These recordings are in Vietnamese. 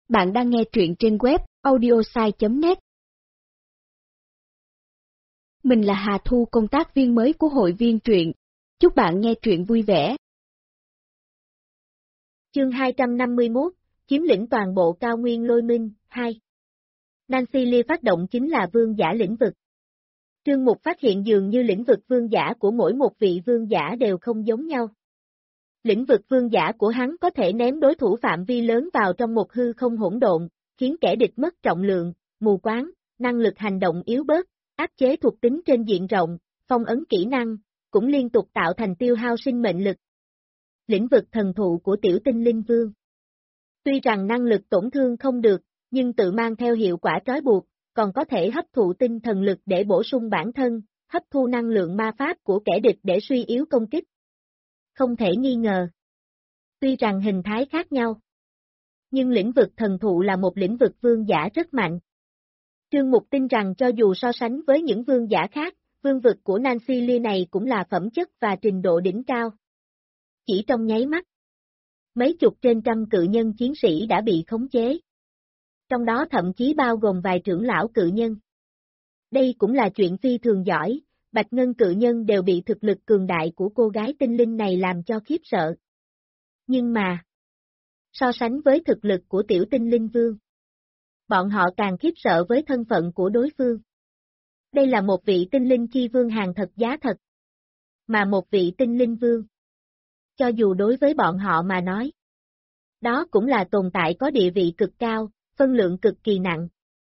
Bạn đang nghe truyện trên web audiosai.net. Mình là Hà Thu, công tác viên mới của hội viên truyện. Chúc bạn nghe truyện vui vẻ. Chương 251, chiếm lĩnh toàn bộ cao nguyên Lôi Minh, 2. Nancy Lee phát động chính là vương giả lĩnh vực. Trương Mục phát hiện dường như lĩnh vực vương giả của mỗi một vị vương giả đều không giống nhau. Lĩnh vực vương giả của hắn có thể ném đối thủ phạm vi lớn vào trong một hư không hỗn độn, khiến kẻ địch mất trọng lượng, mù quáng, năng lực hành động yếu bớt, áp chế thuộc tính trên diện rộng, phong ấn kỹ năng, cũng liên tục tạo thành tiêu hao sinh mệnh lực. Lĩnh vực thần thụ của tiểu tinh linh vương. Tuy rằng năng lực tổn thương không được, nhưng tự mang theo hiệu quả trói buộc, còn có thể hấp thụ tinh thần lực để bổ sung bản thân, hấp thu năng lượng ma pháp của kẻ địch để suy yếu công kích. Không thể nghi ngờ. Tuy rằng hình thái khác nhau, nhưng lĩnh vực thần thụ là một lĩnh vực vương giả rất mạnh. Trương Mục tin rằng cho dù so sánh với những vương giả khác, vương vực của Nancy Lee này cũng là phẩm chất và trình độ đỉnh cao. Chỉ trong nháy mắt, mấy chục trên trăm cự nhân chiến sĩ đã bị khống chế. Trong đó thậm chí bao gồm vài trưởng lão cự nhân. Đây cũng là chuyện phi thường giỏi, Bạch Ngân cự nhân đều bị thực lực cường đại của cô gái tinh linh này làm cho khiếp sợ. Nhưng mà, so sánh với thực lực của tiểu tinh linh vương, bọn họ càng khiếp sợ với thân phận của đối phương. Đây là một vị tinh linh chi vương hàng thật giá thật. Mà một vị tinh linh vương, cho dù đối với bọn họ mà nói, đó cũng là tồn tại có địa vị cực cao, phân lượng cực kỳ nặng.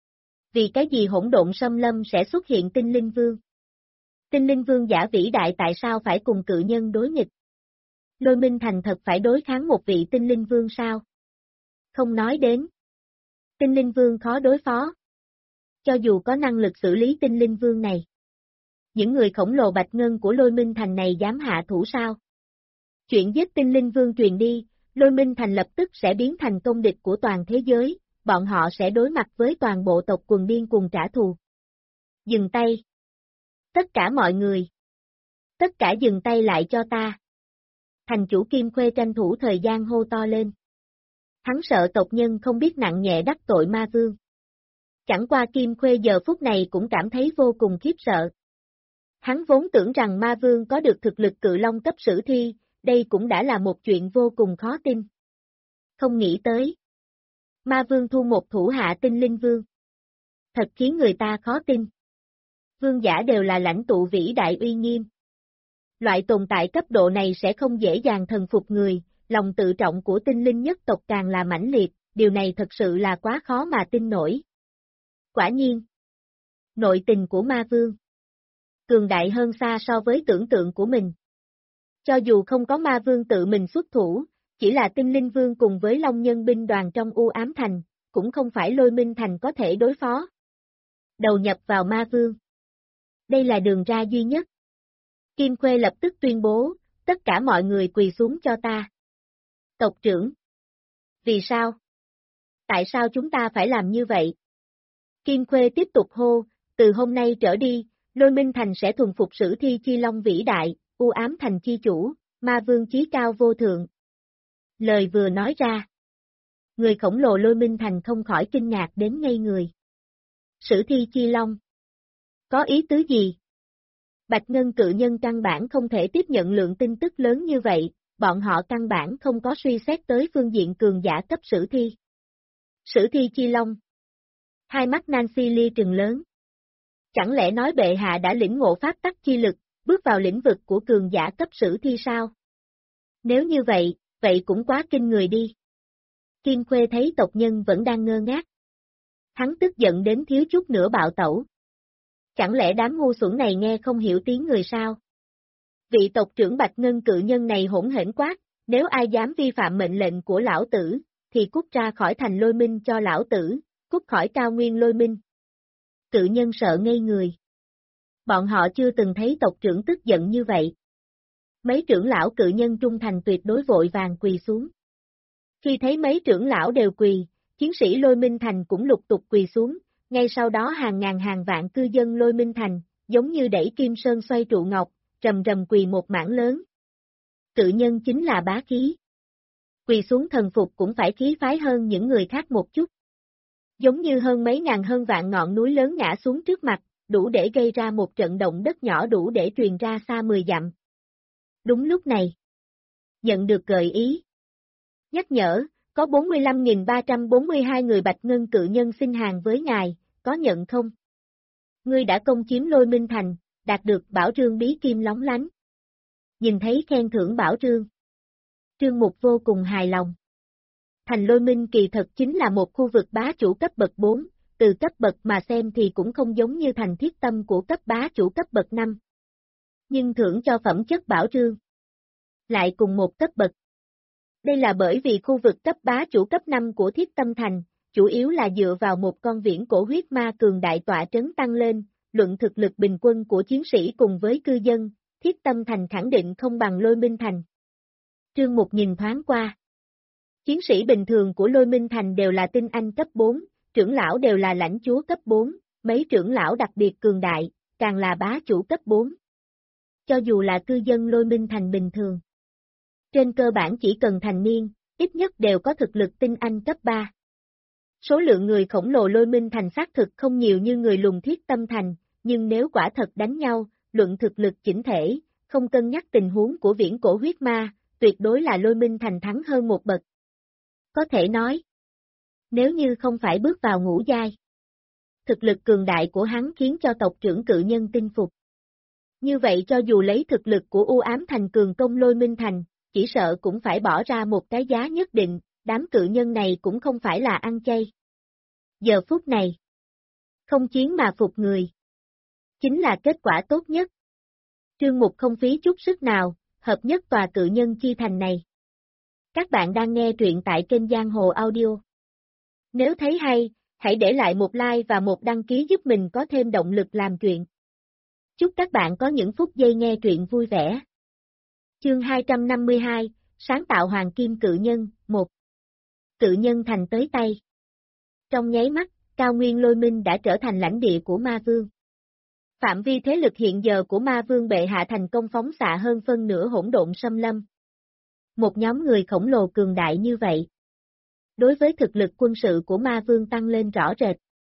Vì cái gì hỗn độn xâm lâm sẽ xuất hiện tinh linh vương? Tinh linh vương giả vĩ đại tại sao phải cùng cự nhân đối nghịch? Lôi Minh Thành thật phải đối kháng một vị tinh linh vương sao? Không nói đến. Tinh linh vương khó đối phó. Cho dù có năng lực xử lý tinh linh vương này, những người khổng lồ Bạch Ngân của Lôi Minh Thành này dám hạ thủ sao? Chuyện giết tinh linh vương truyền đi, Lôi Minh Thành lập tức sẽ biến thành công địch của toàn thế giới, bọn họ sẽ đối mặt với toàn bộ tộc quần điên cùng trả thù. Dừng tay. Tất cả mọi người. Tất cả dừng tay lại cho ta. Thành chủ Kim Khuê tranh thủ thời gian hô to lên. Hắn sợ tộc nhân không biết nặng nhẹ đắc tội ma vương. Chẳng qua Kim Khuê giờ phút này cũng cảm thấy vô cùng khiếp sợ. Hắn vốn tưởng rằng ma vương có được thực lực cự long cấp sử thi, đây cũng đã là một chuyện vô cùng khó tin. Không nghĩ tới. Ma vương thu một thủ hạ tinh linh vương. Thật khiến người ta khó tin. Vương giả đều là lãnh tụ vĩ đại uy nghiêm. Loại tồn tại cấp độ này sẽ không dễ dàng thần phục người, lòng tự trọng của tinh linh nhất tộc càng là mãnh liệt, điều này thật sự là quá khó mà tin nổi. Quả nhiên, nội tình của ma vương cường đại hơn xa so với tưởng tượng của mình. Cho dù không có ma vương tự mình xuất thủ, chỉ là tinh linh vương cùng với long nhân binh đoàn trong U Ám Thành, cũng không phải Lôi Minh Thành có thể đối phó. Đầu nhập vào ma vương. Đây là đường ra duy nhất. Kim Khuê lập tức tuyên bố, tất cả mọi người quỳ xuống cho ta. Tộc trưởng. Vì sao? Tại sao chúng ta phải làm như vậy? Kim Khuê tiếp tục hô, từ hôm nay trở đi, Lôi Minh Thành sẽ thuần phục sử thi chi long vĩ đại, U Ám Thành chi chủ, ma vương chí cao vô thượng. Lời vừa nói ra. Người khổng lồ Lôi Minh Thành không khỏi kinh ngạc đến ngây người. Sử thi chi long. Có ý tứ gì? Bạch Ngân cự nhân căn bản không thể tiếp nhận lượng tin tức lớn như vậy, bọn họ căn bản không có suy xét tới phương diện cường giả cấp sử thi. Sử thi chi long. Hai mắt Nancy Lee trừng lớn. Chẳng lẽ nói bệ hạ đã lĩnh ngộ pháp tắc chi lực, bước vào lĩnh vực của cường giả cấp sử thi sao? Nếu như vậy, vậy cũng quá kinh người đi. Kim Khuê thấy tộc nhân vẫn đang ngơ ngác. Hắn tức giận đến thiếu chút nữa bạo tẩu. Chẳng lẽ đám ngu xuẩn này nghe không hiểu tiếng người sao? Vị tộc trưởng Bạch Ngân cự nhân này hỗn hển quát, nếu ai dám vi phạm mệnh lệnh của lão tử, thì cút ra khỏi thành Lôi Minh cho lão tử, cút khỏi cao nguyên Lôi Minh. Cự nhân sợ ngây người. Bọn họ chưa từng thấy tộc trưởng tức giận như vậy. Mấy trưởng lão cự nhân trung thành tuyệt đối vội vàng quỳ xuống. Khi thấy mấy trưởng lão đều quỳ, chiến sĩ Lôi Minh Thành cũng lục tục quỳ xuống, ngay sau đó hàng ngàn hàng vạn cư dân Lôi Minh Thành, giống như đẩy kim sơn xoay trụ ngọc, rầm rầm quỳ một mảng lớn. Cự nhân chính là bá khí. quỳ xuống thần phục cũng phải khí phái hơn những người khác một chút. Giống như hơn mấy ngàn hơn vạn ngọn núi lớn ngã xuống trước mặt, đủ để gây ra một trận động đất nhỏ đủ để truyền ra xa 10 dặm. Đúng lúc này, nhận được gợi ý. Nhắc nhở, có 45.342 người Bạch Ngân cự nhân xin hàng với ngài, có nhận không? Ngươi đã công chiếm Lôi Minh Thành, đạt được bảo trương bí kim lóng lánh. Nhìn thấy khen thưởng bảo trương. Trương Mục vô cùng hài lòng. Thành Lôi Minh kỳ thật chính là một khu vực bá chủ cấp bậc 4, từ cấp bậc mà xem thì cũng không giống như thành Thiết Tâm của cấp bá chủ cấp bậc 5. Nhưng thưởng cho phẩm chất bảo trương lại cùng một cấp bậc. Đây là bởi vì khu vực cấp bá chủ cấp 5 của Thiết Tâm Thành, chủ yếu là dựa vào một con viễn cổ huyết ma cường đại tọa trấn tăng lên, luận thực lực bình quân của chiến sĩ cùng với cư dân, Thiết Tâm Thành khẳng định không bằng Lôi Minh Thành. Trương Mục nhìn thoáng qua. Chiến sĩ bình thường của Lôi Minh Thành đều là tinh anh cấp 4, trưởng lão đều là lãnh chúa cấp 4, mấy trưởng lão đặc biệt cường đại, càng là bá chủ cấp 4. Cho dù là cư dân Lôi Minh Thành bình thường, trên cơ bản chỉ cần thành niên, ít nhất đều có thực lực tinh anh cấp 3. Số lượng người khổng lồ Lôi Minh Thành xác thực không nhiều như người lùng Thiết Tâm Thành, nhưng nếu quả thật đánh nhau, luận thực lực chỉnh thể, không cân nhắc tình huống của viễn cổ huyết ma, tuyệt đối là Lôi Minh Thành thắng hơn một bậc. Có thể nói, nếu như không phải bước vào ngũ giai, thực lực cường đại của hắn khiến cho tộc trưởng cự nhân tinh phục. Như vậy cho dù lấy thực lực của U Ám Thành cường công Lôi Minh Thành, chỉ sợ cũng phải bỏ ra một cái giá nhất định, đám cự nhân này cũng không phải là ăn chay. Giờ phút này, không chiến mà phục người, chính là kết quả tốt nhất. Trương Mục không phí chút sức nào, hợp nhất tòa cự nhân chi thành này. Các bạn đang nghe truyện tại kênh Giang Hồ Audio. Nếu thấy hay, hãy để lại một like và một đăng ký giúp mình có thêm động lực làm chuyện. Chúc các bạn có những phút giây nghe truyện vui vẻ. Chương 252, sáng tạo Hoàng Kim Cự Nhân, 1. Cự nhân thành tới tay. Trong nháy mắt, cao nguyên Lôi Minh đã trở thành lãnh địa của Ma Vương. Phạm vi thế lực hiện giờ của Ma Vương bệ hạ thành công phóng xạ hơn phân nửa hỗn độn xâm lâm. Một nhóm người khổng lồ cường đại như vậy, đối với thực lực quân sự của Ma Vương tăng lên rõ rệt.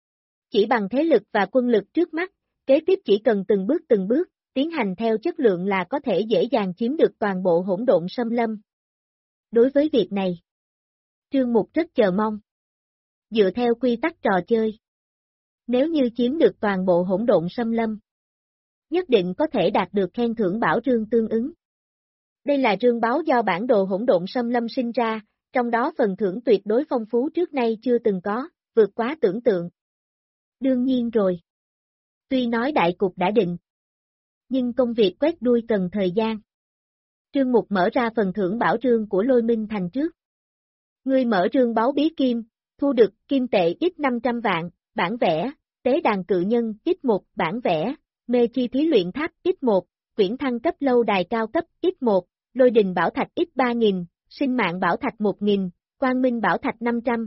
Chỉ bằng thế lực và quân lực trước mắt, kế tiếp chỉ cần từng bước, tiến hành theo chất lượng là có thể dễ dàng chiếm được toàn bộ hỗn độn xâm lâm. Đối với việc này, Trương Mục rất chờ mong. Dựa theo quy tắc trò chơi, nếu như chiếm được toàn bộ hỗn độn xâm lâm, nhất định có thể đạt được khen thưởng bảo trương tương ứng. Đây là trương báu do bản đồ hỗn độn xâm lâm sinh ra, trong đó phần thưởng tuyệt đối phong phú trước nay chưa từng có, vượt quá tưởng tượng. Đương nhiên rồi. Tuy nói đại cục đã định, nhưng công việc quét đuôi cần thời gian. Trương Mục mở ra phần thưởng bảo trương của Lôi Minh Thành trước. Ngươi mở trương báu bí kim, thu được kim tệ ít 500 vạn, bản vẽ, tế đàn cự nhân ít 1, bản vẽ, mê chi thí luyện tháp ít 1, quyển thăng cấp lâu đài cao cấp ít 1, lôi đình bảo thạch ít 3.000, sinh mạng bảo thạch 1.000, quang minh bảo thạch 500.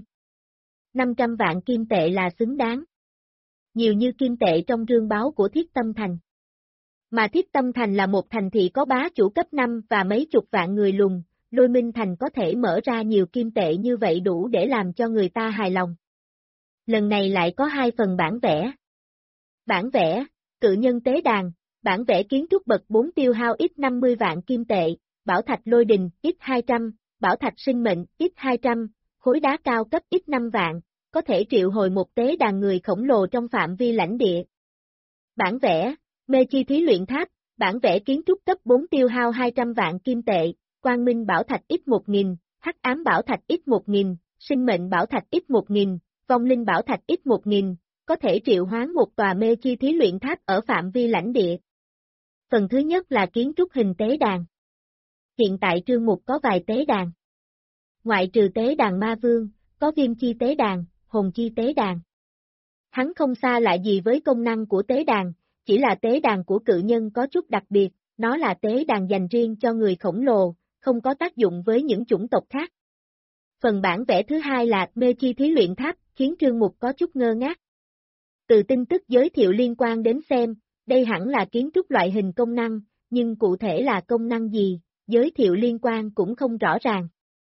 500 vạn kim tệ là xứng đáng. Nhiều như kim tệ trong trương báo của Thiết Tâm Thành. Mà Thiết Tâm Thành là một thành thị có bá chủ cấp 5 và mấy chục vạn người lùng, Lôi Minh Thành có thể mở ra nhiều kim tệ như vậy đủ để làm cho người ta hài lòng. Lần này lại có 2 phần bản vẽ. Bản vẽ, cự nhân tế đàn, bản vẽ kiến trúc bậc 4 tiêu hao ít 50 vạn kim tệ, bảo thạch lôi đình ít 200, bảo thạch sinh mệnh ít 200, khối đá cao cấp ít 5 vạn, có thể triệu hồi một tế đàn người khổng lồ trong phạm vi lãnh địa. Bản vẽ, mê chi thí luyện tháp, bản vẽ kiến trúc cấp 4 tiêu hao 200 vạn kim tệ, quang minh bảo thạch ít 1.000, hắc ám bảo thạch ít 1.000, sinh mệnh bảo thạch ít 1.000, vong linh bảo thạch ít 1.000, có thể triệu hoán một tòa mê chi thí luyện tháp ở phạm vi lãnh địa. Phần thứ nhất là kiến trúc hình tế đàn. Hiện tại Trương Mục có vài tế đàn. Ngoại trừ tế đàn Ma Vương, có viêm chi tế đàn, hồn chi tế đàn. Hắn không xa lạ gì với công năng của tế đàn, chỉ là tế đàn của cự nhân có chút đặc biệt, nó là tế đàn dành riêng cho người khổng lồ, không có tác dụng với những chủng tộc khác. Phần bản vẽ thứ hai là mê chi thí luyện tháp, khiến Trương Mục có chút ngơ ngác. Từ tin tức giới thiệu liên quan đến xem, đây hẳn là kiến trúc loại hình công năng, nhưng cụ thể là công năng gì, giới thiệu liên quan cũng không rõ ràng.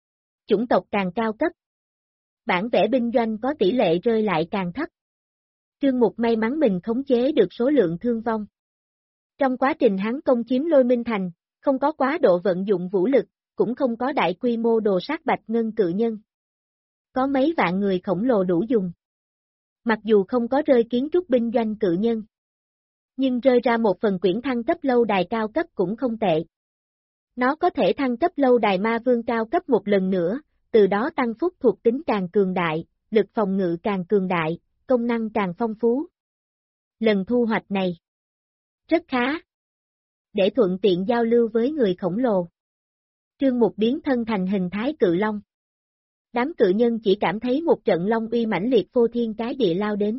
Chủng tộc càng cao cấp, bản vẽ binh doanh có tỷ lệ rơi lại càng thấp. Trương Mục may mắn mình khống chế được số lượng thương vong. Trong quá trình hắn công chiếm Lôi Minh Thành, không có quá độ vận dụng vũ lực, cũng không có đại quy mô đồ sát bạch ngân cự nhân. Có mấy vạn người khổng lồ đủ dùng. Mặc dù không có rơi kiến trúc binh doanh cự nhân, nhưng rơi ra một phần quyển thăng cấp lâu đài cao cấp cũng không tệ. Nó có thể thăng cấp lâu đài ma vương cao cấp một lần nữa, từ đó tăng phúc thuộc tính càng cường đại, lực phòng ngự càng cường đại, công năng càng phong phú. Lần thu hoạch này rất khá. Để thuận tiện giao lưu với người khổng lồ, Trương Mục biến thân thành hình thái cự long. Đám cự nhân chỉ cảm thấy một trận long uy mãnh liệt phô thiên cái địa lao đến.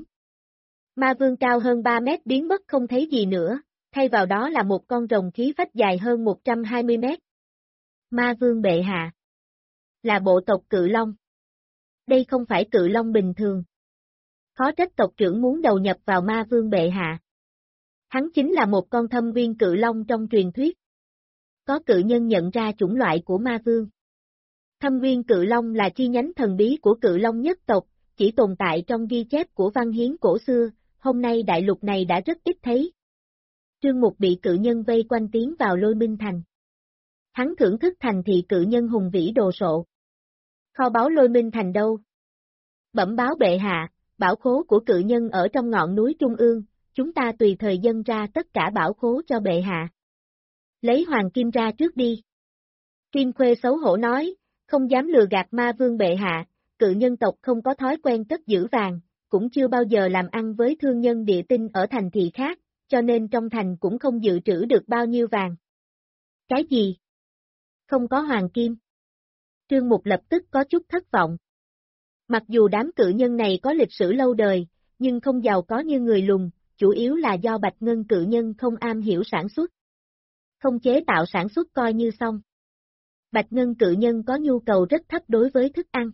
Ma vương cao hơn 3 mét biến mất không thấy gì nữa, thay vào đó là một con rồng khí phách dài hơn 120 mét. Ma vương bệ hạ là bộ tộc cự long. Đây không phải cự long bình thường. Khó trách tộc trưởng muốn đầu nhập vào ma vương bệ hạ. Hắn chính là một con thâm viên cự long trong truyền thuyết. Có cự nhân nhận ra chủng loại của ma vương. Thâm viên cự long là chi nhánh thần bí của cự long nhất tộc, chỉ tồn tại trong ghi chép của văn hiến cổ xưa, hôm nay đại lục này đã rất ít thấy. Trương Mục bị cự nhân vây quanh tiến vào Lôi Minh Thành. Hắn thưởng thức thành thị cự nhân hùng vĩ đồ sộ. Kho báu Lôi Minh Thành đâu? Bẩm báo bệ hạ, bảo khố của cự nhân ở trong ngọn núi trung ương, chúng ta tùy thời dâng ra tất cả bảo khố cho bệ hạ. Lấy hoàng kim ra trước đi. Kim Khuê xấu hổ nói, không dám lừa gạt ma vương bệ hạ, cự nhân tộc không có thói quen cất giữ vàng, cũng chưa bao giờ làm ăn với thương nhân địa tinh ở thành thị khác, cho nên trong thành cũng không dự trữ được bao nhiêu vàng. Cái gì? Không có hoàng kim? Trương Mục lập tức có chút thất vọng. Mặc dù đám cự nhân này có lịch sử lâu đời, nhưng không giàu có như người lùn, chủ yếu là do bạch ngân cự nhân không am hiểu sản xuất. Không chế tạo sản xuất coi như xong. Bạch ngân cự nhân có nhu cầu rất thấp đối với thức ăn.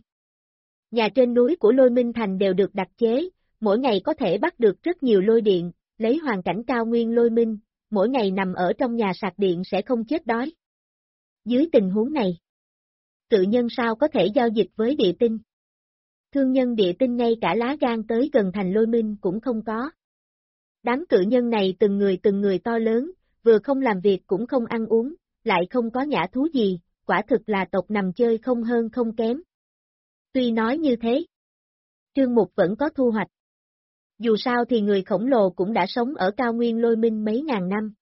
Nhà trên núi của Lôi Minh Thành đều được đặc chế, mỗi ngày có thể bắt được rất nhiều lôi điện, lấy hoàn cảnh cao nguyên Lôi Minh, mỗi ngày nằm ở trong nhà sạc điện sẽ không chết đói. Dưới tình huống này, cự nhân sao có thể giao dịch với địa tinh? Thương nhân địa tinh ngay cả lá gan tới gần thành Lôi Minh cũng không có. Đám cự nhân này từng người to lớn, vừa không làm việc cũng không ăn uống, lại không có nhã thú gì, quả thực là tộc nằm chơi không hơn không kém. Tuy nói như thế, Trương Mục vẫn có thu hoạch. Dù sao thì người khổng lồ cũng đã sống ở cao nguyên Lôi Minh mấy ngàn năm.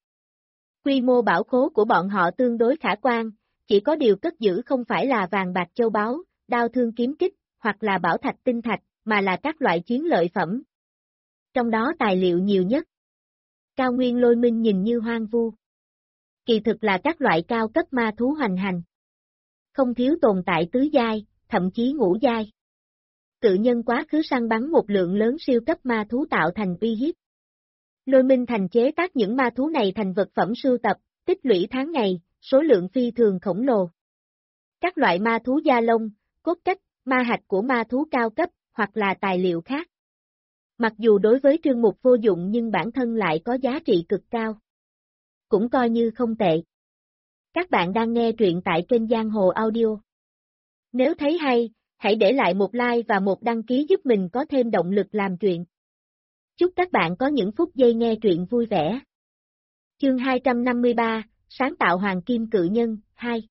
Quy mô bảo khố của bọn họ tương đối khả quan, chỉ có điều cất giữ không phải là vàng bạc châu báu, đao thương kiếm kích, hoặc là bảo thạch tinh thạch, mà là các loại chiến lợi phẩm. Trong đó tài liệu nhiều nhất. Cao nguyên Lôi Minh nhìn như hoang vu. Kỳ thực là các loại cao cấp ma thú hoành hành. Không thiếu tồn tại tứ giai, thậm chí ngũ giai. Cự nhân quá khứ săn bắn một lượng lớn siêu cấp ma thú tạo thành uy hiếp. Lôi Minh Thành chế tác những ma thú này thành vật phẩm sưu tập, tích lũy tháng ngày, số lượng phi thường khổng lồ. Các loại ma thú da lông, cốt cách, ma hạch của ma thú cao cấp, hoặc là tài liệu khác. Mặc dù đối với Trương Mục vô dụng nhưng bản thân lại có giá trị cực cao. Cũng coi như không tệ. Các bạn đang nghe truyện tại kênh Giang Hồ Audio. Nếu thấy hay, hãy để lại một like và một đăng ký giúp mình có thêm động lực làm truyện. Chúc các bạn có những phút giây nghe truyện vui vẻ. Chương 253, sáng tạo Hoàng Kim Cự Nhân, 2.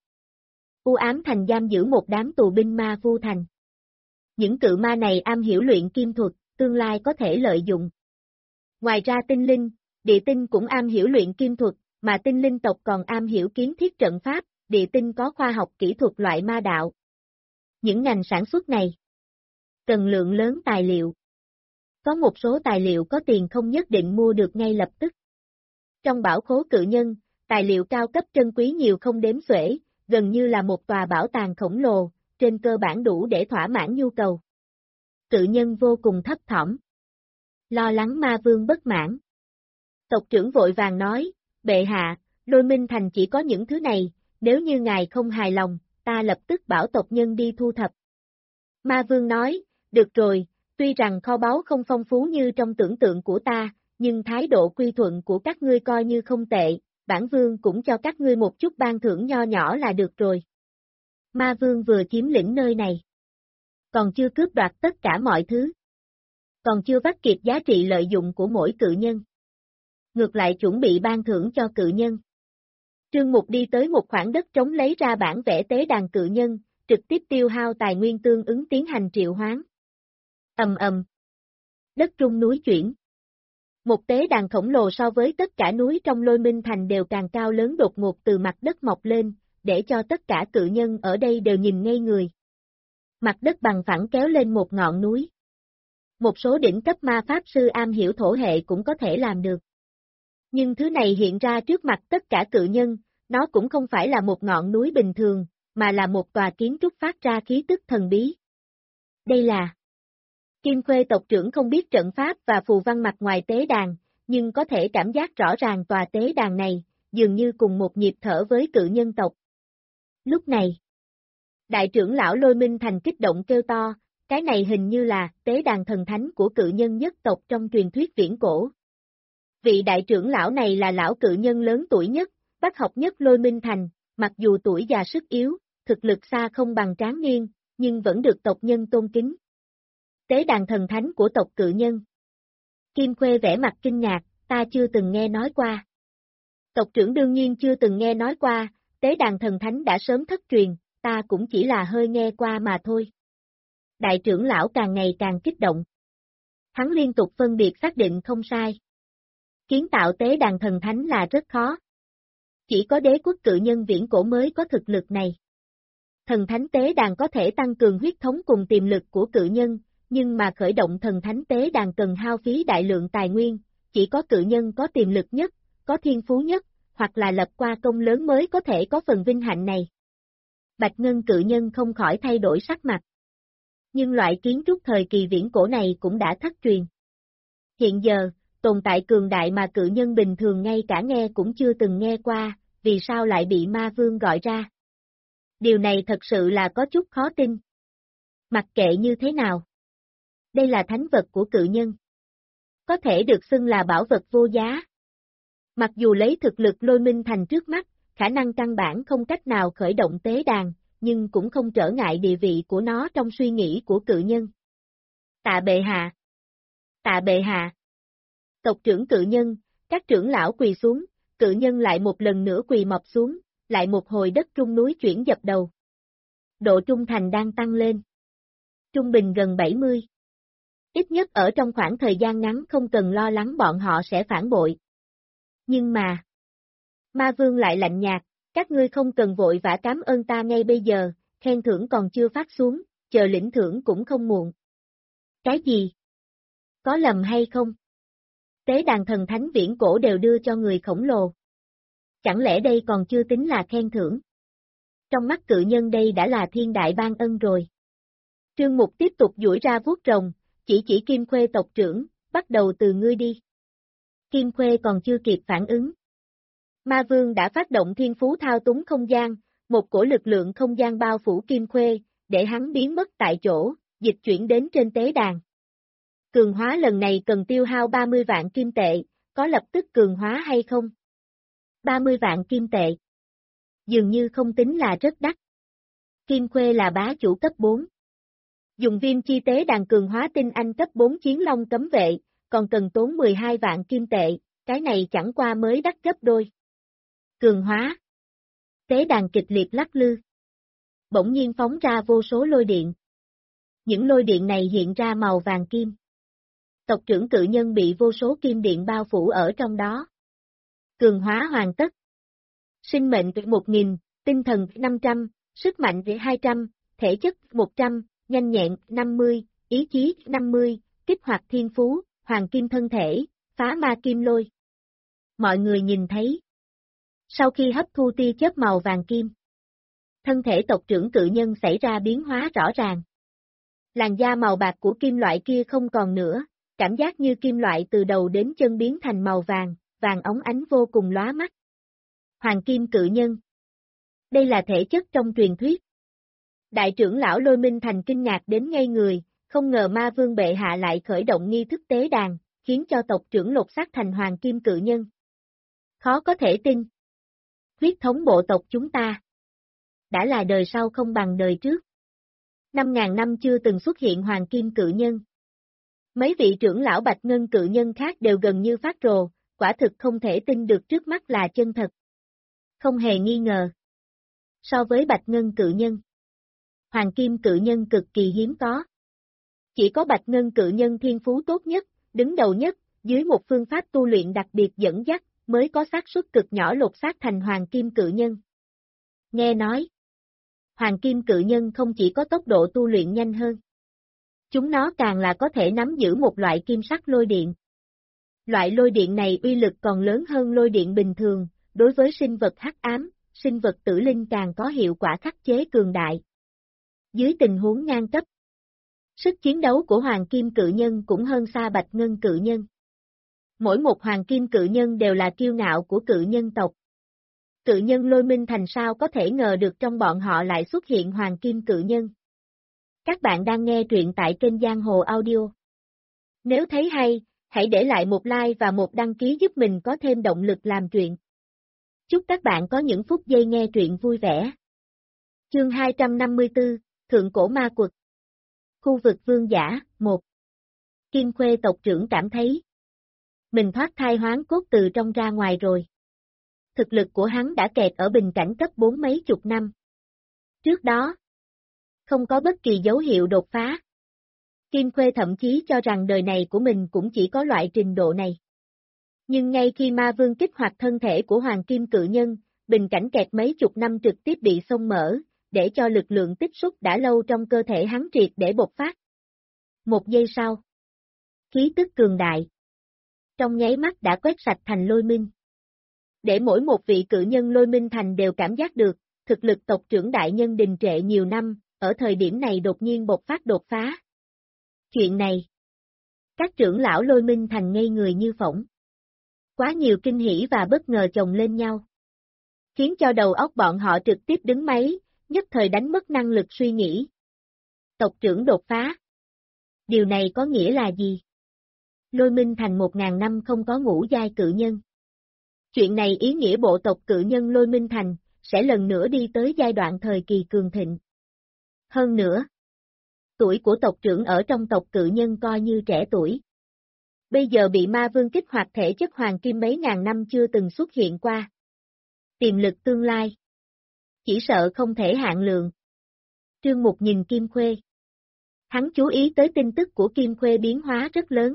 U ám thành giam giữ một đám tù binh ma vu thành. Những cự ma này am hiểu luyện kim thuật, tương lai có thể lợi dụng. Ngoài ra tinh linh, địa tinh cũng am hiểu luyện kim thuật, mà tinh linh tộc còn am hiểu kiến thiết trận pháp, địa tinh có khoa học kỹ thuật loại ma đạo. Những ngành sản xuất này cần lượng lớn tài liệu. Có một số tài liệu có tiền không nhất định mua được ngay lập tức. Trong bảo khố cự nhân, tài liệu cao cấp trân quý nhiều không đếm xuể, gần như là một tòa bảo tàng khổng lồ, trên cơ bản đủ để thỏa mãn nhu cầu. Cự nhân vô cùng thấp thỏm. Lo lắng ma vương bất mãn. Tộc trưởng vội vàng nói, bệ hạ, Lôi Minh Thành chỉ có những thứ này, nếu như ngài không hài lòng, ta lập tức bảo tộc nhân đi thu thập. Ma vương nói, được rồi, tuy rằng kho báu không phong phú như trong tưởng tượng của ta, nhưng thái độ quy thuận của các ngươi coi như không tệ, bản vương cũng cho các ngươi một chút ban thưởng nho nhỏ là được rồi. Ma Vương vừa chiếm lĩnh nơi này. Còn chưa cướp đoạt tất cả mọi thứ. Còn chưa vắt kiệt giá trị lợi dụng của mỗi cự nhân. Ngược lại chuẩn bị ban thưởng cho cự nhân. Trương Mục đi tới một khoảng đất trống lấy ra bản vẽ tế đàn cự nhân, trực tiếp tiêu hao tài nguyên tương ứng tiến hành triệu hoán. Ầm ầm. Đất rung núi chuyển. Một tế đàn khổng lồ so với tất cả núi trong Lôi Minh Thành đều càng cao lớn đột ngột từ mặt đất mọc lên, để cho tất cả cự nhân ở đây đều nhìn ngây người. Mặt đất bằng phẳng kéo lên một ngọn núi. Một số đỉnh cấp ma pháp sư am hiểu thổ hệ cũng có thể làm được. Nhưng thứ này hiện ra trước mặt tất cả cự nhân, nó cũng không phải là một ngọn núi bình thường, mà là một tòa kiến trúc phát ra khí tức thần bí. Đây là Kim Khuê tộc trưởng không biết trận pháp và phù văn mặt ngoài tế đàn, nhưng có thể cảm giác rõ ràng tòa tế đàn này, dường như cùng một nhịp thở với cự nhân tộc. Lúc này, đại trưởng lão Lôi Minh Thành kích động kêu to, cái này hình như là tế đàn thần thánh của cự nhân nhất tộc trong truyền thuyết viễn cổ. Vị đại trưởng lão này là lão cự nhân lớn tuổi nhất, bác học nhất Lôi Minh Thành, mặc dù tuổi già sức yếu, thực lực xa không bằng Tráng Niên, nhưng vẫn được tộc nhân tôn kính. Tế đàn thần thánh của tộc cự nhân. Kim Khuê vẻ mặt kinh ngạc, ta chưa từng nghe nói qua. Tộc trưởng đương nhiên chưa từng nghe nói qua, tế đàn thần thánh đã sớm thất truyền, ta cũng chỉ là hơi nghe qua mà thôi. Đại trưởng lão càng ngày càng kích động. Hắn liên tục phân biệt xác định không sai. Kiến tạo tế đàn thần thánh là rất khó. Chỉ có đế quốc cự nhân viễn cổ mới có thực lực này. Thần thánh tế đàn có thể tăng cường huyết thống cùng tiềm lực của cự nhân, nhưng mà khởi động thần thánh tế đàn cần hao phí đại lượng tài nguyên, chỉ có cự nhân có tiềm lực nhất, có thiên phú nhất, hoặc là lập qua công lớn mới có thể có phần vinh hạnh này. Bạch Ngân cự nhân không khỏi thay đổi sắc mặt. Nhưng loại kiến trúc thời kỳ viễn cổ này cũng đã thất truyền. Hiện giờ, tồn tại cường đại mà cự nhân bình thường ngay cả nghe cũng chưa từng nghe qua, vì sao lại bị ma vương gọi ra? Điều này thật sự là có chút khó tin. Mặc kệ như thế nào. Đây là thánh vật của cự nhân. Có thể được xưng là bảo vật vô giá. Mặc dù lấy thực lực Lôi Minh Thành trước mắt, khả năng căn bản không cách nào khởi động tế đàn, nhưng cũng không trở ngại địa vị của nó trong suy nghĩ của cự nhân. Tạ bệ hạ! Tạ bệ hạ! Tộc trưởng cự nhân, các trưởng lão quỳ xuống, cự nhân lại một lần nữa quỳ mọp xuống, lại một hồi đất trung núi chuyển dập đầu. Độ trung thành đang tăng lên. Trung bình gần 70. Ít nhất ở trong khoảng thời gian ngắn không cần lo lắng bọn họ sẽ phản bội. Nhưng mà, Ma Vương lại lạnh nhạt, các ngươi không cần vội vã cảm ơn ta ngay bây giờ, khen thưởng còn chưa phát xuống, chờ lĩnh thưởng cũng không muộn. Cái gì? Có lầm hay không? Tế đàn thần thánh viễn cổ đều đưa cho người khổng lồ. Chẳng lẽ đây còn chưa tính là khen thưởng? Trong mắt cự nhân đây đã là thiên đại ban ân rồi. Trương Mục tiếp tục duỗi ra vuốt rồng, chỉ Kim Khuê tộc trưởng, bắt đầu từ ngươi đi. Kim Khuê còn chưa kịp phản ứng. Ma Vương đã phát động thiên phú thao túng không gian, một cổ lực lượng không gian bao phủ Kim Khuê, để hắn biến mất tại chỗ, dịch chuyển đến trên tế đàn. Cường hóa lần này cần tiêu hao 30 vạn kim tệ, có lập tức cường hóa hay không? 30 vạn kim tệ. Dường như không tính là rất đắt. Kim Khuê là bá chủ cấp 4. Dùng viêm chi tế đàn cường hóa tinh anh cấp 4 chiến long cấm vệ, còn cần tốn 12 vạn kim tệ, cái này chẳng qua mới đắt gấp đôi. Cường hóa. Tế đàn kịch liệt lắc lư. Bỗng nhiên phóng ra vô số lôi điện. Những lôi điện này hiện ra màu vàng kim. Tộc trưởng cự nhân bị vô số kim điện bao phủ ở trong đó. Cường hóa hoàn tất. Sinh mệnh 1000, tinh thần 500, sức mạnh 200, thể chất 100, nhanh nhẹn 50, ý chí 50, kích hoạt thiên phú, hoàng kim thân thể, phá ma kim lôi. Mọi người nhìn thấy. Sau khi hấp thu tia chớp màu vàng kim, thân thể tộc trưởng cự nhân xảy ra biến hóa rõ ràng. Làn da màu bạc của kim loại kia không còn nữa, cảm giác như kim loại từ đầu đến chân biến thành màu vàng, vàng óng ánh vô cùng lóa mắt. Hoàng kim cự nhân. Đây là thể chất trong truyền thuyết. Đại trưởng lão Lôi Minh Thành kinh ngạc đến ngây người, không ngờ Ma Vương bệ hạ lại khởi động nghi thức tế đàn, khiến cho tộc trưởng lột xác thành hoàng kim cự nhân. Khó có thể tin. Huyết thống bộ tộc chúng ta. đã là đời sau không bằng đời trước. 5.000 năm chưa từng xuất hiện hoàng kim cự nhân. Mấy vị trưởng lão Bạch Ngân cự nhân khác đều gần như phát rồ, quả thực không thể tin được trước mắt là chân thật. Không hề nghi ngờ. So với Bạch Ngân cự nhân, hoàng kim cự nhân cực kỳ hiếm có. Chỉ có Bạch Ngân cự nhân thiên phú tốt nhất, đứng đầu nhất, dưới một phương pháp tu luyện đặc biệt dẫn dắt, mới có xác suất cực nhỏ lột xác thành hoàng kim cự nhân. Nghe nói, hoàng kim cự nhân không chỉ có tốc độ tu luyện nhanh hơn, chúng nó càng là có thể nắm giữ một loại kim sắc lôi điện. Loại lôi điện này uy lực còn lớn hơn lôi điện bình thường, đối với sinh vật hắc ám, sinh vật tử linh càng có hiệu quả khắc chế cường đại. Dưới tình huống ngang cấp, sức chiến đấu của hoàng kim cự nhân cũng hơn xa Bạch Ngân cự nhân. Mỗi một hoàng kim cự nhân đều là kiêu ngạo của cự nhân tộc. Cự nhân Lôi Minh Thành sao có thể ngờ được trong bọn họ lại xuất hiện hoàng kim cự nhân. Các bạn đang nghe truyện tại kênh Giang Hồ Audio. Nếu thấy hay, hãy để lại một like và một đăng ký giúp mình có thêm động lực làm truyện. Chúc các bạn có những phút giây nghe truyện vui vẻ. Chương 254, Thượng Cổ Ma Quật. Khu vực vương giả, 1. Kim Khuê tộc trưởng cảm thấy mình thoát thai hoán cốt từ trong ra ngoài rồi. Thực lực của hắn đã kẹt ở bình cảnh cấp 4 mấy chục năm. Trước đó, không có bất kỳ dấu hiệu đột phá. Kim Khuê thậm chí cho rằng đời này của mình cũng chỉ có loại trình độ này. Nhưng ngay khi ma vương kích hoạt thân thể của hoàng kim cự nhân, bình cảnh kẹt mấy chục năm trực tiếp bị xông mở, để cho lực lượng tích xúc đã lâu trong cơ thể hắn triệt để bộc phát. Một giây sau, khí tức cường đại trong nháy mắt đã quét sạch thành Lôi Minh. Để mỗi một vị cự nhân Lôi Minh Thành đều cảm giác được, thực lực tộc trưởng đại nhân đình trệ nhiều năm, ở thời điểm này đột nhiên bộc phát đột phá. Chuyện này, các trưởng lão Lôi Minh Thành ngây người như phỏng. Quá nhiều kinh hỉ và bất ngờ chồng lên nhau, khiến cho đầu óc bọn họ trực tiếp đứng máy, nhất thời đánh mất năng lực suy nghĩ. Tộc trưởng đột phá. Điều này có nghĩa là gì? Lôi Minh Thành 1.000 năm không có ngũ giai cự nhân. Chuyện này ý nghĩa bộ tộc cự nhân Lôi Minh Thành sẽ lần nữa đi tới giai đoạn thời kỳ cường thịnh. Hơn nữa, tuổi của tộc trưởng ở trong tộc cự nhân coi như trẻ tuổi. Bây giờ bị ma vương kích hoạt thể chất hoàng kim mấy ngàn năm chưa từng xuất hiện qua. Tiềm lực tương lai, chỉ sợ không thể hạn lượng. Trương Mục nhìn Kim Khuê. Hắn chú ý tới tin tức của Kim Khuê biến hóa rất lớn.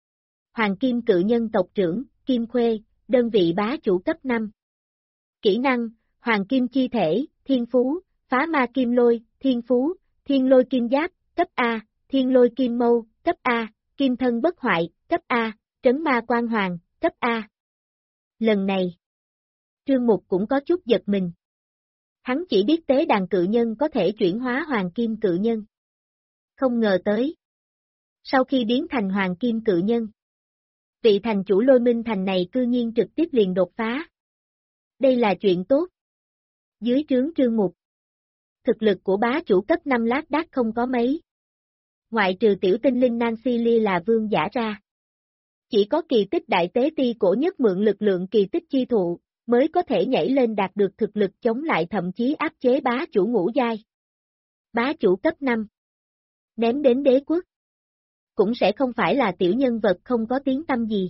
Hoàng kim cự nhân tộc trưởng, Kim Khuê, đơn vị bá chủ cấp 5. Kỹ năng, Hoàng kim chi thể, thiên phú, phá ma kim lôi, thiên phú, thiên lôi kim giáp, cấp A, thiên lôi kim mâu, cấp A, kim thân bất hoại, cấp A, trấn ma quan hoàng, cấp A. Lần này, Trương Mục cũng có chút giật mình. Hắn chỉ biết tế đàn cự nhân có thể chuyển hóa hoàng kim cự nhân. Không ngờ tới. Sau khi biến thành hoàng kim cự nhân, vị thành chủ Lôi Minh Thành này cư nhiên trực tiếp liền đột phá. Đây là chuyện tốt. Dưới trướng Trương Mục, thực lực của bá chủ cấp 5 lác đác không có mấy. Ngoại trừ tiểu tinh linh Nancy Lee là vương giả ra. Chỉ có kỳ tích đại tế ti cổ nhất mượn lực lượng kỳ tích chi thụ, mới có thể nhảy lên đạt được thực lực chống lại thậm chí áp chế bá chủ ngũ giai. Bá chủ cấp 5. Ném đến đế quốc. Cũng sẽ không phải là tiểu nhân vật không có tiếng tăm gì.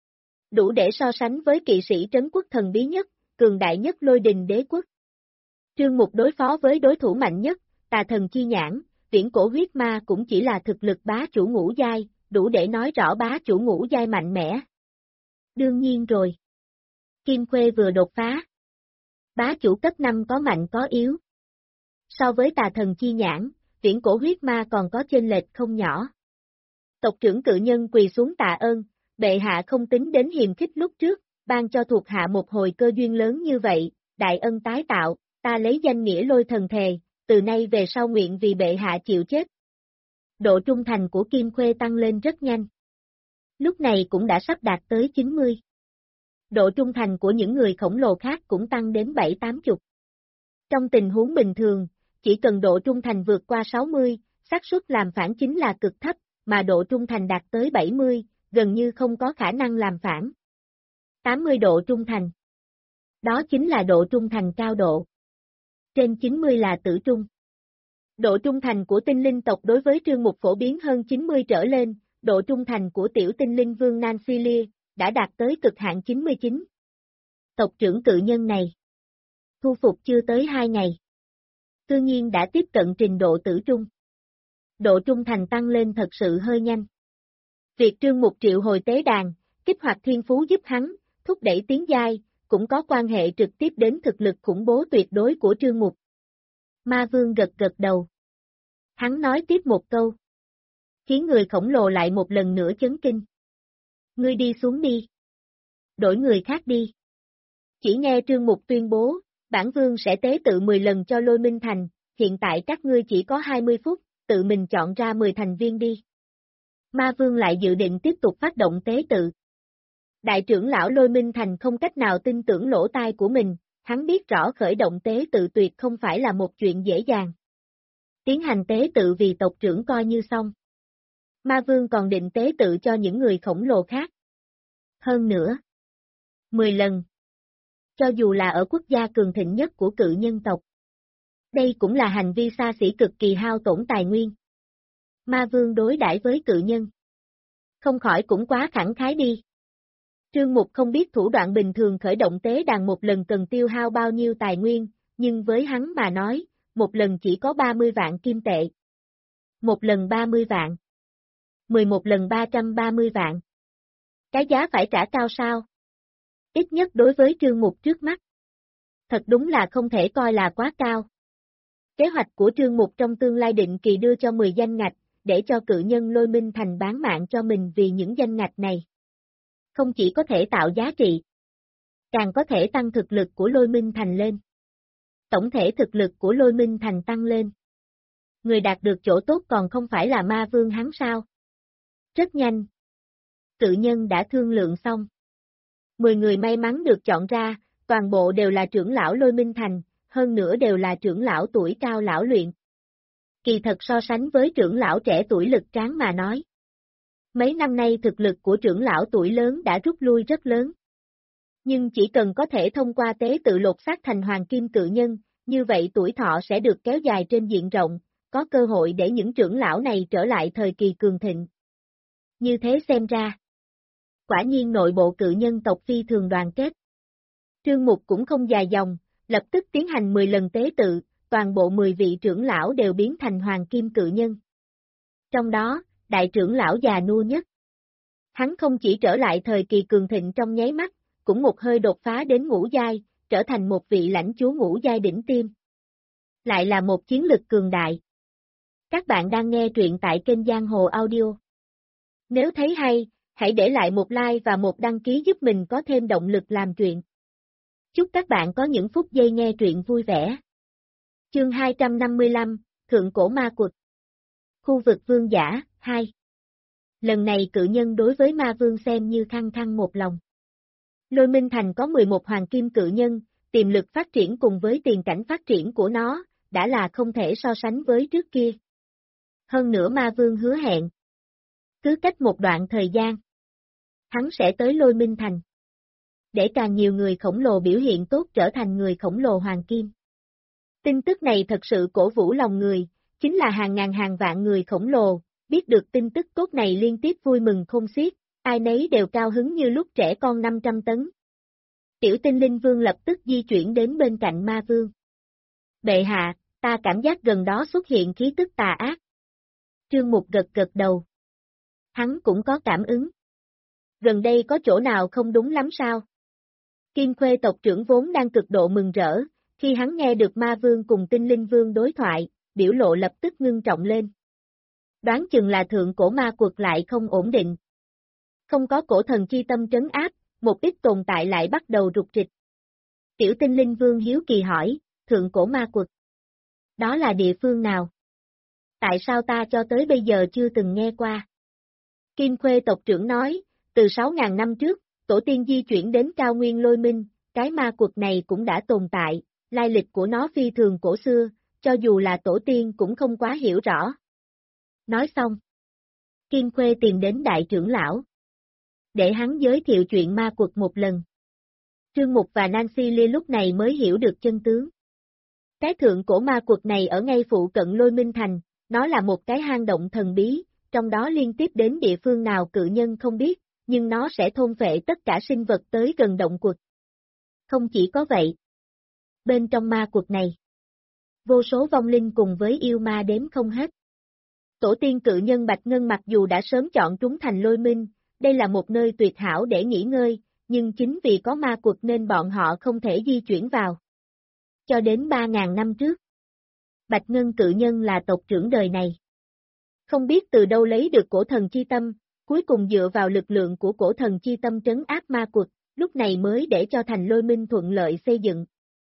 Đủ để so sánh với kỵ sĩ trấn quốc thần bí nhất, cường đại nhất Lôi Đình đế quốc. Trương Mục đối phó với đối thủ mạnh nhất, tà thần chi nhãn, viễn cổ huyết ma cũng chỉ là thực lực bá chủ ngũ giai, đủ để nói rõ bá chủ ngũ giai mạnh mẽ. Đương nhiên rồi. Kim Khuê vừa đột phá. Bá chủ cấp 5 có mạnh có yếu. So với tà thần chi nhãn, viễn cổ huyết ma còn có chênh lệch không nhỏ. Tộc trưởng cự nhân quỳ xuống tạ ơn, bệ hạ không tính đến hiềm khích lúc trước, ban cho thuộc hạ một hồi cơ duyên lớn như vậy, đại ân tái tạo, ta lấy danh nghĩa Lôi thần thề, từ nay về sau nguyện vì bệ hạ chịu chết. Độ trung thành của Kim Khuê tăng lên rất nhanh. Lúc này cũng đã sắp đạt tới 90. Độ trung thành của những người khổng lồ khác cũng tăng đến 7-80. Trong tình huống bình thường, chỉ cần độ trung thành vượt qua 60, xác suất làm phản chính là cực thấp, mà độ trung thành đạt tới 70, gần như không có khả năng làm phản. 80 độ trung thành. Đó chính là độ trung thành cao độ. trên 90 là tử trung. Độ trung thành của tinh linh tộc đối với Trương Mục phổ biến hơn 90 trở lên, độ trung thành của tiểu tinh linh vương Nancy Lee đã đạt tới cực hạn 99. Tộc trưởng cự nhân này thu phục chưa tới 2 ngày. Tự nhiên đã tiếp cận trình độ tử trung. Độ trung thành tăng lên thật sự hơi nhanh. Việc Trương Mục triệu hồi tế đàn, kích hoạt thiên phú giúp hắn, thúc đẩy tiến giai, cũng có quan hệ trực tiếp đến thực lực khủng bố tuyệt đối của Trương Mục. Ma Vương gật gật đầu. Hắn nói tiếp một câu, khiến người khổng lồ lại một lần nữa chấn kinh. Ngươi đi xuống đi. Đổi người khác đi. Chỉ nghe Trương Mục tuyên bố, bản vương sẽ tế tự 10 lần cho Lôi Minh Thành, hiện tại các ngươi chỉ có 20 phút, tự mình chọn ra 10 thành viên đi. Ma Vương lại dự định tiếp tục phát động tế tự. Đại trưởng lão Lôi Minh Thành không cách nào tin tưởng lỗ tai của mình, hắn biết rõ khởi động tế tự tuyệt không phải là một chuyện dễ dàng. Tiến hành tế tự vì tộc trưởng coi như xong. Ma Vương còn định tế tự cho những người khổng lồ khác. Hơn nữa, 10 lần. Cho dù là ở quốc gia cường thịnh nhất của cự nhân tộc. Đây cũng là hành vi xa xỉ cực kỳ hao tổn tài nguyên. Ma Vương đối đãi với cự nhân. Không khỏi cũng quá khẳng khái đi. Trương Mục không biết thủ đoạn bình thường khởi động tế đàn một lần cần tiêu hao bao nhiêu tài nguyên, nhưng với hắn mà nói, một lần chỉ có 30 vạn kim tệ. Một lần 30 vạn. 11 lần 330 vạn. Cái giá phải trả cao sao? Ít nhất đối với Trương Mục trước mắt. Thật đúng là không thể coi là quá cao. Kế hoạch của Trương Mục trong tương lai định kỳ đưa cho 10 danh ngạch, để cho cự nhân Lôi Minh Thành bán mạng cho mình vì những danh ngạch này. Không chỉ có thể tạo giá trị, càng có thể tăng thực lực của Lôi Minh Thành lên. Tổng thể thực lực của Lôi Minh Thành tăng lên. Người đạt được chỗ tốt còn không phải là Ma Vương hắn sao? Rất nhanh. Cự nhân đã thương lượng xong. 10 người may mắn được chọn ra, toàn bộ đều là trưởng lão Lôi Minh Thành, hơn nữa đều là trưởng lão tuổi cao lão luyện. Kỳ thật so sánh với trưởng lão trẻ tuổi lực tráng mà nói. Mấy năm nay thực lực của trưởng lão tuổi lớn đã rút lui rất lớn. Nhưng chỉ cần có thể thông qua tế tự lột xác thành hoàng kim cự nhân, như vậy tuổi thọ sẽ được kéo dài trên diện rộng, có cơ hội để những trưởng lão này trở lại thời kỳ cường thịnh. Như thế xem ra, quả nhiên nội bộ cự nhân tộc phi thường đoàn kết. Trương Mục cũng không dài dòng, lập tức tiến hành 10 lần tế tự, toàn bộ 10 vị trưởng lão đều biến thành hoàng kim cự nhân. Trong đó, đại trưởng lão già nua nhất. Hắn không chỉ trở lại thời kỳ cường thịnh trong nháy mắt, cũng một hơi đột phá đến ngũ giai, trở thành một vị lãnh chúa ngũ giai đỉnh tiêm. Lại là một chiến lực cường đại. Các bạn đang nghe truyện tại kênh Giang Hồ Audio. Nếu thấy hay, hãy để lại một like và một đăng ký giúp mình có thêm động lực làm truyện. Chúc các bạn có những phút giây nghe truyện vui vẻ. Chương 255, Thượng Cổ Ma Quật. Khu vực vương giả, 2. Lần này cự nhân đối với Ma Vương xem như khăng khăng một lòng. Lôi Minh Thành có 11 hoàng kim cự nhân, tiềm lực phát triển cùng với tiền cảnh phát triển của nó, đã là không thể so sánh với trước kia. Hơn nữa Ma Vương hứa hẹn. Cứ cách một đoạn thời gian, hắn sẽ tới Lôi Minh Thành. Để càng nhiều người khổng lồ biểu hiện tốt trở thành người khổng lồ hoàng kim. Tin tức này thật sự cổ vũ lòng người, chính là hàng ngàn hàng vạn người khổng lồ, biết được tin tức tốt này liên tiếp vui mừng khôn xiết, ai nấy đều cao hứng như lúc trẻ con 500 tấn. Tiểu tinh linh vương lập tức di chuyển đến bên cạnh Ma Vương. Bệ hạ, ta cảm giác gần đó xuất hiện khí tức tà ác. Trương Mục gật gật đầu. Hắn cũng có cảm ứng. Gần đây có chỗ nào không đúng lắm sao? Kim Khuê tộc trưởng vốn đang cực độ mừng rỡ, khi hắn nghe được Ma Vương cùng tinh linh vương đối thoại, biểu lộ lập tức ngưng trọng lên. Đoán chừng là thượng cổ ma quật lại không ổn định. Không có cổ thần chi tâm trấn áp, một ít tồn tại lại bắt đầu rục rịch. Tiểu tinh linh vương hiếu kỳ hỏi, thượng cổ ma quật. Đó là địa phương nào? Tại sao ta cho tới bây giờ chưa từng nghe qua? Kim Khuê tộc trưởng nói, từ 6.000 năm trước, tổ tiên di chuyển đến cao nguyên Lôi Minh, cái ma quật này cũng đã tồn tại, lai lịch của nó phi thường cổ xưa, cho dù là tổ tiên cũng không quá hiểu rõ. Nói xong, Kim Khuê tìm đến đại trưởng lão, để hắn giới thiệu chuyện ma quật một lần. Trương Mục và Nancy Lee lúc này mới hiểu được chân tướng. Cái thượng cổ ma quật này ở ngay phụ cận Lôi Minh Thành, nó là một cái hang động thần bí, trong đó liên tiếp đến địa phương nào cự nhân không biết, nhưng nó sẽ thôn phệ tất cả sinh vật tới gần động quật. Không chỉ có vậy. Bên trong ma quật này, vô số vong linh cùng với yêu ma đếm không hết. Tổ tiên cự nhân Bạch Ngân mặc dù đã sớm chọn trúng thành Lôi Minh, đây là một nơi tuyệt hảo để nghỉ ngơi, nhưng chính vì có ma quật nên bọn họ không thể di chuyển vào. Cho đến 3.000 năm trước, Bạch Ngân cự nhân là tộc trưởng đời này. Không biết từ đâu lấy được cổ thần chi tâm, cuối cùng dựa vào lực lượng của cổ thần chi tâm trấn áp ma quật, lúc này mới để cho thành Lôi Minh thuận lợi xây dựng.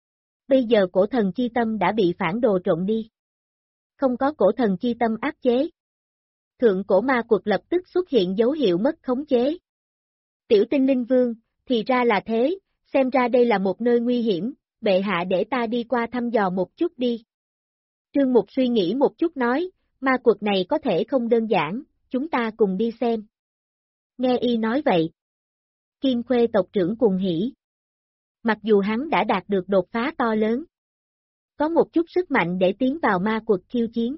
Bây giờ cổ thần chi tâm đã bị phản đồ trộn đi. Không có cổ thần chi tâm áp chế. Thượng cổ ma quật lập tức xuất hiện dấu hiệu mất khống chế. Tiểu Tinh Linh Vương, thì ra là thế, xem ra đây là một nơi nguy hiểm, bệ hạ để ta đi qua thăm dò một chút đi. Trương Mục suy nghĩ một chút nói, ma quật này có thể không đơn giản, chúng ta cùng đi xem. Nghe y nói vậy. Kim Khuê tộc trưởng cuồng hỉ. Mặc dù hắn đã đạt được đột phá to lớn, có một chút sức mạnh để tiến vào ma quật khiêu chiến.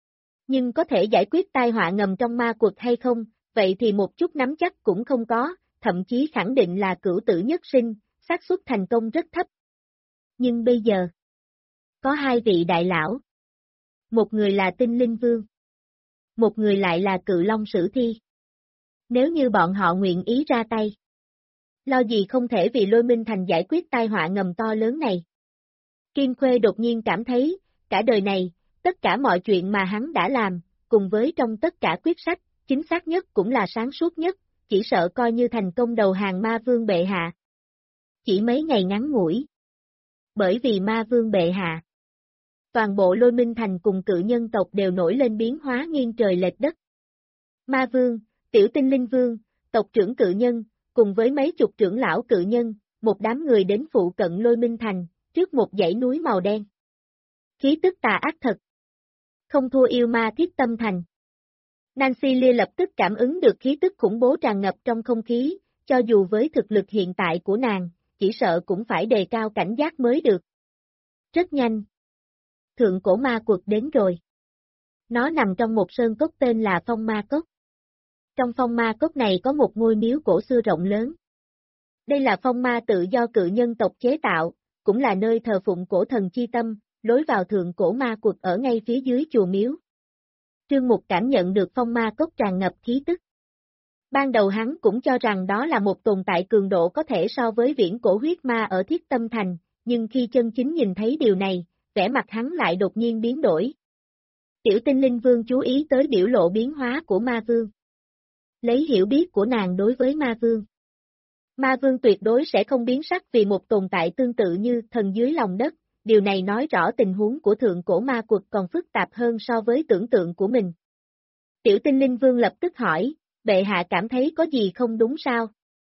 Nhưng có thể giải quyết tai họa ngầm trong ma quật hay không, vậy thì một chút nắm chắc cũng không có, thậm chí khẳng định là cửu tử nhất sinh, xác suất thành công rất thấp. Nhưng bây giờ, có hai vị đại lão. Một người là Tinh Linh Vương. Một người lại là Cự Long Sử Thi. Nếu như bọn họ nguyện ý ra tay, lo gì không thể vì Lôi Minh Thành giải quyết tai họa ngầm to lớn này. Kim Khuê đột nhiên cảm thấy, cả đời này, tất cả mọi chuyện mà hắn đã làm, cùng với trong tất cả quyết sách, chính xác nhất cũng là sáng suốt nhất, chỉ sợ coi như thành công đầu hàng ma vương bệ hạ. Chỉ mấy ngày ngắn ngủi. Bởi vì ma vương bệ hạ, toàn bộ Lôi Minh Thành cùng cự nhân tộc đều nổi lên biến hóa nghiêng trời lệch đất. Ma vương, Tiểu Tinh Linh Vương, tộc trưởng cự nhân, cùng với mấy chục trưởng lão cự nhân, một đám người đến phụ cận Lôi Minh Thành, trước một dãy núi màu đen. Khí tức tà ác thật. Không thua yêu ma Thiết Tâm Thành. Nancy Lia lập tức cảm ứng được khí tức khủng bố tràn ngập trong không khí, cho dù với thực lực hiện tại của nàng, chỉ sợ cũng phải đề cao cảnh giác mới được. Rất nhanh. Thượng cổ ma quật đến rồi. Nó nằm trong một sơn cốc tên là Phong Ma Cốc. Trong Phong Ma Cốc này có một ngôi miếu cổ xưa rộng lớn. Đây là phong ma tự do cự nhân tộc chế tạo, cũng là nơi thờ phụng cổ thần chi tâm, lối vào thượng cổ ma quật ở ngay phía dưới chùa miếu. Trương Mục cảm nhận được Phong Ma Cốc tràn ngập khí tức. Ban đầu hắn cũng cho rằng đó là một tồn tại cường độ có thể so với viễn cổ huyết ma ở Thiết Tâm Thành, nhưng khi chân chính nhìn thấy điều này, vẻ mặt hắn lại đột nhiên biến đổi. Tiểu Tinh Linh Vương chú ý tới biểu lộ biến hóa của ma vương. Lấy hiểu biết của nàng đối với ma vương. Ma vương tuyệt đối sẽ không biến sắc vì một tồn tại tương tự như thần dưới lòng đất, điều này nói rõ tình huống của thượng cổ ma quật còn phức tạp hơn so với tưởng tượng của mình. Tiểu Tinh Linh Vương lập tức hỏi, bệ hạ cảm thấy có gì không đúng sao?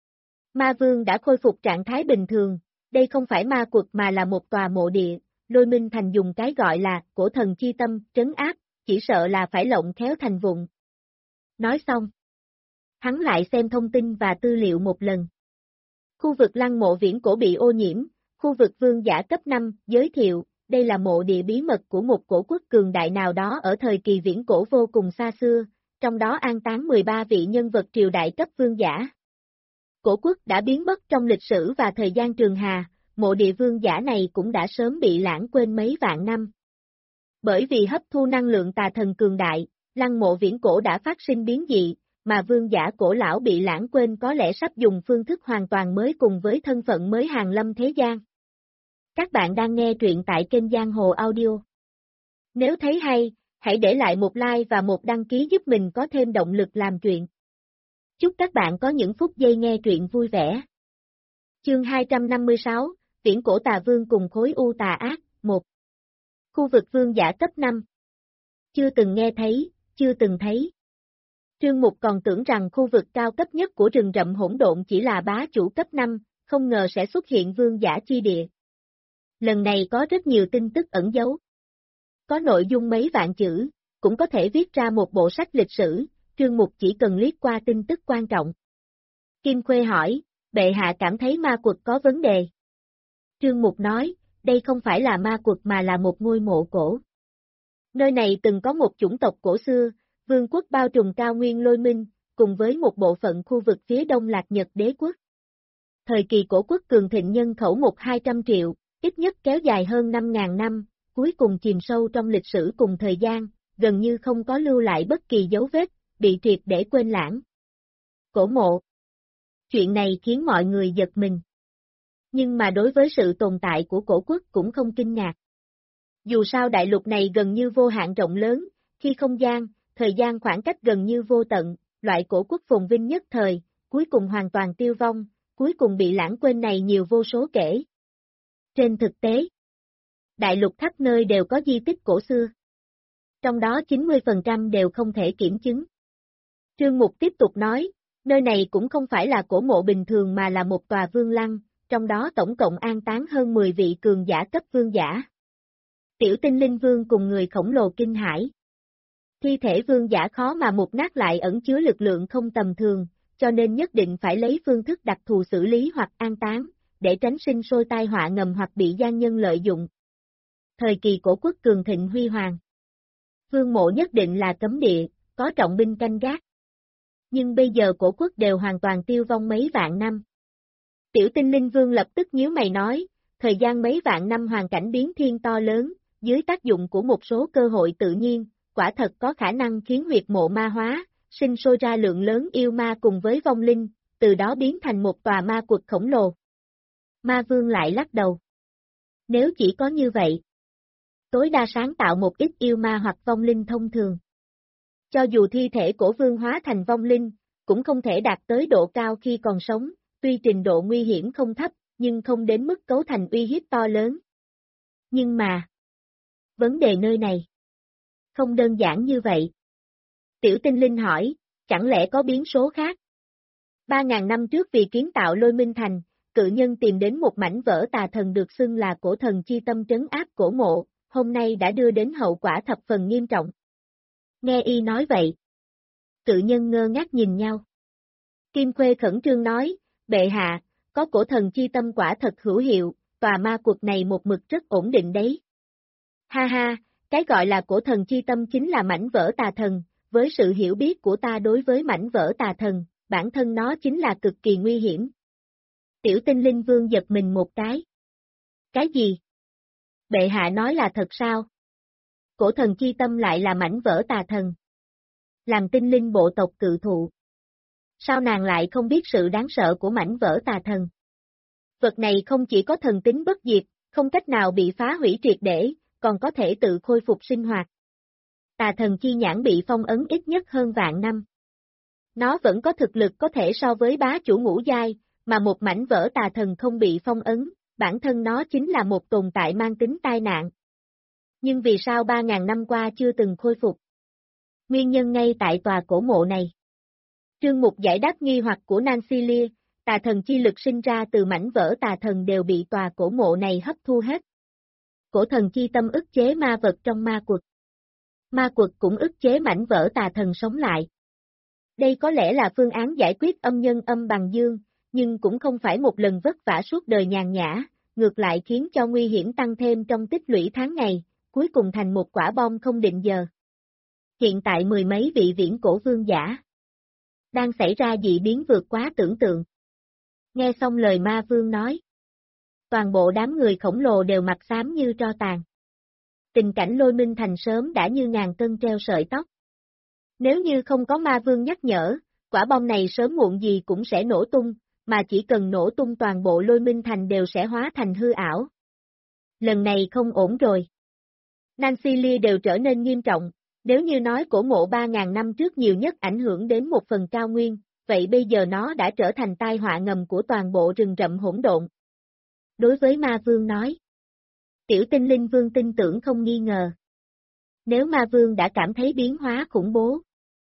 Ma vương đã khôi phục trạng thái bình thường, đây không phải ma quật mà là một tòa mộ địa, Lôi Minh Thành dùng cái gọi là cổ thần chi tâm, trấn áp, chỉ sợ là phải lộng khéo thành vụn. Nói xong, hắn lại xem thông tin và tư liệu một lần. Khu vực lăng mộ viễn cổ bị ô nhiễm, khu vực vương giả cấp 5, giới thiệu, đây là mộ địa bí mật của một cổ quốc cường đại nào đó ở thời kỳ viễn cổ vô cùng xa xưa, trong đó an táng 13 vị nhân vật triều đại cấp vương giả. Cổ quốc đã biến mất trong lịch sử và thời gian trường hà, mộ địa vương giả này cũng đã sớm bị lãng quên mấy vạn năm. Bởi vì hấp thu năng lượng tà thần cường đại, lăng mộ viễn cổ đã phát sinh biến dị, mà vương giả cổ lão bị lãng quên có lẽ sắp dùng phương thức hoàn toàn mới cùng với thân phận mới hàng lâm thế gian. Các bạn đang nghe truyện tại kênh Giang Hồ Audio. Nếu thấy hay, hãy để lại một like và một đăng ký giúp mình có thêm động lực làm truyện. Chúc các bạn có những phút giây nghe truyện vui vẻ. Chương 256, Viễn cổ tà vương cùng khối u tà ác, 1. Khu vực vương giả cấp 5. Chưa từng nghe thấy, chưa từng thấy. Trương Mục còn tưởng rằng khu vực cao cấp nhất của rừng rậm hỗn độn chỉ là bá chủ cấp 5, không ngờ sẽ xuất hiện vương giả chi địa. Lần này có rất nhiều tin tức ẩn giấu. Có nội dung mấy vạn chữ, cũng có thể viết ra một bộ sách lịch sử, Trương Mục chỉ cần liếc qua tin tức quan trọng. Kim Khuê hỏi, bệ hạ cảm thấy ma quật có vấn đề. Trương Mục nói, đây không phải là ma quật mà là một ngôi mộ cổ. Nơi này từng có một chủng tộc cổ xưa, vương quốc bao trùm cao nguyên lôi minh, cùng với một bộ phận khu vực phía đông Lạc Nhật đế quốc. Thời kỳ cổ quốc cường thịnh nhân khẩu 1-200 triệu, ít nhất kéo dài hơn 5.000 năm, cuối cùng chìm sâu trong lịch sử cùng thời gian, gần như không có lưu lại bất kỳ dấu vết, bị triệt để quên lãng. Cổ mộ. Chuyện này khiến mọi người giật mình. Nhưng mà đối với sự tồn tại của cổ quốc cũng không kinh ngạc. Dù sao đại lục này gần như vô hạn rộng lớn, khi không gian, thời gian khoảng cách gần như vô tận, loại cổ quốc phồn vinh nhất thời, cuối cùng hoàn toàn tiêu vong, cuối cùng bị lãng quên này nhiều vô số kể. Trên thực tế, đại lục khắp nơi đều có di tích cổ xưa. Trong đó 90% đều không thể kiểm chứng. Trương Mục tiếp tục nói, nơi này cũng không phải là cổ mộ bình thường mà là một tòa vương lăng, trong đó tổng cộng an táng hơn 10 vị cường giả cấp vương giả. Tiểu Tinh Linh Vương cùng người khổng lồ kinh hãi. Thi thể vương giả khó mà mục nát lại ẩn chứa lực lượng không tầm thường, cho nên nhất định phải lấy phương thức đặc thù xử lý hoặc an táng, để tránh sinh sôi tai họa ngầm hoặc bị gian nhân lợi dụng. Thời kỳ cổ quốc cường thịnh huy hoàng. Vương mộ nhất định là cấm địa, có trọng binh canh gác. Nhưng bây giờ cổ quốc đều hoàn toàn tiêu vong mấy vạn năm. Tiểu Tinh Linh Vương lập tức nhíu mày nói, thời gian mấy vạn năm hoàn cảnh biến thiên to lớn, dưới tác dụng của một số cơ hội tự nhiên, quả thật có khả năng khiến huyệt mộ ma hóa, sinh sôi ra lượng lớn yêu ma cùng với vong linh, từ đó biến thành một tòa ma quật khổng lồ. Ma Vương lại lắc đầu. Nếu chỉ có như vậy, tối đa sáng tạo một ít yêu ma hoặc vong linh thông thường. Cho dù thi thể của vương hóa thành vong linh, cũng không thể đạt tới độ cao khi còn sống, tuy trình độ nguy hiểm không thấp, nhưng không đến mức cấu thành uy hiếp to lớn. Nhưng mà, vấn đề nơi này không đơn giản như vậy. Tiểu Tinh Linh hỏi, chẳng lẽ có biến số khác? 3.000 năm trước vì kiến tạo Lôi Minh Thành, cự nhân tìm đến một mảnh vỡ tà thần được xưng là cổ thần chi tâm trấn áp cổ mộ, hôm nay đã đưa đến hậu quả thập phần nghiêm trọng. Nghe y nói vậy. Cự nhân ngơ ngác nhìn nhau. Kim Khuê khẩn trương nói, bệ hạ, có cổ thần chi tâm quả thật hữu hiệu, tòa ma quật này một mực rất ổn định đấy. Ha ha, cái gọi là cổ thần chi tâm chính là mảnh vỡ tà thần, với sự hiểu biết của ta đối với mảnh vỡ tà thần, bản thân nó chính là cực kỳ nguy hiểm. Tiểu Tinh Linh Vương giật mình một cái. Cái gì? Bệ hạ nói là thật sao? Cổ thần chi tâm lại là mảnh vỡ tà thần. Làm tinh linh bộ tộc cự thụ. Sao nàng lại không biết sự đáng sợ của mảnh vỡ tà thần? Vật này không chỉ có thần tính bất diệt, không cách nào bị phá hủy triệt để, còn có thể tự khôi phục sinh hoạt. Tà thần chi nhãn bị phong ấn ít nhất hơn vạn năm. Nó vẫn có thực lực có thể so với bá chủ ngũ giai, mà một mảnh vỡ tà thần không bị phong ấn, bản thân nó chính là một tồn tại mang tính tai nạn. Nhưng vì sao 3.000 năm qua chưa từng khôi phục? Nguyên nhân ngay tại tòa cổ mộ này. Trương Mục giải đáp nghi hoặc của Nancy Lee, tà thần chi lực sinh ra từ mảnh vỡ tà thần đều bị tòa cổ mộ này hấp thu hết. Cổ thần chi tâm ức chế ma vật trong ma quật. Ma quật cũng ức chế mảnh vỡ tà thần sống lại. Đây có lẽ là phương án giải quyết âm nhân âm bằng dương, nhưng cũng không phải một lần vất vả suốt đời nhàn nhã, ngược lại khiến cho nguy hiểm tăng thêm trong tích lũy tháng ngày, cuối cùng thành một quả bom không định giờ. Hiện tại mười mấy vị viễn cổ vương giả đang xảy ra dị biến vượt quá tưởng tượng. Nghe xong lời ma vương nói, toàn bộ đám người khổng lồ đều mặt xám như tro tàn. Tình cảnh Lôi Minh Thành sớm đã như ngàn cân treo sợi tóc. Nếu như không có ma vương nhắc nhở, quả bom này sớm muộn gì cũng sẽ nổ tung, mà chỉ cần nổ tung toàn bộ Lôi Minh Thành đều sẽ hóa thành hư ảo. Lần này không ổn rồi. Nancy Lee đều trở nên nghiêm trọng, nếu như nói cổ mộ 3.000 năm trước nhiều nhất ảnh hưởng đến một phần cao nguyên, vậy bây giờ nó đã trở thành tai họa ngầm của toàn bộ rừng rậm hỗn độn. Đối với ma vương nói, Tiểu Tinh Linh Vương tin tưởng không nghi ngờ. Nếu ma vương đã cảm thấy biến hóa khủng bố,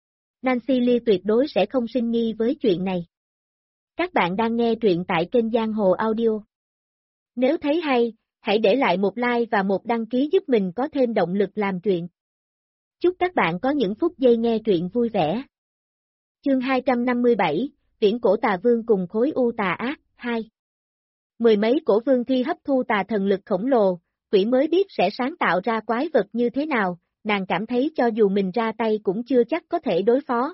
Nancy Lee tuyệt đối sẽ không sinh nghi với chuyện này. Các bạn đang nghe truyện tại kênh Giang Hồ Audio. Nếu thấy hay, hãy để lại một like và một đăng ký giúp mình có thêm động lực làm truyện. Chúc các bạn có những phút giây nghe truyện vui vẻ. Chương 257, Viễn cổ tà vương cùng khối u tà ác, 2. mười mấy cổ vương thi hấp thu tà thần lực khổng lồ, quỷ mới biết sẽ sáng tạo ra quái vật như thế nào, nàng cảm thấy cho dù mình ra tay cũng chưa chắc có thể đối phó.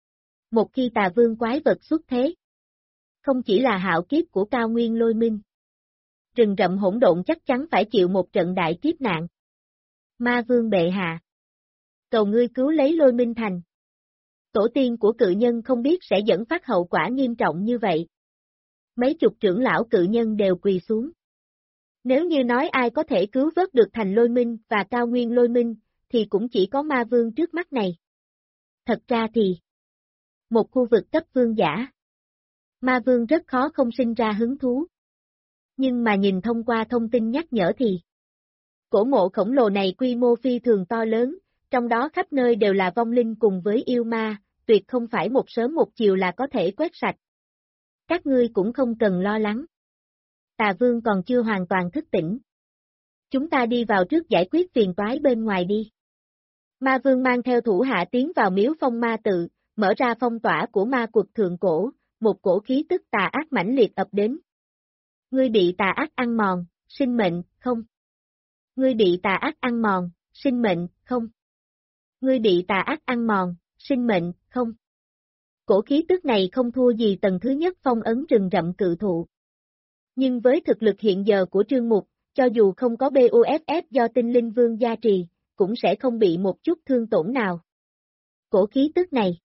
Một khi tà vương quái vật xuất thế, không chỉ là hạo kiếp của cao nguyên lôi minh. Rừng rậm hỗn độn chắc chắn phải chịu một trận đại kiếp nạn. Ma vương bệ hạ, cầu ngươi cứu lấy lôi minh thành. Tổ tiên của cự nhân không biết sẽ dẫn phát hậu quả nghiêm trọng như vậy. Mấy chục trưởng lão cự nhân đều quỳ xuống. Nếu như nói ai có thể cứu vớt được thành lôi minh và cao nguyên lôi minh, thì cũng chỉ có ma vương trước mắt này. Thật ra thì, một khu vực cấp vương giả, ma vương rất khó không sinh ra hứng thú. Nhưng mà nhìn thông qua thông tin nhắc nhở thì, cổ mộ khổng lồ này quy mô phi thường to lớn, trong đó khắp nơi đều là vong linh cùng với yêu ma, tuyệt không phải một sớm một chiều là có thể quét sạch. Các ngươi cũng không cần lo lắng. Tà vương còn chưa hoàn toàn thức tỉnh. Chúng ta đi vào trước giải quyết phiền toái bên ngoài đi. Ma vương mang theo thủ hạ tiến vào miếu phong ma tự, mở ra phong tỏa của ma quật thượng cổ, một cổ khí tức tà ác mãnh liệt ập đến. Ngươi bị tà ác ăn mòn, sinh mệnh, không. Ngươi bị tà ác ăn mòn, sinh mệnh, không. Ngươi bị tà ác ăn mòn, sinh mệnh, không. Cổ khí tức này không thua gì tầng thứ nhất phong ấn rừng rậm cự thụ. Nhưng với thực lực hiện giờ của Trương Mục, cho dù không có BUFF do tinh linh vương gia trì, cũng sẽ không bị một chút thương tổn nào. Cổ khí tức này,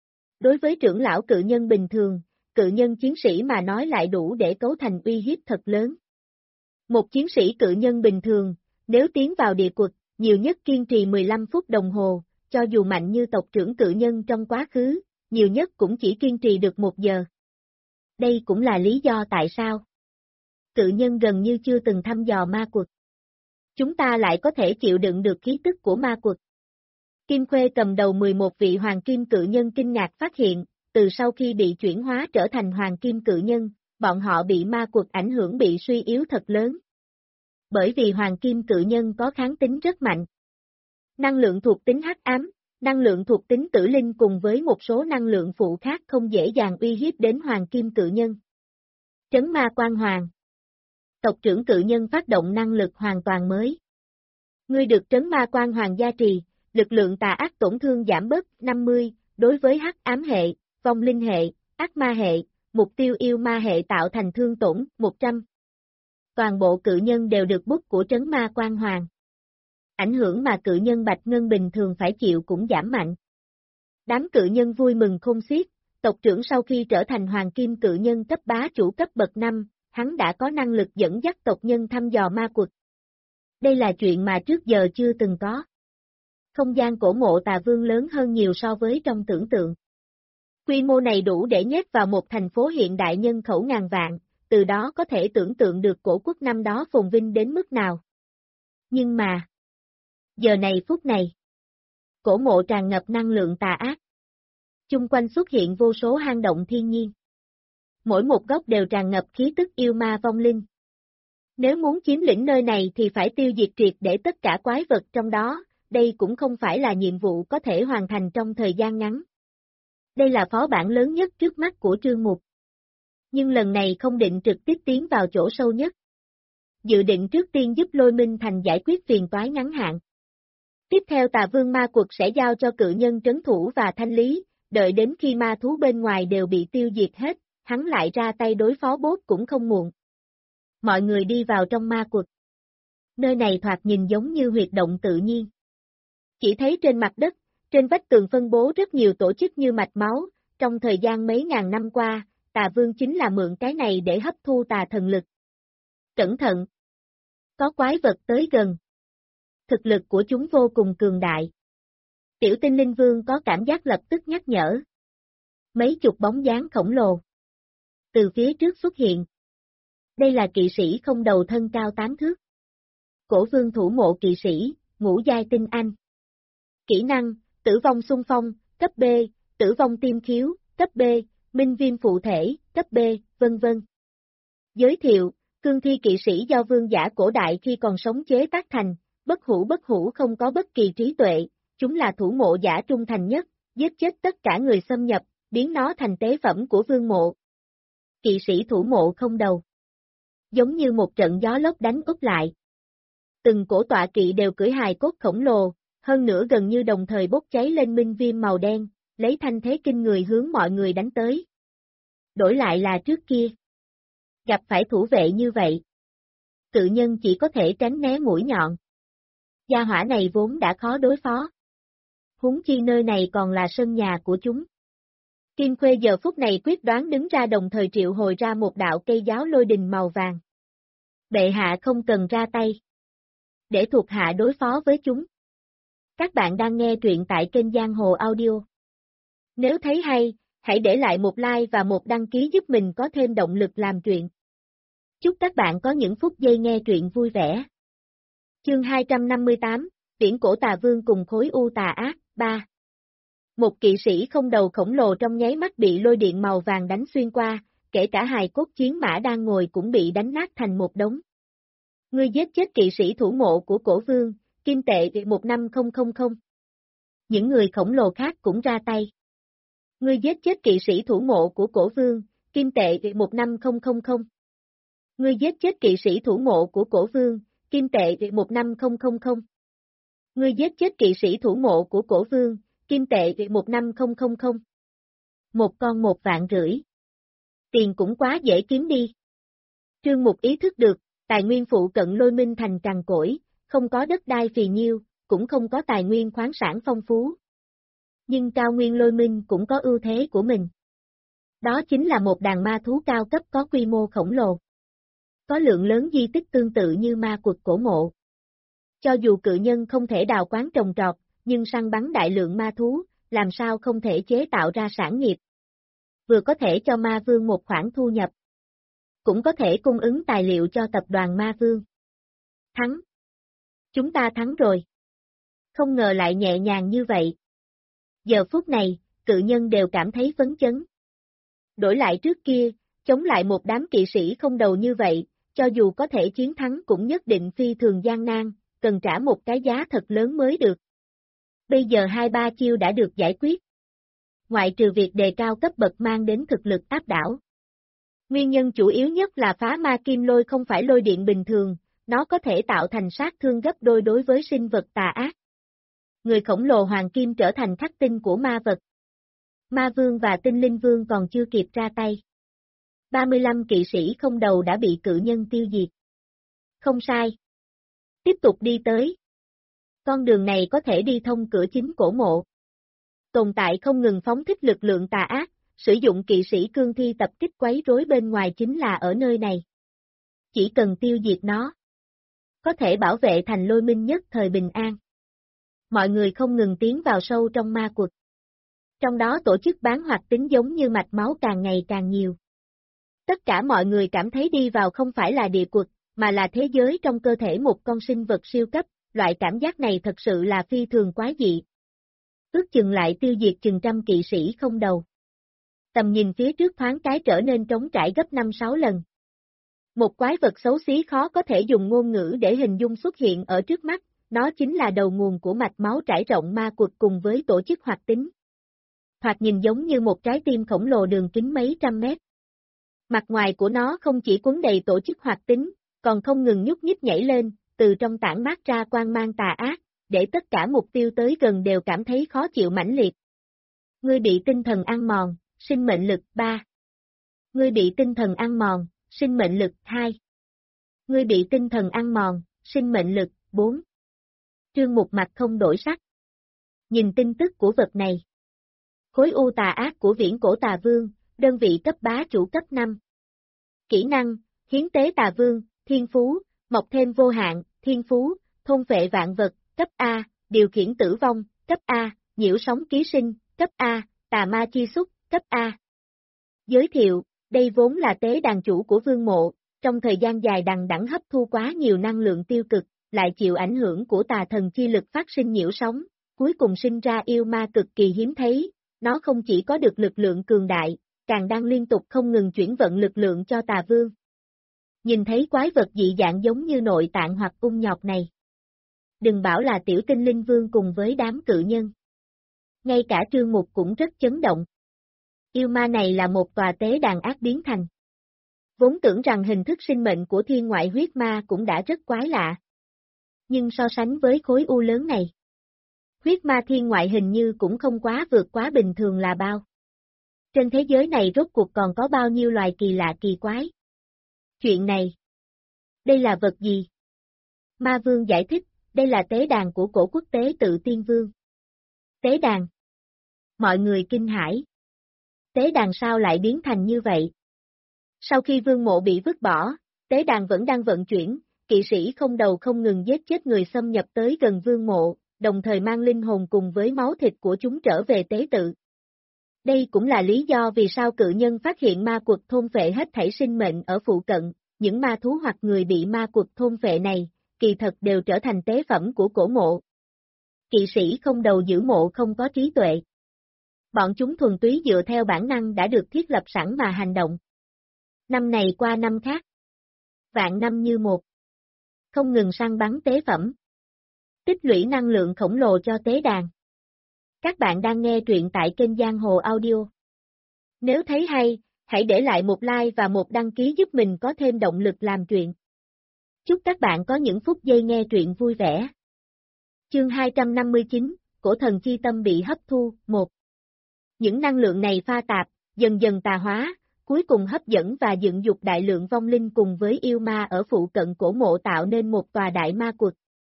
đối với trưởng lão cự nhân bình thường, cự nhân chiến sĩ mà nói lại đủ để cấu thành uy hiếp thật lớn. Một chiến sĩ cự nhân bình thường, nếu tiến vào địa quật, nhiều nhất kiên trì 15 phút đồng hồ, cho dù mạnh như tộc trưởng cự nhân trong quá khứ, nhiều nhất cũng chỉ kiên trì được 1 giờ. Đây cũng là lý do tại sao cự nhân gần như chưa từng thăm dò ma quật. Chúng ta lại có thể chịu đựng được khí tức của ma quật. Kim Khuê cầm đầu 11 vị hoàng kim cự nhân kinh ngạc phát hiện, từ sau khi bị chuyển hóa trở thành hoàng kim cự nhân, bọn họ bị ma quật ảnh hưởng bị suy yếu thật lớn. Bởi vì hoàng kim cự nhân có kháng tính rất mạnh. Năng lượng thuộc tính hắc ám, năng lượng thuộc tính tử linh cùng với một số năng lượng phụ khác không dễ dàng uy hiếp đến hoàng kim cự nhân. Trấn ma quan hoàng. Tộc trưởng cự nhân phát động năng lực hoàn toàn mới. Ngươi được trấn ma quan hoàng gia trì, lực lượng tà ác tổn thương giảm bớt 50, đối với hắc ám hệ, vong linh hệ, ác ma hệ, mục tiêu yêu ma hệ tạo thành thương tổn 100. Toàn bộ cự nhân đều được bút của trấn ma quan hoàng. Ảnh hưởng mà cự nhân bạch ngân bình thường phải chịu cũng giảm mạnh. Đám cự nhân vui mừng khôn xiết, tộc trưởng sau khi trở thành hoàng kim cự nhân cấp bá chủ cấp bậc 5, hắn đã có năng lực dẫn dắt tộc nhân thăm dò ma quật. Đây là chuyện mà trước giờ chưa từng có. Không gian cổ mộ tà vương lớn hơn nhiều so với trong tưởng tượng. Quy mô này đủ để nhét vào một thành phố hiện đại nhân khẩu ngàn vạn, từ đó có thể tưởng tượng được cổ quốc năm đó phồn vinh đến mức nào. Nhưng mà, giờ này phút này, cổ mộ tràn ngập năng lượng tà ác. Chung quanh xuất hiện vô số hang động thiên nhiên. Mỗi một góc đều tràn ngập khí tức yêu ma vong linh. Nếu muốn chiếm lĩnh nơi này thì phải tiêu diệt triệt để tất cả quái vật trong đó, đây cũng không phải là nhiệm vụ có thể hoàn thành trong thời gian ngắn. Đây là phó bản lớn nhất trước mắt của Trương Mục. Nhưng lần này không định trực tiếp tiến vào chỗ sâu nhất. Dự định trước tiên giúp Lôi Minh Thành giải quyết phiền toái ngắn hạn. Tiếp theo Tà Vương Ma Quật sẽ giao cho cự nhân trấn thủ và thanh lý, đợi đến khi ma thú bên ngoài đều bị tiêu diệt hết, hắn lại ra tay đối phó bốt cũng không muộn. Mọi người đi vào trong ma quật. Nơi này thoạt nhìn giống như huyệt động tự nhiên. Chỉ thấy trên mặt đất, trên vách tường phân bố rất nhiều tổ chức như mạch máu, trong thời gian mấy ngàn năm qua, Tà Vương chính là mượn cái này để hấp thu tà thần lực. Cẩn thận! Có quái vật tới gần. Thực lực của chúng vô cùng cường đại. Tiểu tinh linh vương có cảm giác lập tức nhắc nhở. Mấy chục bóng dáng khổng lồ. Từ phía trước xuất hiện. Đây là kỵ sĩ không đầu thân cao 8 thước. Cổ vương thủ mộ kỵ sĩ, ngũ giai tinh anh. Kỹ năng, tử vong xung phong, cấp B, tử vong tiêm khiếu, cấp B, minh viêm phụ thể, cấp B, vân vân. Giới thiệu, cương thi kỵ sĩ do vương giả cổ đại khi còn sống chế tác thành, bất hủ không có bất kỳ trí tuệ, chúng là thủ mộ giả trung thành nhất, giết chết tất cả người xâm nhập, biến nó thành tế phẩm của vương mộ. Kỵ sĩ thủ mộ không đầu. giống như một trận gió lốc đánh úp lại. Từng cổ tọa kỵ đều cưỡi hài cốt khổng lồ, hơn nữa gần như đồng thời bốc cháy lên minh viêm màu đen, lấy thanh thế kinh người hướng mọi người đánh tới. Đổi lại là trước kia. Gặp phải thủ vệ như vậy, cự nhân chỉ có thể tránh né mũi nhọn. Gia hỏa này vốn đã khó đối phó. Huống chi nơi này còn là sân nhà của chúng. Kim Khuê giờ phút này quyết đoán đứng ra đồng thời triệu hồi ra một đạo cây giáo lôi đình màu vàng. Bệ hạ không cần ra tay. Để thuộc hạ đối phó với chúng. Các bạn đang nghe truyện tại kênh Giang Hồ Audio. Nếu thấy hay, hãy để lại một like và một đăng ký giúp mình có thêm động lực làm truyện. Chúc các bạn có những phút giây nghe truyện vui vẻ. Chương 258, Viễn cổ tà vương cùng khối u tà ác, 3. Một kỵ sĩ không đầu khổng lồ trong nháy mắt bị lôi điện màu vàng đánh xuyên qua, kể cả hài cốt chiến mã đang ngồi cũng bị đánh nát thành một đống. Ngươi giết chết kỵ sĩ thủ mộ của cổ vương, kim tệ 15000. Những người khổng lồ khác cũng ra tay. Ngươi giết chết kỵ sĩ thủ mộ của cổ vương, kim tệ 15000. Ngươi giết chết kỵ sĩ thủ mộ của cổ vương, kim tệ 15000. Ngươi giết chết kỵ sĩ thủ mộ của cổ vương, kim tệ 15000. Một con 1,5 vạn. Tiền cũng quá dễ kiếm đi. Trương Mục ý thức được, tài nguyên phụ cận Lôi Minh thành cằn cỗi, không có đất đai phì nhiêu, cũng không có tài nguyên khoáng sản phong phú. Nhưng cao nguyên Lôi Minh cũng có ưu thế của mình. Đó chính là một đàn ma thú cao cấp có quy mô khổng lồ. Có lượng lớn di tích tương tự như ma quật cổ mộ. Cho dù cự nhân không thể đào quán trồng trọt, nhưng săn bắn đại lượng ma thú, làm sao không thể chế tạo ra sản nghiệp. Vừa có thể cho ma vương một khoản thu nhập. Cũng có thể cung ứng tài liệu cho tập đoàn ma vương. Thắng. Chúng ta thắng rồi. Không ngờ lại nhẹ nhàng như vậy. Giờ phút này, cự nhân đều cảm thấy phấn chấn. Đổi lại trước kia, chống lại một đám kỵ sĩ không đầu như vậy, cho dù có thể chiến thắng cũng nhất định phi thường gian nan, cần trả một cái giá thật lớn mới được. Bây giờ 2-3 chiêu đã được giải quyết. Ngoại trừ việc đề cao cấp bậc mang đến thực lực áp đảo. Nguyên nhân chủ yếu nhất là phá ma kim lôi không phải lôi điện bình thường, nó có thể tạo thành sát thương gấp đôi đối với sinh vật tà ác. Người khổng lồ hoàng kim trở thành khắc tinh của ma vật. Ma vương và tinh linh vương còn chưa kịp ra tay. 35 kỵ sĩ không đầu đã bị cự nhân tiêu diệt. Không sai. Tiếp tục đi tới. Con đường này có thể đi thông cửa chính cổ mộ. Tồn tại không ngừng phóng thích lực lượng tà ác, sử dụng kỵ sĩ cương thi tập kích quấy rối bên ngoài chính là ở nơi này. Chỉ cần tiêu diệt nó, có thể bảo vệ thành Lôi Minh nhất thời bình an. Mọi người không ngừng tiến vào sâu trong ma quật. Trong đó tổ chức bán hoạt tính giống như mạch máu càng ngày càng nhiều. Tất cả mọi người cảm thấy đi vào không phải là địa quật, mà là thế giới trong cơ thể một con sinh vật siêu cấp, loại cảm giác này thật sự là phi thường quái dị. Ước chừng lại tiêu diệt chừng trăm kỵ sĩ không đầu. Tầm nhìn phía trước thoáng cái trở nên trống trải gấp 5-6 lần. Một quái vật xấu xí khó có thể dùng ngôn ngữ để hình dung xuất hiện ở trước mắt, nó chính là đầu nguồn của mạch máu trải rộng ma quật cùng với tổ chức hoạt tính. Thoạt nhìn giống như một trái tim khổng lồ đường kính mấy trăm mét. Mặt ngoài của nó không chỉ cuốn đầy tổ chức hoạt tính, còn không ngừng nhúc nhích nhảy lên, từ trong tản mát ra quang mang tà ác, để tất cả mục tiêu tới gần đều cảm thấy khó chịu mãnh liệt. Ngươi bị tinh thần ăn mòn, sinh mệnh lực 3. Ngươi bị tinh thần ăn mòn, sinh mệnh lực 2. Ngươi bị tinh thần ăn mòn, sinh mệnh lực 4. Trương Mục mặt không đổi sắc. Nhìn tin tức của vật này. Khối u tà ác của viễn cổ tà vương, đơn vị cấp bá chủ cấp 5. Kỹ năng, hiến tế tà vương, thiên phú, mọc thêm vô hạn, thiên phú, thôn phệ vạn vật, cấp A, điều khiển tử vong, cấp A, nhiễu sóng ký sinh, cấp A, tà ma chi xúc, cấp A. Giới thiệu, đây vốn là tế đàn chủ của vương mộ, trong thời gian dài đằng đẵng hấp thu quá nhiều năng lượng tiêu cực, lại chịu ảnh hưởng của tà thần chi lực phát sinh nhiễu sóng, cuối cùng sinh ra yêu ma cực kỳ hiếm thấy, nó không chỉ có được lực lượng cường đại, càng đang liên tục không ngừng chuyển vận lực lượng cho tà vương. Nhìn thấy quái vật dị dạng giống như nội tạng hoặc ung nhọt này. Đừng bảo là tiểu tinh linh vương cùng với đám cự nhân. Ngay cả Trương Mục cũng rất chấn động. Yêu ma này là một tòa tế đàn ác biến thành. Vốn tưởng rằng hình thức sinh mệnh của thiên ngoại huyết ma cũng đã rất quái lạ. Nhưng so sánh với khối u lớn này, huyết ma thiên ngoại hình như cũng không quá vượt quá bình thường là bao. Trên thế giới này rốt cuộc còn có bao nhiêu loài kỳ lạ kỳ quái? Chuyện này, đây là vật gì? Ma Vương giải thích, đây là tế đàn của cổ quốc tế tự tiên vương. Tế đàn? Mọi người kinh hãi. Tế đàn sao lại biến thành như vậy? Sau khi vương mộ bị vứt bỏ, tế đàn vẫn đang vận chuyển, kỵ sĩ không đầu không ngừng giết chết người xâm nhập tới gần vương mộ, đồng thời mang linh hồn cùng với máu thịt của chúng trở về tế tự. Đây cũng là lý do vì sao cự nhân phát hiện ma quật thôn phệ hết thảy sinh mệnh ở phụ cận, những ma thú hoặc người bị ma quật thôn phệ này, kỳ thật đều trở thành tế phẩm của cổ mộ. Kỵ sĩ không đầu giữ mộ không có trí tuệ. Bọn chúng thuần túy dựa theo bản năng đã được thiết lập sẵn mà hành động. Năm này qua năm khác. Vạn năm như một. Không ngừng săn bắn tế phẩm. Tích lũy năng lượng khổng lồ cho tế đàn. Các bạn đang nghe truyện tại kênh Giang Hồ Audio. Nếu thấy hay, hãy để lại một like và một đăng ký giúp mình có thêm động lực làm truyện. Chúc các bạn có những phút giây nghe truyện vui vẻ. Chương 259, Cổ thần chi tâm bị hấp thu, 1. Những năng lượng này pha tạp, dần dần tà hóa, cuối cùng hấp dẫn và dựng dục đại lượng vong linh cùng với yêu ma ở phụ cận cổ mộ tạo nên một tòa đại ma quật.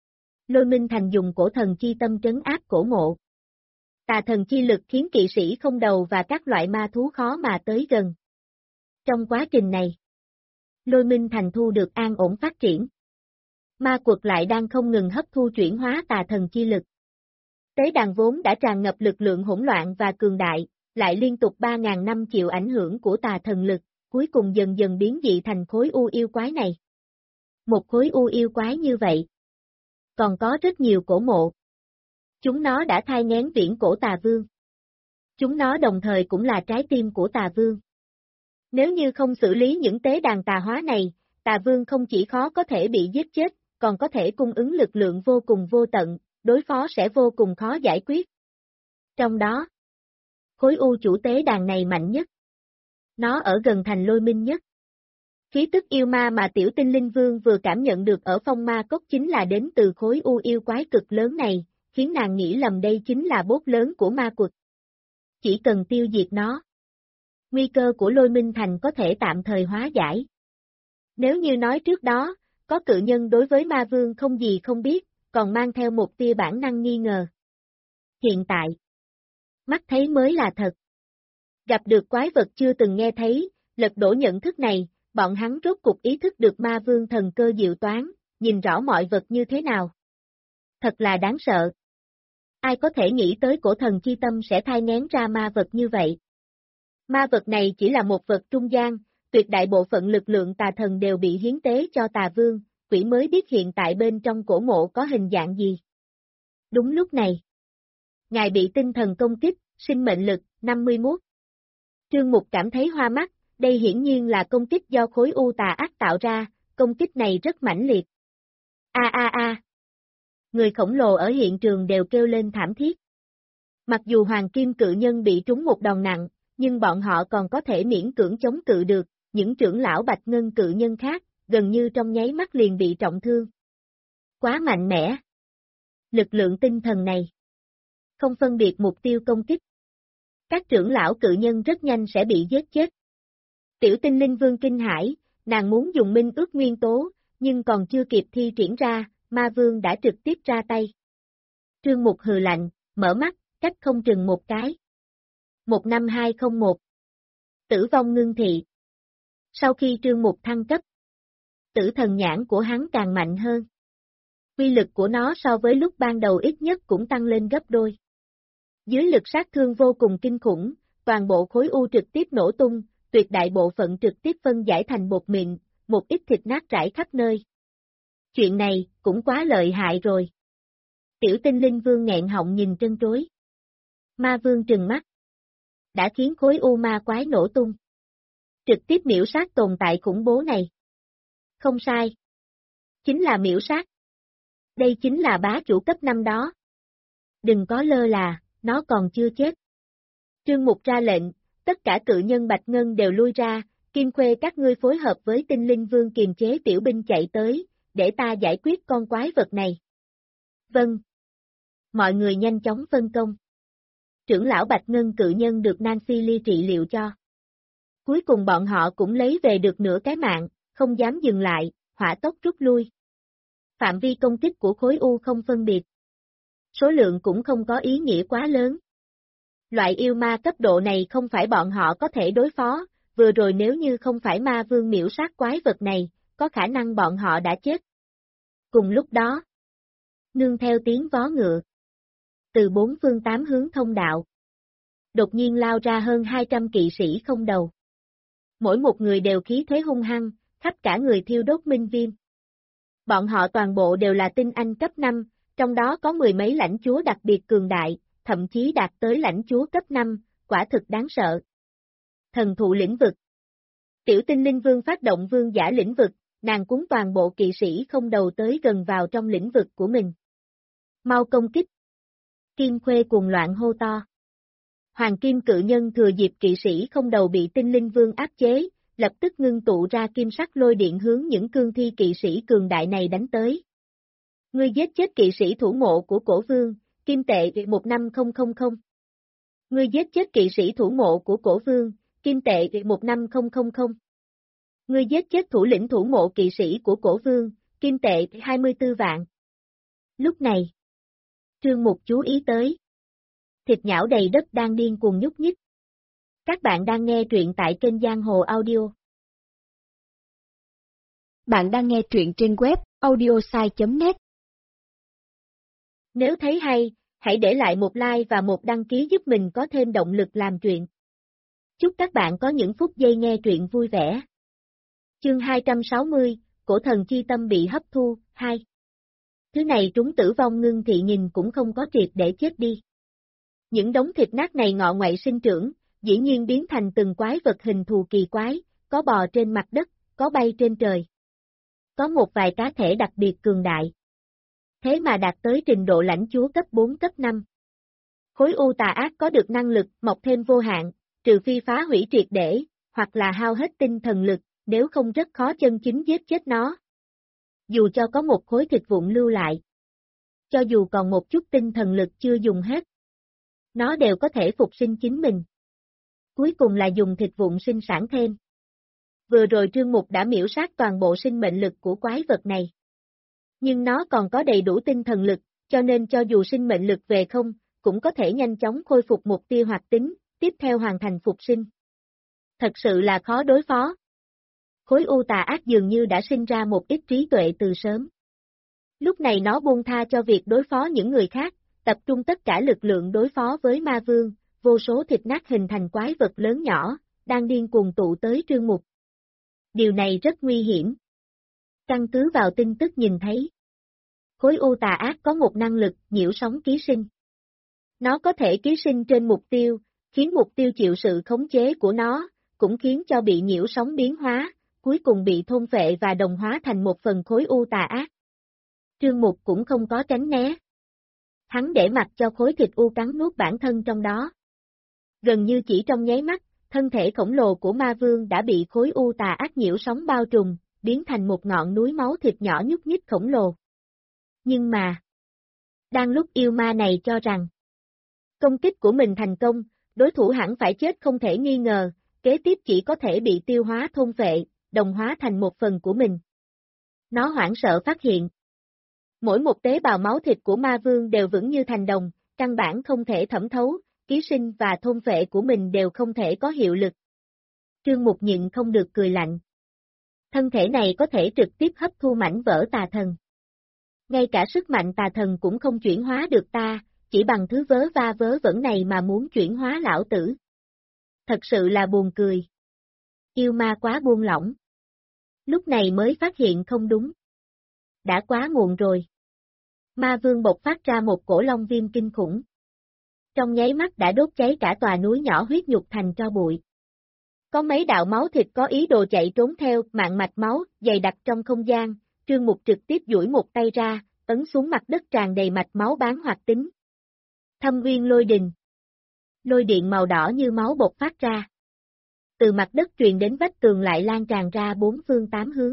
Lôi Minh Thành dùng cổ thần chi tâm trấn áp cổ mộ. Tà thần chi lực khiến kỵ sĩ không đầu và các loại ma thú khó mà tới gần. Trong quá trình này, Lôi Minh Thành thu được an ổn phát triển. Ma quật lại đang không ngừng hấp thu chuyển hóa tà thần chi lực. Tế đàn vốn đã tràn ngập lực lượng hỗn loạn và cường đại, lại liên tục 3.000 năm chịu ảnh hưởng của tà thần lực, cuối cùng dần dần biến dị thành khối u yêu quái này. Một khối u yêu quái như vậy. Còn có rất nhiều cổ mộ. Chúng nó đã thai nghén viễn cổ tà vương. Chúng nó đồng thời cũng là trái tim của tà vương. Nếu như không xử lý những tế đàn tà hóa này, tà vương không chỉ khó có thể bị giết chết, còn có thể cung ứng lực lượng vô cùng vô tận, đối phó sẽ vô cùng khó giải quyết. Trong đó, khối u chủ tế đàn này mạnh nhất. Nó ở gần thành Lôi Minh nhất. Khí tức yêu ma mà tiểu tinh linh vương vừa cảm nhận được ở phong ma cốc chính là đến từ khối u yêu quái cực lớn này, khiến nàng nghĩ lầm đây chính là bốt lớn của ma quật. Chỉ cần tiêu diệt nó, nguy cơ của Lôi Minh Thành có thể tạm thời hóa giải. Nếu như nói trước đó, có cự nhân đối với ma vương không gì không biết, còn mang theo một tia bản năng nghi ngờ. Hiện tại, mắt thấy mới là thật. Gặp được quái vật chưa từng nghe thấy, lật đổ nhận thức này, bọn hắn rốt cục ý thức được ma vương thần cơ diệu toán, nhìn rõ mọi vật như thế nào. Thật là đáng sợ. Ai có thể nghĩ tới cổ thần chi tâm sẽ thai nghén ra ma vật như vậy? Ma vật này chỉ là một vật trung gian, tuyệt đại bộ phận lực lượng tà thần đều bị hiến tế cho tà vương, quỷ mới biết hiện tại bên trong cổ mộ có hình dạng gì. Đúng lúc này, ngài bị tinh thần công kích, sinh mệnh lực, 51. Trương Mục cảm thấy hoa mắt, đây hiển nhiên là công kích do khối u tà ác tạo ra, công kích này rất mãnh liệt. A. Người khổng lồ ở hiện trường đều kêu lên thảm thiết. Mặc dù Hoàng Kim cự nhân bị trúng một đòn nặng, nhưng bọn họ còn có thể miễn cưỡng chống cự được, những trưởng lão Bạch Ngân cự nhân khác, gần như trong nháy mắt liền bị trọng thương. Quá mạnh mẽ. Lực lượng tinh thần này không phân biệt mục tiêu công kích. Các trưởng lão cự nhân rất nhanh sẽ bị giết chết. Tiểu tinh linh vương kinh hãi, nàng muốn dùng minh ước nguyên tố, nhưng còn chưa kịp thi triển ra, ma vương đã trực tiếp ra tay. Trương Mục hừ lạnh, mở mắt, cách không chừng một cái. 15201 Tử vong ngưng thị. Sau khi Trương Mục thăng cấp, tử thần nhãn của hắn càng mạnh hơn. Uy lực của nó so với lúc ban đầu ít nhất cũng tăng lên gấp đôi. Dưới lực sát thương vô cùng kinh khủng, toàn bộ khối u trực tiếp nổ tung, tuyệt đại bộ phận trực tiếp phân giải thành bột mịn, một ít thịt nát rải khắp nơi. Chuyện này, cũng quá lợi hại rồi. Tiểu tinh linh vương nghẹn họng nhìn trân trối. Ma vương trừng mắt. Đã khiến khối u ma quái nổ tung. Trực tiếp miểu sát tồn tại khủng bố này. Không sai. Chính là miểu sát. Đây chính là bá chủ cấp năm đó. Đừng có lơ là, nó còn chưa chết. Trương Mục ra lệnh, tất cả cự nhân Bạch Ngân đều lui ra, Kim Khuê các ngươi phối hợp với Tinh Linh Vương kiềm chế tiểu binh chạy tới, để ta giải quyết con quái vật này. Vâng. Mọi người nhanh chóng phân công. Trưởng lão Bạch Ngân cự nhân được Nancy Lee trị liệu cho. Cuối cùng bọn họ cũng lấy về được nửa cái mạng, không dám dừng lại, hỏa tốc rút lui. Phạm vi công kích của khối U không phân biệt. Số lượng cũng không có ý nghĩa quá lớn. Loại yêu ma cấp độ này không phải bọn họ có thể đối phó, vừa rồi nếu như không phải ma vương miểu sát quái vật này, có khả năng bọn họ đã chết. Cùng lúc đó, nương theo tiếng vó ngựa, từ bốn phương tám hướng thông đạo, đột nhiên lao ra hơn 200 kỵ sĩ không đầu. Mỗi một người đều khí thế hung hăng, khắp cả người thiêu đốt minh viêm. Bọn họ toàn bộ đều là tinh anh cấp 5, trong đó có mười mấy lãnh chúa đặc biệt cường đại, thậm chí đạt tới lãnh chúa cấp 5, quả thực đáng sợ. Thần thụ lĩnh vực. Tiểu tinh linh vương phát động vương giả lĩnh vực, nàng cuốn toàn bộ kỵ sĩ không đầu tới gần vào trong lĩnh vực của mình. Mau công kích. Kim Khuê cuồng loạn hô to. Hoàng kim cự nhân thừa dịp kỵ sĩ không đầu bị tinh linh vương áp chế, lập tức ngưng tụ ra kim sắc lôi điện hướng những cương thi kỵ sĩ cường đại này đánh tới. Ngươi giết chết kỵ sĩ thủ mộ của cổ vương, kim tệ 15000. Ngươi giết chết kỵ sĩ thủ mộ của cổ vương, kim tệ 15000. Ngươi giết chết thủ lĩnh thủ mộ kỵ sĩ của cổ vương, kim tệ 24 vạn. Lúc này, Trương Mục chú ý tới. Thịt nhão đầy đất đang điên cuồng nhúc nhích. Các bạn đang nghe truyện tại kênh Giang Hồ Audio. Bạn đang nghe truyện trên web audiosai.net. Nếu thấy hay, hãy để lại một like và một đăng ký giúp mình có thêm động lực làm truyện. Chúc các bạn có những phút giây nghe truyện vui vẻ. Chương 260, Cổ thần chi tâm bị hấp thu, 2. Thứ này trúng tử vong ngưng thị nhìn cũng không có triệt để chết đi. Những đống thịt nát này ngọ ngoại sinh trưởng, dĩ nhiên biến thành từng quái vật hình thù kỳ quái, có bò trên mặt đất, có bay trên trời. Có một vài cá thể đặc biệt cường đại. Thế mà đạt tới trình độ lãnh chúa cấp 4 cấp 5. Khối u tà ác có được năng lực mọc thêm vô hạn, trừ phi phá hủy triệt để, hoặc là hao hết tinh thần lực, nếu không rất khó chân chính giết chết nó. Dù cho có một khối thịt vụn lưu lại, cho dù còn một chút tinh thần lực chưa dùng hết, nó đều có thể phục sinh chính mình. Cuối cùng là dùng thịt vụn sinh sản thêm. Vừa rồi Trương Mục đã miểu sát toàn bộ sinh mệnh lực của quái vật này. Nhưng nó còn có đầy đủ tinh thần lực, cho nên cho dù sinh mệnh lực về không, cũng có thể nhanh chóng khôi phục một tia hoạt tính, tiếp theo hoàn thành phục sinh. Thật sự là khó đối phó. Khối u tà ác dường như đã sinh ra một ít trí tuệ từ sớm. Lúc này nó buông tha cho việc đối phó những người khác, tập trung tất cả lực lượng đối phó với ma vương, vô số thịt nát hình thành quái vật lớn nhỏ, đang điên cuồng tụ tới Trương Mục. Điều này rất nguy hiểm. Căn cứ vào tin tức nhìn thấy, khối u tà ác có một năng lực nhiễu sóng ký sinh. Nó có thể ký sinh trên mục tiêu, khiến mục tiêu chịu sự khống chế của nó, cũng khiến cho bị nhiễu sóng biến hóa, cuối cùng bị thôn phệ và đồng hóa thành một phần khối u tà ác. Trương Mục cũng không có tránh né. Hắn để mặc cho khối thịt u cắn nuốt bản thân trong đó. Gần như chỉ trong nháy mắt, thân thể khổng lồ của ma vương đã bị khối u tà ác nhiễu sóng bao trùm, biến thành một ngọn núi máu thịt nhỏ nhúc nhích khổng lồ. Nhưng mà, đang lúc yêu ma này cho rằng công kích của mình thành công, đối thủ hẳn phải chết không thể nghi ngờ, kế tiếp chỉ có thể bị tiêu hóa thôn phệ, đồng hóa thành một phần của mình. Nó hoảng sợ phát hiện. Mỗi một tế bào máu thịt của ma vương đều vững như thành đồng, căn bản không thể thẩm thấu, ký sinh và thôn phệ của mình đều không thể có hiệu lực. Trương Mục nhịn không được cười lạnh. Thân thể này có thể trực tiếp hấp thu mảnh vỡ tà thần. Ngay cả sức mạnh tà thần cũng không chuyển hóa được ta, chỉ bằng thứ vớ va vớ vẩn này mà muốn chuyển hóa lão tử. Thật sự là buồn cười. Yêu ma quá buông lỏng. Lúc này mới phát hiện không đúng. Đã quá muộn rồi. Ma vương bộc phát ra một cổ long viêm kinh khủng. Trong nháy mắt đã đốt cháy cả tòa núi nhỏ huyết nhục thành tro bụi. Có mấy đạo máu thịt có ý đồ chạy trốn theo mạng mạch máu dày đặc trong không gian, Trương Mục trực tiếp duỗi một tay ra, ấn xuống mặt đất tràn đầy mạch máu bán hoạt tính. Thâm Uyên Lôi Đình. Lôi điện màu đỏ như máu bộc phát ra. từ mặt đất truyền đến vách tường lại lan tràn ra bốn phương tám hướng.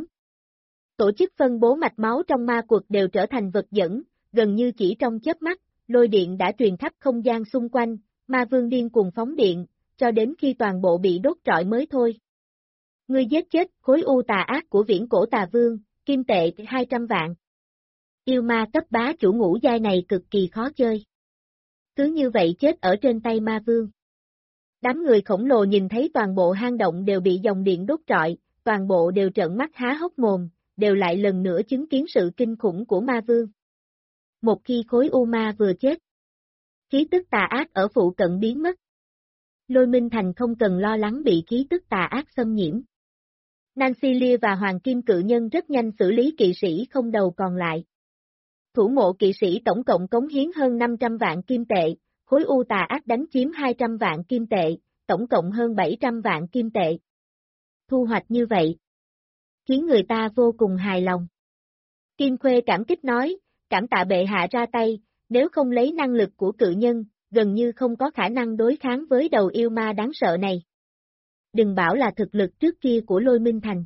Tổ chức phân bố mạch máu trong ma quật đều trở thành vật dẫn, gần như chỉ trong chớp mắt, lôi điện đã truyền khắp không gian xung quanh, ma vương điên cuồng phóng điện, cho đến khi toàn bộ bị đốt trọi mới thôi. Ngươi giết chết khối u tà ác của viễn cổ tà vương, kim tệ 200 vạn. Yêu ma cấp bá chủ ngũ giai này cực kỳ khó chơi. Cứ như vậy chết ở trên tay ma vương. Đám người khổng lồ nhìn thấy toàn bộ hang động đều bị dòng điện đốt trọi, toàn bộ đều trợn mắt há hốc mồm, đều lại lần nữa chứng kiến sự kinh khủng của ma vương. Một khi khối u ma vừa chết, khí tức tà ác ở phụ cận biến mất. Lôi Minh Thành không cần lo lắng bị khí tức tà ác xâm nhiễm. Nancy Lia và Hoàng Kim Cự Nhân rất nhanh xử lý kỵ sĩ không đầu còn lại. Thủ mộ kỵ sĩ tổng cộng cống hiến hơn 500 vạn kim tệ, khối u tà ác đánh chiếm 200 vạn kim tệ, tổng cộng hơn 700 vạn kim tệ. Thu hoạch như vậy, khiến người ta vô cùng hài lòng. Kim Khuê cảm kích nói, cảm tạ bệ hạ ra tay, nếu không lấy năng lực của cự nhân, gần như không có khả năng đối kháng với đầu yêu ma đáng sợ này. Đừng bảo là thực lực trước kia của Lôi Minh Thành.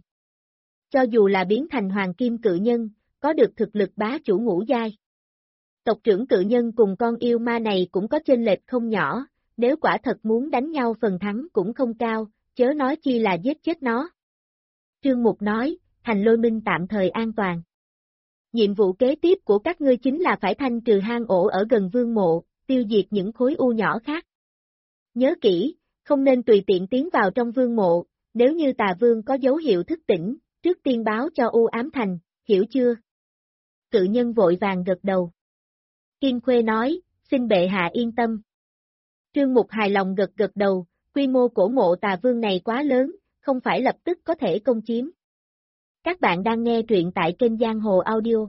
Cho dù là biến thành hoàng kim cự nhân, có được thực lực bá chủ ngũ giai. Tộc trưởng cự nhân cùng con yêu ma này cũng có chênh lệch không nhỏ, nếu quả thật muốn đánh nhau phần thắng cũng không cao, chớ nói chi là giết chết nó. Trương Mục nói, thành Lôi Minh tạm thời an toàn. Nhiệm vụ kế tiếp của các ngươi chính là phải thanh trừ hang ổ ở gần vương mộ, tiêu diệt những khối u nhỏ khác. Nhớ kỹ, không nên tùy tiện tiến vào trong vương mộ, nếu như tà vương có dấu hiệu thức tỉnh, trước tiên báo cho U Ám Thành, hiểu chưa? Cự nhân vội vàng gật đầu. Kim Khuê nói, xin bệ hạ yên tâm. Trương Mục hài lòng gật gật đầu, quy mô cổ mộ tà vương này quá lớn, không phải lập tức có thể công chiếm. Các bạn đang nghe truyện tại kênh Giang Hồ Audio.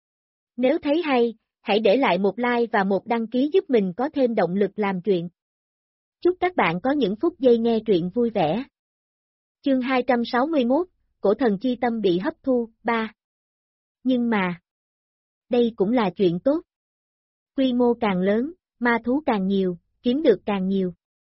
Nếu thấy hay, hãy để lại một like và một đăng ký giúp mình có thêm động lực làm truyện. Chúc các bạn có những phút giây nghe truyện vui vẻ. Chương 261, Cổ thần chi tâm bị hấp thu, 3. Nhưng mà, đây cũng là chuyện tốt. Quy mô càng lớn, ma thú càng nhiều, kiếm được càng nhiều.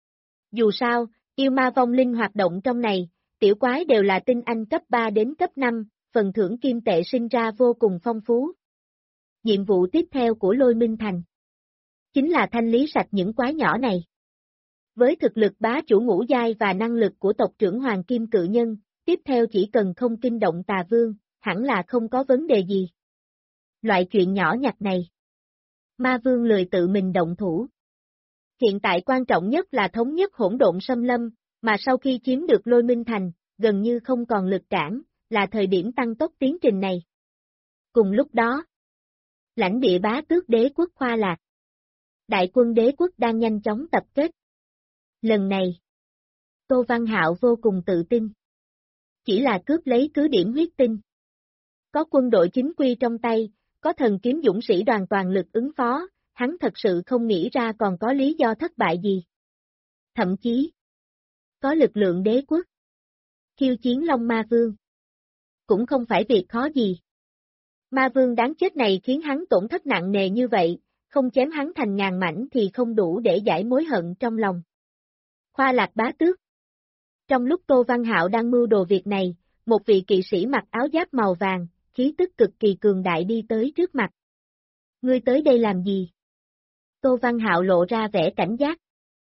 Dù sao, yêu ma vong linh hoạt động trong này, tiểu quái đều là tinh anh cấp 3 đến cấp 5, phần thưởng kim tệ sinh ra vô cùng phong phú. Nhiệm vụ tiếp theo của Lôi Minh Thành chính là thanh lý sạch những quái nhỏ này. Với thực lực bá chủ ngũ giai và năng lực của tộc trưởng Hoàng Kim Cự Nhân, tiếp theo chỉ cần không kinh động tà vương, hẳn là không có vấn đề gì. Loại chuyện nhỏ nhặt này, ma vương lười tự mình động thủ. Hiện tại quan trọng nhất là thống nhất hỗn độn xâm lâm, mà sau khi chiếm được Lôi Minh Thành, gần như không còn lực cản, là thời điểm tăng tốc tiến trình này. Cùng lúc đó, lãnh địa bá tước đế quốc Khoa Lạc. Đại quân đế quốc đang nhanh chóng tập kết. Lần này, Tô Văn Hạo vô cùng tự tin. Chỉ là cướp lấy cứ điểm huyết tinh. Có quân đội chính quy trong tay, có thần kiếm dũng sĩ đoàn toàn lực ứng phó, hắn thật sự không nghĩ ra còn có lý do thất bại gì. Thậm chí, có lực lượng đế quốc. Khiêu chiến Long Ma Vương. Cũng không phải việc khó gì. Ma Vương đáng chết này khiến hắn tổn thất nặng nề như vậy, không chém hắn thành ngàn mảnh thì không đủ để giải mối hận trong lòng. Khoa Lạc bá tước. Trong lúc Tô Văn Hạo đang mưu đồ việc này, một vị kỵ sĩ mặc áo giáp màu vàng, khí tức cực kỳ cường đại đi tới trước mặt. Ngươi tới đây làm gì? Tô Văn Hạo lộ ra vẻ cảnh giác.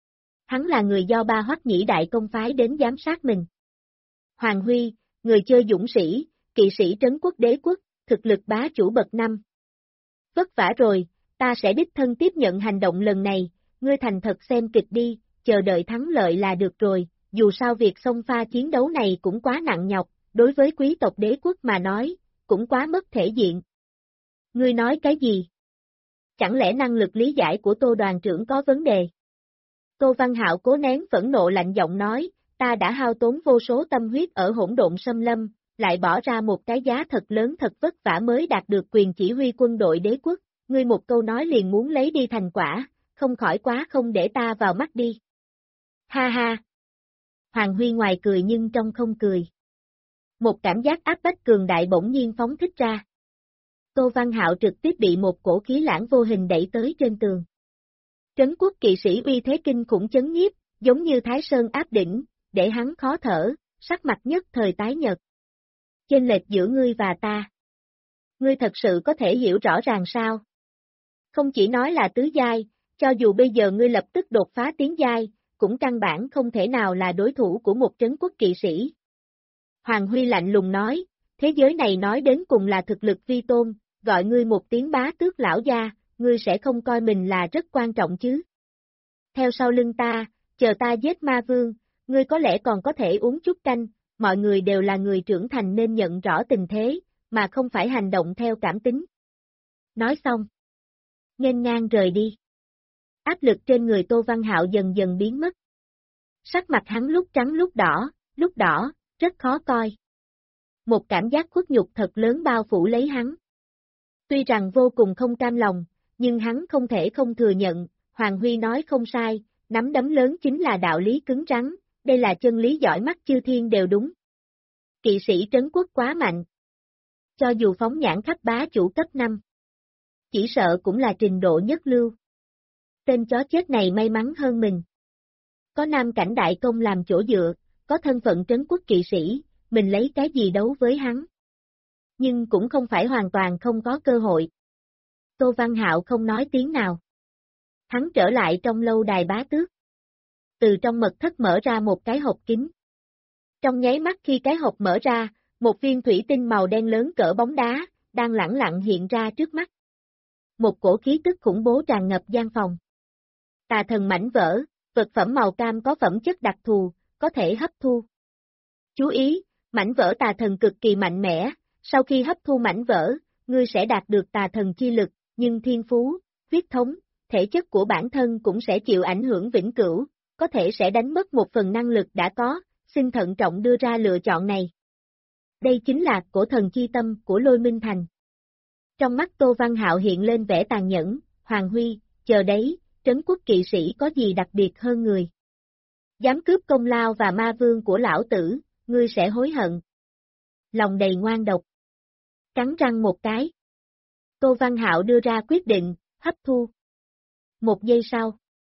Hắn là người do Ba Hoắc Nhĩ Đại Công phái đến giám sát mình. Hoàng Huy, người chơi dũng sĩ, kỵ sĩ trấn quốc đế quốc, thực lực bá chủ bậc 5. Vất vả rồi, ta sẽ đích thân tiếp nhận hành động lần này, ngươi thành thật xem kịch đi, chờ đợi thắng lợi là được rồi, dù sao việc xông pha chiến đấu này cũng quá nặng nhọc, đối với quý tộc đế quốc mà nói, cũng quá mất thể diện. Ngươi nói cái gì? Chẳng lẽ năng lực lý giải của Tô đoàn trưởng có vấn đề? Tô Văn Hạo cố nén phẫn nộ lạnh giọng nói, ta đã hao tốn vô số tâm huyết ở hỗn độn xâm lâm, lại bỏ ra một cái giá thật lớn thật vất vả mới đạt được quyền chỉ huy quân đội đế quốc, ngươi một câu nói liền muốn lấy đi thành quả, không khỏi quá không để ta vào mắt đi. Ha ha! Hoàng Huy ngoài cười nhưng trong không cười. Một cảm giác áp bách cường đại bỗng nhiên phóng thích ra. Tô Văn Hạo trực tiếp bị một cổ khí lãng vô hình đẩy tới trên tường. Trấn quốc kỵ sĩ uy thế kinh khủng chấn nhiếp, giống như Thái Sơn áp đỉnh, để hắn khó thở, sắc mặt nhất thời tái nhợt. Chênh lệch giữa ngươi và ta. Ngươi thật sự có thể hiểu rõ ràng sao? Không chỉ nói là tứ giai, cho dù bây giờ ngươi lập tức đột phá tiến giai, cũng căn bản không thể nào là đối thủ của một trấn quốc kỵ sĩ. Hoàng Huy lạnh lùng nói, thế giới này nói đến cùng là thực lực vi tôn, gọi ngươi một tiếng bá tước lão gia, ngươi sẽ không coi mình là rất quan trọng chứ. Theo sau lưng ta, chờ ta giết ma vương, ngươi có lẽ còn có thể uống chút canh, mọi người đều là người trưởng thành nên nhận rõ tình thế, mà không phải hành động theo cảm tính. Nói xong, nghênh ngang rời đi. Áp lực trên người Tô Văn Hạo dần dần biến mất. Sắc mặt hắn lúc trắng lúc đỏ, rất khó coi. Một cảm giác khuất nhục thật lớn bao phủ lấy hắn. Tuy rằng vô cùng không cam lòng, nhưng hắn không thể không thừa nhận, Hoàng Huy nói không sai, nắm đấm lớn chính là đạo lý cứng rắn, đây là chân lý giỏi mắt chư thiên đều đúng. Kỵ sĩ trấn quốc quá mạnh. Cho dù phóng nhãn khắp bá chủ cấp 5, chỉ sợ cũng là trình độ nhất lưu. Tên chó chết này may mắn hơn mình. Có nam cảnh đại công làm chỗ dựa, có thân phận trấn quốc kỵ sĩ, mình lấy cái gì đấu với hắn. Nhưng cũng không phải hoàn toàn không có cơ hội. Tô Văn Hạo không nói tiếng nào. Hắn trở lại trong lâu đài bá tước. Từ trong mật thất mở ra một cái hộp kính. Trong nháy mắt khi cái hộp mở ra, một viên thủy tinh màu đen lớn cỡ bóng đá, đang lẳng lặng hiện ra trước mắt. Một cổ khí tức khủng bố tràn ngập gian phòng. Tà thần mảnh vỡ, vật phẩm màu cam có phẩm chất đặc thù, có thể hấp thu. Chú ý, mảnh vỡ tà thần cực kỳ mạnh mẽ, sau khi hấp thu mảnh vỡ, ngươi sẽ đạt được tà thần chi lực, nhưng thiên phú, huyết thống, thể chất của bản thân cũng sẽ chịu ảnh hưởng vĩnh cửu, có thể sẽ đánh mất một phần năng lực đã có, xin thận trọng đưa ra lựa chọn này. Đây chính là cổ thần chi tâm của Lôi Minh Thành. Trong mắt Tô Văn Hạo hiện lên vẻ tàn nhẫn, Hoàng Huy, chờ đấy, trấn quốc kỵ sĩ có gì đặc biệt hơn người. Dám cướp công lao và ma vương của lão tử, ngươi sẽ hối hận. Lòng đầy ngoan độc. Cắn răng một cái. Tô Văn Hạo đưa ra quyết định, hấp thu. Một giây sau.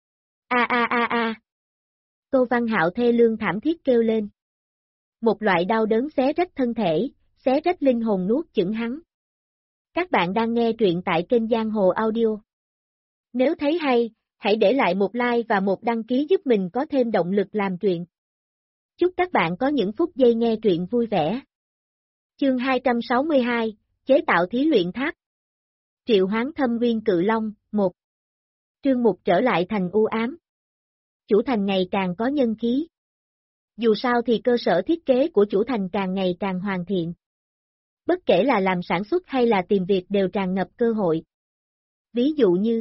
A. Tô Văn Hạo thê lương thảm thiết kêu lên. Một loại đau đớn xé rách thân thể, xé rách linh hồn nuốt chửng hắn. Các bạn đang nghe truyện tại kênh Giang Hồ Audio. Nếu thấy hay, hãy để lại một like và một đăng ký giúp mình có thêm động lực làm truyện. Chúc các bạn có những phút giây nghe truyện vui vẻ. Chương 262, chế tạo thí luyện tháp. Triệu hoán thâm nguyên cự long, 1. Chương 1 trở lại thành u ám. Chủ thành ngày càng có nhân khí. Dù sao thì cơ sở thiết kế của chủ thành càng ngày càng hoàn thiện. Bất kể là làm sản xuất hay là tìm việc đều tràn ngập cơ hội. Ví dụ như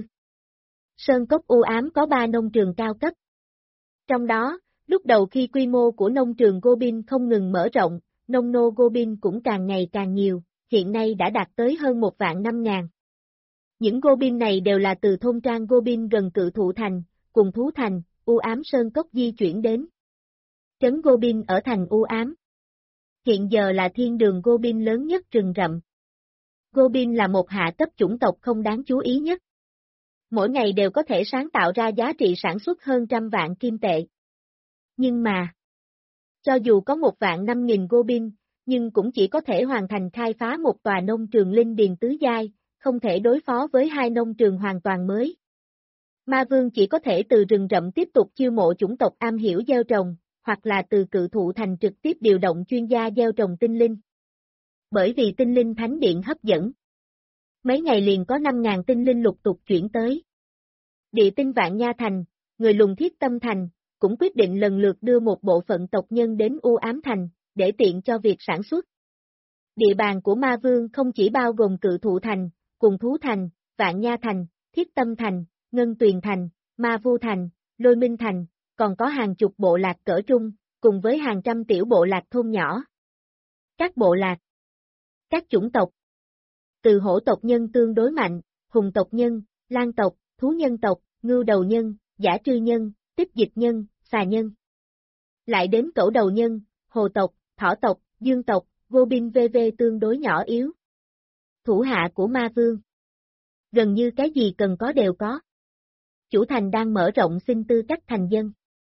Sơn Cốc u ám có 3 nông trường cao cấp. Trong đó, lúc đầu khi quy mô của nông trường Goblin không ngừng mở rộng, nông nô Goblin cũng càng ngày càng nhiều, hiện nay đã đạt tới hơn 1.500.000. Những Goblin này đều là từ thôn trang Goblin gần Cự Thụ Thành, cùng Thú Thành, u ám Sơn Cốc di chuyển đến. Trấn Goblin ở thành u ám. Hiện giờ là thiên đường Goblin lớn nhất rừng rậm. Goblin là một hạ cấp chủng tộc không đáng chú ý nhất. Mỗi ngày đều có thể sáng tạo ra giá trị sản xuất hơn 100.000 kim tệ. Nhưng mà, cho dù có 1.500.000 Goblin, nhưng cũng chỉ có thể hoàn thành khai phá một tòa nông trường linh điền tứ giai, không thể đối phó với 2 nông trường hoàn toàn mới. Ma Vương chỉ có thể từ rừng rậm tiếp tục chiêu mộ chủng tộc am hiểu gieo trồng, hoặc là từ Cự Thụ Thành trực tiếp điều động chuyên gia gieo trồng tinh linh. Bởi vì tinh linh thánh điện hấp dẫn. Mấy ngày liền có 5.000 tinh linh lục tục chuyển tới. Địa tinh Vạn Nha Thành, người lùng Thiết Tâm Thành, cũng quyết định lần lượt đưa một bộ phận tộc nhân đến U Ám Thành, để tiện cho việc sản xuất. Địa bàn của Ma Vương không chỉ bao gồm Cự Thụ Thành, Cùng Thú Thành, Vạn Nha Thành, Thiết Tâm Thành, Ngân Tuyền Thành, Ma Vu Thành, Lôi Minh Thành, còn có hàng chục bộ lạc cỡ trung, cùng với hàng trăm tiểu bộ lạc thôn nhỏ. Các bộ lạc, các chủng tộc, từ hổ tộc nhân tương đối mạnh, hùng tộc nhân, lang tộc, thú nhân tộc, ngưu đầu nhân, giả trư nhân, tích dịch nhân, xà nhân. Lại đến cẩu đầu nhân, hồ tộc, thỏ tộc, dương tộc, Goblin VV tương đối nhỏ yếu. Thủ hạ của Ma Vương. Gần như cái gì cần có đều có. Chủ thành đang mở rộng xin tư cách thành dân.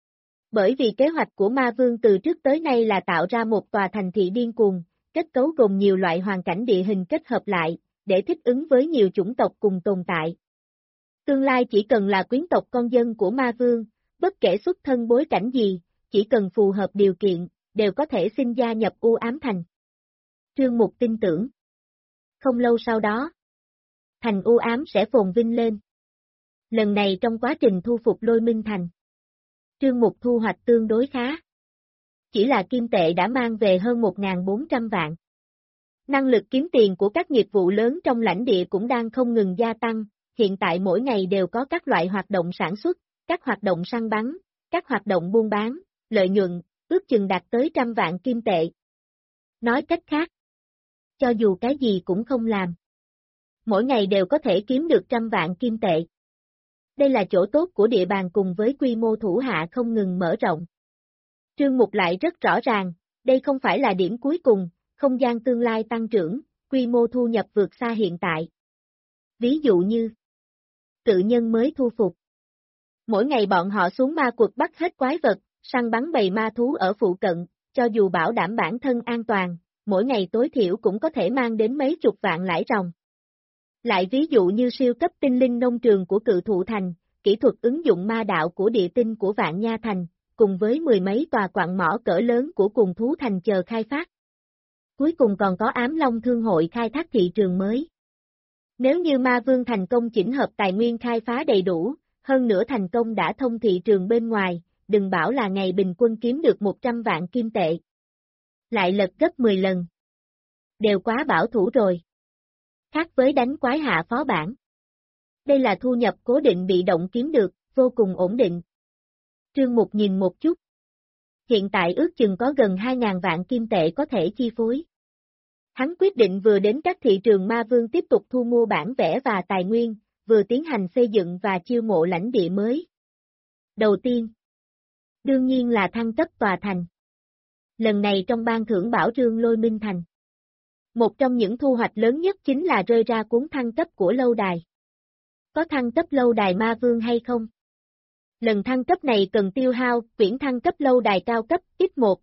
Bởi vì kế hoạch của Ma Vương từ trước tới nay là tạo ra một tòa thành thị điên cuồng, kết cấu gồm nhiều loại hoàn cảnh địa hình kết hợp lại, để thích ứng với nhiều chủng tộc cùng tồn tại. Tương lai chỉ cần là quyến tộc con dân của Ma Vương, bất kể xuất thân bối cảnh gì, chỉ cần phù hợp điều kiện, đều có thể xin gia nhập U Ám Thành. Trương Mục tin tưởng. Không lâu sau đó, thành U Ám sẽ phồn vinh lên. Lần này trong quá trình thu phục Lôi Minh Thành, Trương Mục thu hoạch tương đối khá. Chỉ là kim tệ đã mang về hơn 1.400 vạn. Năng lực kiếm tiền của các nghiệp vụ lớn trong lãnh địa cũng đang không ngừng gia tăng, hiện tại mỗi ngày đều có các loại hoạt động sản xuất, các hoạt động săn bắn, các hoạt động buôn bán, lợi nhuận, ước chừng đạt tới 100 vạn kim tệ. Nói cách khác, cho dù cái gì cũng không làm, mỗi ngày đều có thể kiếm được 100 vạn kim tệ. Đây là chỗ tốt của địa bàn cùng với quy mô thủ hạ không ngừng mở rộng. Trương Mục lại rất rõ ràng, đây không phải là điểm cuối cùng, không gian tương lai tăng trưởng, quy mô thu nhập vượt xa hiện tại. Ví dụ như cự nhân mới thu phục. Mỗi ngày bọn họ xuống ma quật bắt hết quái vật, săn bắn bầy ma thú ở phụ cận, cho dù bảo đảm bản thân an toàn, mỗi ngày tối thiểu cũng có thể mang đến mấy chục vạn lãi ròng. Lại ví dụ như siêu cấp tinh linh nông trường của Cự Thụ Thành, kỹ thuật ứng dụng ma đạo của địa tinh của Vạn Nha Thành, cùng với mười mấy tòa quặng mỏ cỡ lớn của Cùng Thú Thành chờ khai phát. Cuối cùng còn có Ám Long Thương hội khai thác thị trường mới. Nếu như Ma Vương thành công chỉnh hợp tài nguyên khai phá đầy đủ, hơn nữa thành công đã thông thị trường bên ngoài, đừng bảo là ngày bình quân kiếm được 100 vạn kim tệ. Lại lật gấp 10 lần. Đều quá bảo thủ rồi. Khác với đánh quái hạ phó bản. Đây là thu nhập cố định bị động kiếm được, vô cùng ổn định. Trương Mục nhìn một chút. Hiện tại ước chừng có gần 2.000 vạn kim tệ có thể chi phối. Hắn quyết định vừa đến các thị trường Ma Vương tiếp tục thu mua bản vẽ và tài nguyên, vừa tiến hành xây dựng và chiêu mộ lãnh địa mới. Đầu tiên, đương nhiên là thăng cấp tòa thành. Lần này trong ban thưởng bảo trương Lôi Minh Thành. Một trong những thu hoạch lớn nhất chính là rơi ra cuốn thăng cấp của lâu đài. Có thăng cấp lâu đài Ma Vương hay không? Lần thăng cấp này cần tiêu hao quyển thăng cấp lâu đài cao cấp X1,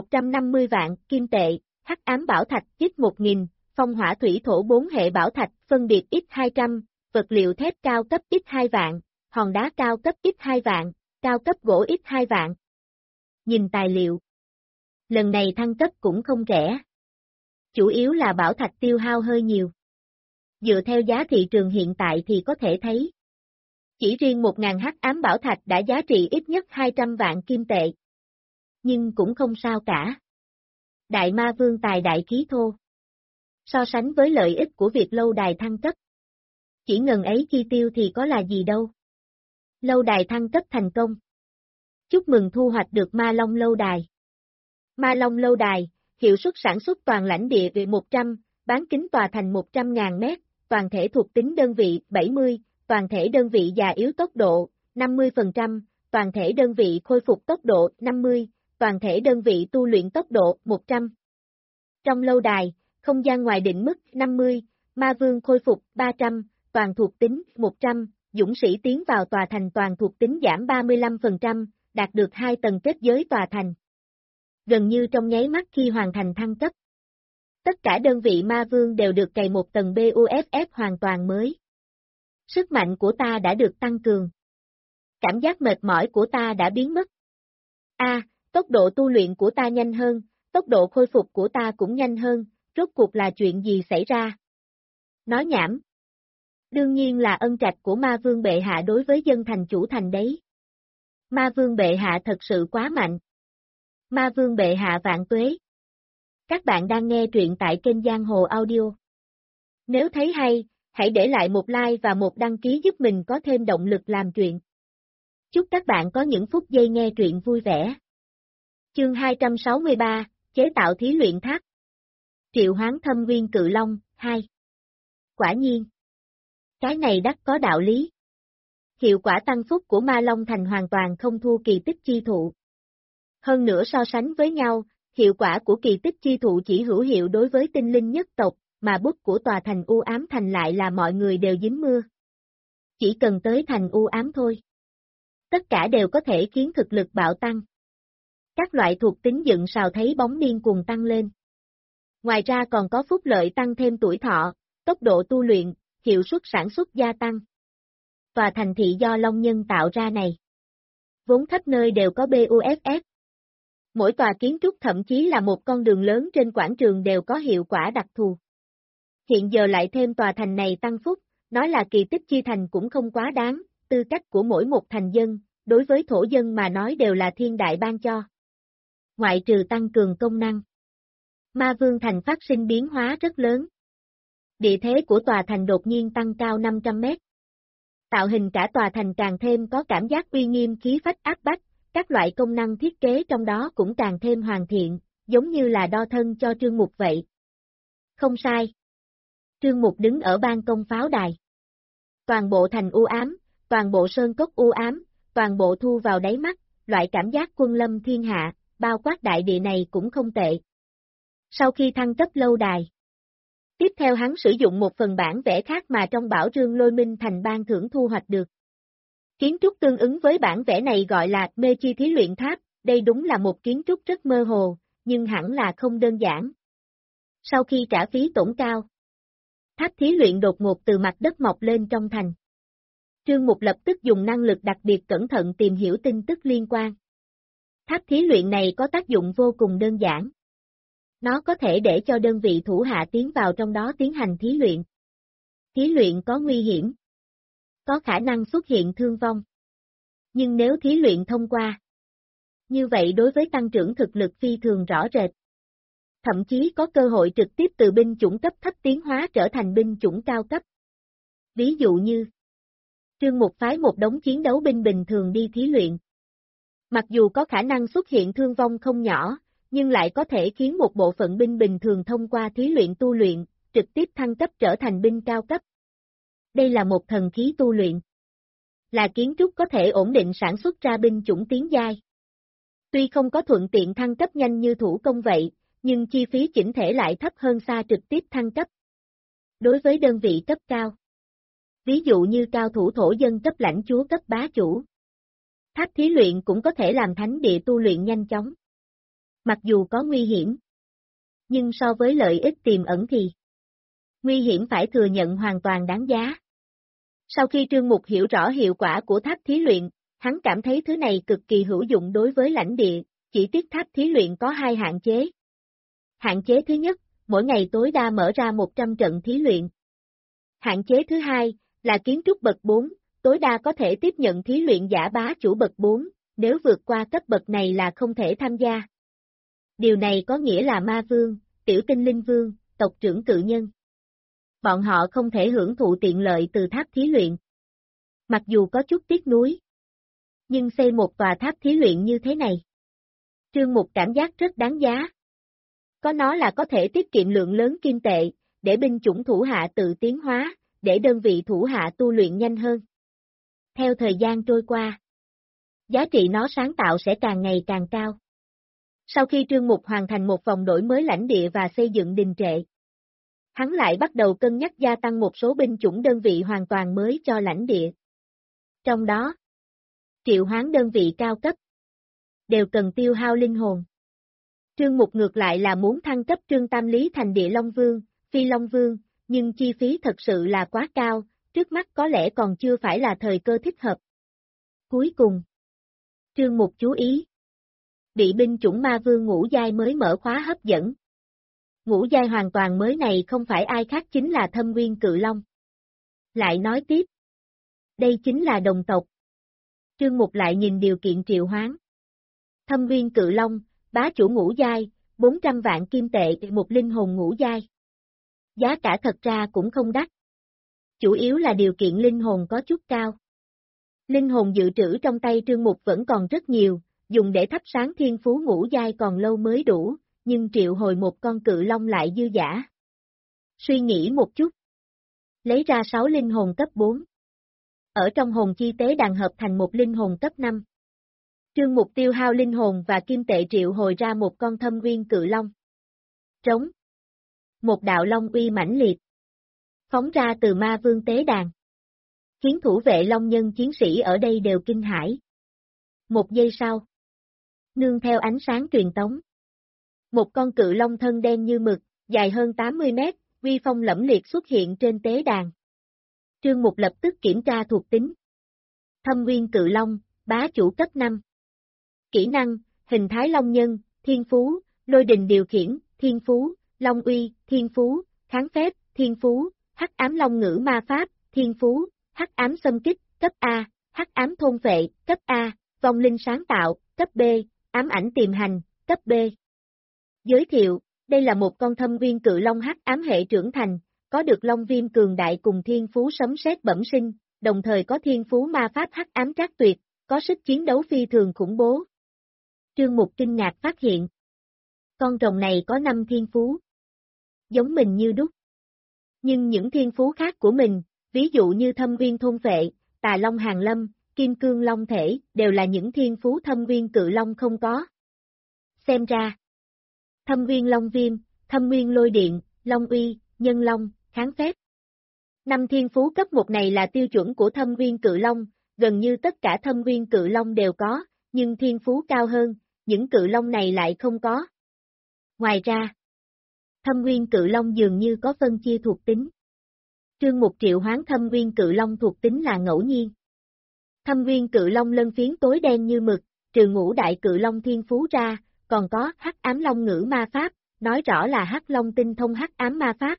150 vạn kim tệ, hắc ám bảo thạch X1000, phong hỏa thủy thổ 4 hệ bảo thạch phân biệt X200, vật liệu thép cao cấp X2 vạn, hòn đá cao cấp X2 vạn, cao cấp gỗ X2 vạn. Nhìn tài liệu. Lần này thăng cấp cũng không rẻ. Chủ yếu là bảo thạch tiêu hao hơi nhiều. Dựa theo giá thị trường hiện tại thì có thể thấy. Chỉ riêng 1.000 hắc ám bảo thạch đã giá trị ít nhất 200 vạn kim tệ. Nhưng cũng không sao cả. Đại Ma Vương tài đại khí thô. So sánh với lợi ích của việc lâu đài thăng cấp. Chỉ ngần ấy chi tiêu thì có là gì đâu. Lâu đài thăng cấp thành công. Chúc mừng thu hoạch được Ma Long lâu đài. Ma Long lâu đài, hiệu suất sản xuất toàn lãnh địa về 100, bán kính tòa thành 100.000 mét, toàn thể thuộc tính đơn vị 70, toàn thể đơn vị già yếu tốc độ 50%, toàn thể đơn vị khôi phục tốc độ 50, toàn thể đơn vị tu luyện tốc độ 100. Trong lâu đài, không gian ngoài định mức 50, Ma Vương khôi phục 300, toàn thuộc tính 100, dũng sĩ tiến vào tòa thành toàn thuộc tính giảm 35%, đạt được 2 tầng kết giới tòa thành. Gần như trong nháy mắt khi hoàn thành thăng cấp. Tất cả đơn vị Ma Vương đều được cày một tầng BUFF hoàn toàn mới. Sức mạnh của ta đã được tăng cường. Cảm giác mệt mỏi của ta đã biến mất. Tốc độ tu luyện của ta nhanh hơn, tốc độ khôi phục của ta cũng nhanh hơn, rốt cuộc là chuyện gì xảy ra? Nói nhảm. Đương nhiên là ân trạch của Ma Vương bệ hạ đối với dân thành chủ thành đấy. Ma Vương bệ hạ thật sự quá mạnh. Ma Vương bệ hạ vạn tuế. Các bạn đang nghe truyện tại kênh Giang Hồ Audio. Nếu thấy hay, hãy để lại một like và một đăng ký giúp mình có thêm động lực làm truyện. Chúc các bạn có những phút giây nghe truyện vui vẻ. Chương 263, chế tạo thí luyện tháp. Triệu hoán thâm nguyên cự long, 2. Quả nhiên. Cái này đắt có đạo lý. Hiệu quả tăng phúc của Ma Long Thành hoàn toàn không thua kỳ tích chi thụ. Hơn nữa so sánh với nhau, hiệu quả của kỳ tích chi thụ chỉ hữu hiệu đối với tinh linh nhất tộc, mà bút của tòa thành U Ám Thành lại là mọi người đều dính mưa. Chỉ cần tới thành U Ám thôi. Tất cả đều có thể khiến thực lực bạo tăng. Các loại thuộc tính dựng sào thấy bóng điên cuồng tăng lên. Ngoài ra còn có phúc lợi tăng thêm tuổi thọ, tốc độ tu luyện, hiệu suất sản xuất gia tăng. Tòa thành thị do Long Nhân tạo ra này, vốn khắp nơi đều có BUFF. Mỗi tòa kiến trúc thậm chí là một con đường lớn trên quảng trường đều có hiệu quả đặc thù. Hiện giờ lại thêm tòa thành này tăng phúc, nói là kỳ tích chi thành cũng không quá đáng, tư cách của mỗi một thành dân, đối với thổ dân mà nói đều là thiên đại ban cho. Ngoại trừ tăng cường công năng, Ma Vương thành phát sinh biến hóa rất lớn. Địa thế của tòa thành đột nhiên tăng cao 500 mét. Tạo hình cả tòa thành càng thêm có cảm giác uy nghiêm khí phách áp bách, các loại công năng thiết kế trong đó cũng càng thêm hoàn thiện, giống như là đo thân cho Trương Mục vậy. Không sai. Trương Mục đứng ở ban công pháo đài. Toàn bộ thành u ám, toàn bộ sơn cốc u ám, toàn bộ thu vào đáy mắt, loại cảm giác quân lâm thiên hạ, bao quát đại địa này cũng không tệ. Sau khi thăng cấp lâu đài, tiếp theo hắn sử dụng một phần bản vẽ khác mà trong bảo rương Lôi Minh thành ban thưởng thu hoạch được. Kiến trúc tương ứng với bản vẽ này gọi là Mê Chi Thí Luyện Tháp, đây đúng là một kiến trúc rất mơ hồ, nhưng hẳn là không đơn giản. Sau khi trả phí tổn cao, tháp thí luyện đột ngột từ mặt đất mọc lên trong thành. Trương Mục lập tức dùng năng lực đặc biệt cẩn thận tìm hiểu tin tức liên quan. Tháp thí luyện này có tác dụng vô cùng đơn giản. Nó có thể để cho đơn vị thủ hạ tiến vào trong đó tiến hành thí luyện. Thí luyện có nguy hiểm, có khả năng xuất hiện thương vong. Nhưng nếu thí luyện thông qua, như vậy đối với tăng trưởng thực lực phi thường rõ rệt. Thậm chí có cơ hội trực tiếp từ binh chủng cấp thấp tiến hóa trở thành binh chủng cao cấp. Ví dụ như, Trương Mục phái một đống chiến đấu binh bình thường đi thí luyện. Mặc dù có khả năng xuất hiện thương vong không nhỏ, nhưng lại có thể khiến một bộ phận binh bình thường thông qua thí luyện tu luyện, trực tiếp thăng cấp trở thành binh cao cấp. Đây là một thần khí tu luyện. Là kiến trúc có thể ổn định sản xuất ra binh chủng tiến giai. Tuy không có thuận tiện thăng cấp nhanh như thủ công vậy, nhưng chi phí chỉnh thể lại thấp hơn xa trực tiếp thăng cấp. Đối với đơn vị cấp cao, ví dụ như cao thủ thổ dân cấp lãnh chúa cấp bá chủ, tháp thí luyện cũng có thể làm thánh địa tu luyện nhanh chóng. Mặc dù có nguy hiểm, nhưng so với lợi ích tiềm ẩn thì nguy hiểm phải thừa nhận hoàn toàn đáng giá. Sau khi Trương Mục hiểu rõ hiệu quả của tháp thí luyện, hắn cảm thấy thứ này cực kỳ hữu dụng đối với lãnh địa, chỉ tiếc tháp thí luyện có hai hạn chế. Hạn chế thứ nhất, mỗi ngày tối đa mở ra 100 trận thí luyện. Hạn chế thứ hai, là kiến trúc bậc 4, tối đa có thể tiếp nhận thí luyện giả bá chủ bậc 4, nếu vượt qua cấp bậc này là không thể tham gia. Điều này có nghĩa là ma vương, tiểu tinh linh vương, tộc trưởng cự nhân. Bọn họ không thể hưởng thụ tiện lợi từ tháp thí luyện. Mặc dù có chút tiếc nuối, nhưng xây một tòa tháp thí luyện như thế này, Trương Mục cảm giác rất đáng giá. Có nó là có thể tiết kiệm lượng lớn kim tệ, để binh chủng thủ hạ tự tiến hóa, để đơn vị thủ hạ tu luyện nhanh hơn. Theo thời gian trôi qua, giá trị nó sáng tạo sẽ càng ngày càng cao. Sau khi Trương Mục hoàn thành một vòng đổi mới lãnh địa và xây dựng đình trệ, hắn lại bắt đầu cân nhắc gia tăng một số binh chủng đơn vị hoàn toàn mới cho lãnh địa. Trong đó, triệu hoán đơn vị cao cấp, đều cần tiêu hao linh hồn. Trương Mục ngược lại là muốn thăng cấp Trương Tam Lý thành Địa Long Vương, Phi Long Vương, nhưng chi phí thật sự là quá cao, trước mắt có lẽ còn chưa phải là thời cơ thích hợp. Cuối cùng, Trương Mục chú ý, bị binh chủng ma vương ngũ giai mới mở khóa hấp dẫn. Ngũ giai hoàn toàn mới này không phải ai khác chính là Thâm Nguyên Cự Long. Lại nói tiếp, đây chính là đồng tộc. Trương Mục lại nhìn điều kiện triệu hoán. Thâm Nguyên Cự Long, bá chủ ngũ giai, 400 vạn kim tệ một linh hồn ngũ giai. Giá cả thật ra cũng không đắt. Chủ yếu là điều kiện linh hồn có chút cao. Linh hồn dự trữ trong tay Trương Mục vẫn còn rất nhiều, dùng để thắp sáng thiên phú ngũ giai còn lâu mới đủ, nhưng triệu hồi một con cự long lại dư dả. Suy nghĩ một chút. Lấy ra 6 linh hồn cấp 4. Ở trong hồn chi tế đàn hợp thành một linh hồn cấp 5. Trương Mục tiêu hao linh hồn và kim tệ triệu hồi ra một con Thâm Nguyên Cự Long. Trống. Một đạo long uy mãnh liệt, phóng ra từ ma vương tế đàn, khiến thủ vệ long nhân chiến sĩ ở đây đều kinh hãi. Một giây sau, nương theo ánh sáng truyền tống. Một con cự long thân đen như mực, dài hơn 80 mét, uy phong lẫm liệt xuất hiện trên tế đàn. Trương Mục lập tức kiểm tra thuộc tính. Thâm Nguyên Cự Long, bá chủ cấp 5. Kỹ năng, hình thái long nhân, thiên phú, lôi đình điều khiển, thiên phú, long uy, thiên phú, kháng phép, thiên phú, hắc ám long ngữ ma pháp, thiên phú, hắc ám xâm kích, cấp A, hắc ám thôn vệ, cấp A, vong linh sáng tạo, cấp B, ám ảnh tiềm hành, cấp B. Giới thiệu, đây là một con thâm nguyên cự long hắc ám hệ trưởng thành, có được long viêm cường đại cùng thiên phú sấm sét bẩm sinh, đồng thời có thiên phú ma pháp hắc ám trác tuyệt, có sức chiến đấu phi thường khủng bố. Trương Mục kinh ngạc phát hiện, con rồng này có 5 thiên phú, giống mình như đúc. Nhưng những thiên phú khác của mình, ví dụ như thâm nguyên thôn vệ, tà long hàng lâm, kim cương long thể, đều là những thiên phú thâm nguyên cự long không có. Xem ra, thâm nguyên long viêm, thâm nguyên lôi điện, long uy, nhân long, kháng phép. 5 thiên phú cấp 1 này là tiêu chuẩn của thâm nguyên cự long, gần như tất cả thâm nguyên cự long đều có, nhưng thiên phú cao hơn, những cự long này lại không có. Ngoài ra, thâm nguyên cự long dường như có phân chia thuộc tính. Trương Mục triệu hoán thâm nguyên cự long thuộc tính là ngẫu nhiên. Thâm nguyên cự long lân phiến tối đen như mực, trừ ngũ đại cự long thiên phú ra, còn có hắc ám long ngữ ma pháp, nói rõ là hắc long tinh thông hắc ám ma pháp.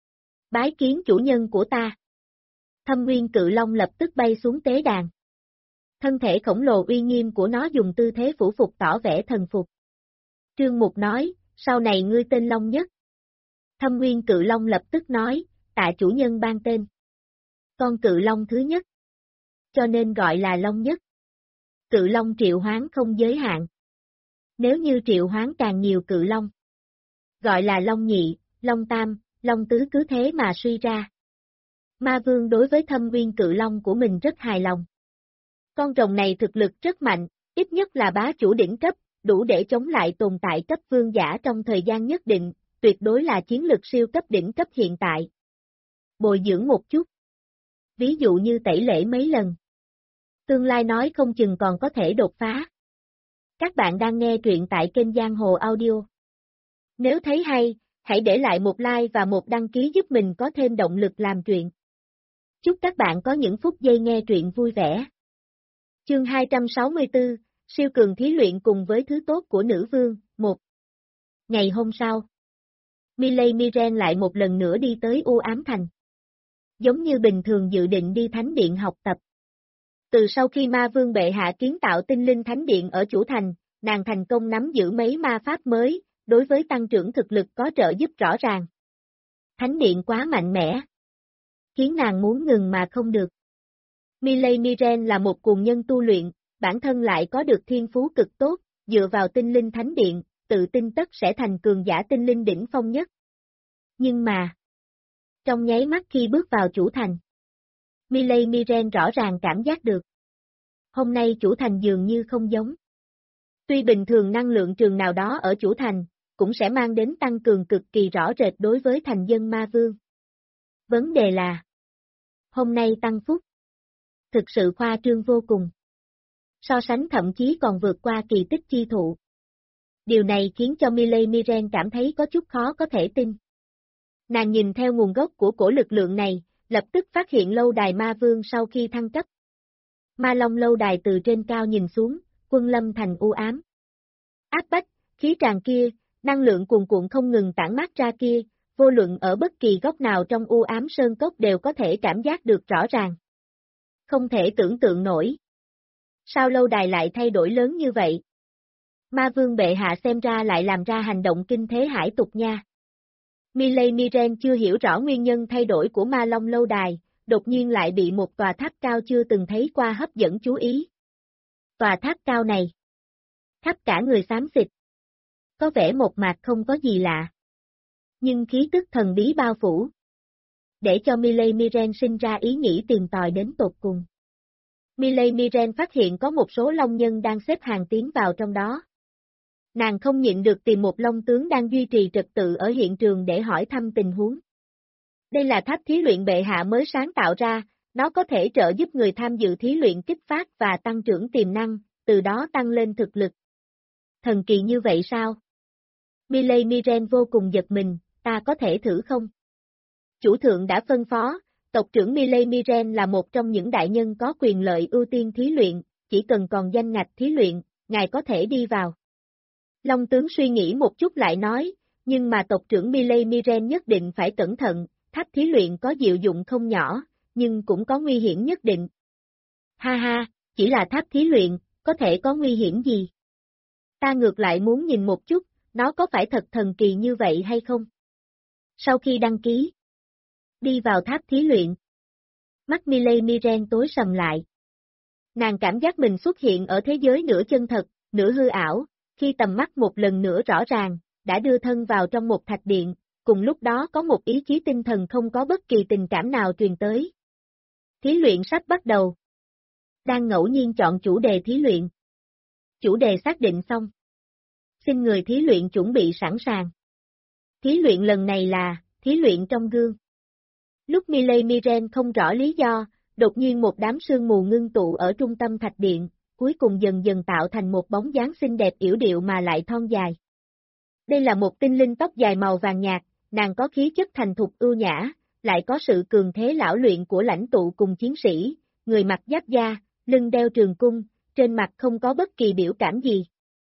Bái kiến chủ nhân của ta. Thâm nguyên cự long lập tức bay xuống tế đàn. Thân thể khổng lồ uy nghiêm của nó dùng tư thế phủ phục tỏ vẻ thần phục. Trương Mục nói, sau này ngươi tên Long Nhất. Thâm nguyên cự long lập tức nói, tạ chủ nhân ban tên. Con cự long thứ nhất. Cho nên gọi là Long Nhất. Cự long triệu hoán không giới hạn. Nếu như triệu hoán càng nhiều cự long, gọi là Long Nhị, Long Tam, Long Tứ cứ thế mà suy ra. Ma Vương đối với thâm nguyên cự long của mình rất hài lòng. Con rồng này thực lực rất mạnh, ít nhất là bá chủ đỉnh cấp, đủ để chống lại tồn tại cấp vương giả trong thời gian nhất định, tuyệt đối là chiến lực siêu cấp đỉnh cấp hiện tại. Bồi dưỡng một chút. Ví dụ như tẩy lễ mấy lần. Tương lai nói không chừng còn có thể đột phá. Các bạn đang nghe truyện tại kênh Giang Hồ Audio. Nếu thấy hay, hãy để lại một like và một đăng ký giúp mình có thêm động lực làm truyện. Chúc các bạn có những phút giây nghe truyện vui vẻ. Chương 264, siêu cường thí luyện cùng với thứ tốt của nữ vương, 1. Ngày hôm sau, Miley Miren lại một lần nữa đi tới U Ám Thành. Giống như bình thường dự định đi Thánh Điện học tập. Từ sau khi ma vương bệ hạ kiến tạo tinh linh Thánh Điện ở chủ thành, nàng thành công nắm giữ mấy ma pháp mới, đối với tăng trưởng thực lực có trợ giúp rõ ràng. Thánh Điện quá mạnh mẽ, khiến nàng muốn ngừng mà không được. Miley Miren là một cuồng nhân tu luyện, bản thân lại có được thiên phú cực tốt, dựa vào tinh linh Thánh Điện, tự tin tất sẽ thành cường giả tinh linh đỉnh phong nhất. Nhưng mà, trong nháy mắt khi bước vào chủ thành, Miley Miren rõ ràng cảm giác được. Hôm nay chủ thành dường như không giống. Tuy bình thường năng lượng trường nào đó ở chủ thành, cũng sẽ mang đến tăng cường cực kỳ rõ rệt đối với thành dân ma vương. Vấn đề là, hôm nay tăng phúc, thực sự khoa trương vô cùng. So sánh thậm chí còn vượt qua kỳ tích chi thụ. Điều này khiến cho Miley Miren cảm thấy có chút khó có thể tin. Nàng nhìn theo nguồn gốc của cổ lực lượng này, lập tức phát hiện lâu đài ma vương sau khi thăng cấp. Ma Long lâu đài từ trên cao nhìn xuống, quân lâm thành u ám. Áp bách, khí tràn kia, năng lượng cuồn cuộn không ngừng tản mát ra kia, vô luận ở bất kỳ góc nào trong u ám sơn cốc đều có thể cảm giác được rõ ràng. Không thể tưởng tượng nổi. Sao lâu đài lại thay đổi lớn như vậy? Ma vương bệ hạ xem ra lại làm ra hành động kinh thế hải tục nha. Miley Miren chưa hiểu rõ nguyên nhân thay đổi của Ma Long lâu đài, đột nhiên lại bị một tòa tháp cao chưa từng thấy qua hấp dẫn chú ý. Tòa tháp cao này, khắp cả người xám xịt. Có vẻ một mạc không có gì lạ. Nhưng khí tức thần bí bao phủ. Để cho Miley Miren sinh ra ý nghĩ tìm tòi đến tột cùng. Miley Miren phát hiện có một số long nhân đang xếp hàng tiến vào trong đó. Nàng không nhịn được tìm một long tướng đang duy trì trật tự ở hiện trường để hỏi thăm tình huống. Đây là tháp thí luyện bệ hạ mới sáng tạo ra, nó có thể trợ giúp người tham dự thí luyện kích phát và tăng trưởng tiềm năng, từ đó tăng lên thực lực. Thần kỳ như vậy sao? Miley Miren vô cùng giật mình, ta có thể thử không? Chủ thượng đã phân phó, tộc trưởng Miley Miren là một trong những đại nhân có quyền lợi ưu tiên thí luyện, chỉ cần còn danh ngạch thí luyện, ngài có thể đi vào. Long tướng suy nghĩ một chút lại nói, nhưng mà tộc trưởng Miley Miren nhất định phải cẩn thận, tháp thí luyện có diệu dụng không nhỏ, nhưng cũng có nguy hiểm nhất định. Ha ha, chỉ là tháp thí luyện, có thể có nguy hiểm gì? Ta ngược lại muốn nhìn một chút, nó có phải thật thần kỳ như vậy hay không? Sau khi đăng ký, đi vào tháp thí luyện, mắt Miley Miren tối sầm lại. Nàng cảm giác mình xuất hiện ở thế giới nửa chân thật, nửa hư ảo, khi tầm mắt một lần nữa rõ ràng, đã đưa thân vào trong một thạch điện, cùng lúc đó có một ý chí tinh thần không có bất kỳ tình cảm nào truyền tới. Thí luyện sắp bắt đầu. Đang ngẫu nhiên chọn chủ đề thí luyện. Chủ đề xác định xong. Xin người thí luyện chuẩn bị sẵn sàng. Thí luyện lần này là, thí luyện trong gương. Lúc Miley Miren không rõ lý do, đột nhiên một đám sương mù ngưng tụ ở trung tâm thạch điện, cuối cùng dần dần tạo thành một bóng dáng xinh đẹp yểu điệu mà lại thon dài. Đây là một tinh linh tóc dài màu vàng nhạt, nàng có khí chất thành thục ưu nhã, lại có sự cường thế lão luyện của lãnh tụ cùng chiến sĩ, người mặc giáp da, lưng đeo trường cung, trên mặt không có bất kỳ biểu cảm gì.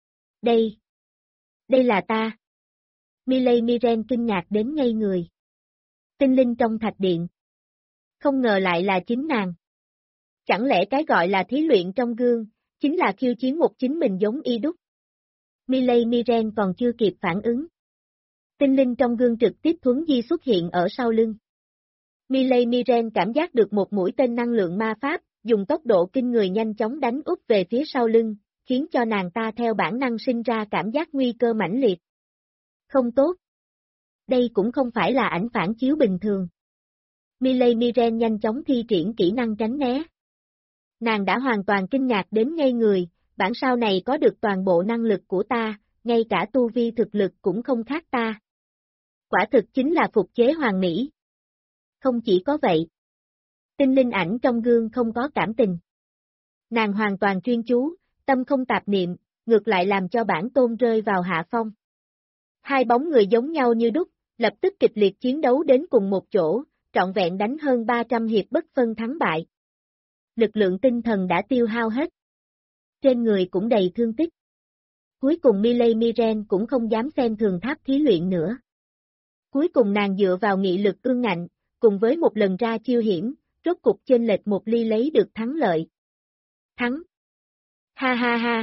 Đây là ta. Miley Miren kinh ngạc đến ngây người. Tinh linh trong thạch điện. Không ngờ lại là chính nàng. Chẳng lẽ cái gọi là thí luyện trong gương, chính là khiêu chiến một chính mình giống y đúc. Miley Miren còn chưa kịp phản ứng. Tinh linh trong gương trực tiếp thuấn di xuất hiện ở sau lưng. Miley Miren cảm giác được một mũi tên năng lượng ma pháp, dùng tốc độ kinh người nhanh chóng đánh úp về phía sau lưng, khiến cho nàng ta theo bản năng sinh ra cảm giác nguy cơ mãnh liệt. Không tốt. Đây cũng không phải là ảnh phản chiếu bình thường. Miley Miren nhanh chóng thi triển kỹ năng tránh né. Nàng đã hoàn toàn kinh ngạc đến ngây người, bản sao này có được toàn bộ năng lực của ta, ngay cả tu vi thực lực cũng không khác ta. Quả thực chính là phục chế hoàn mỹ. Không chỉ có vậy. Tinh linh ảnh trong gương không có cảm tình. Nàng hoàn toàn chuyên chú, tâm không tạp niệm, ngược lại làm cho bản tôn rơi vào hạ phong. Hai bóng người giống nhau như đúc, lập tức kịch liệt chiến đấu đến cùng một chỗ, trọn vẹn đánh hơn 300 hiệp bất phân thắng bại. Lực lượng tinh thần đã tiêu hao hết. Trên người cũng đầy thương tích. Cuối cùng Miley Miren cũng không dám xem thường tháp thí luyện nữa. Cuối cùng nàng dựa vào nghị lực ương ngạnh, cùng với một lần ra chiêu hiểm, rốt cục chênh lệch một ly lấy được thắng lợi. Thắng! Ha ha ha!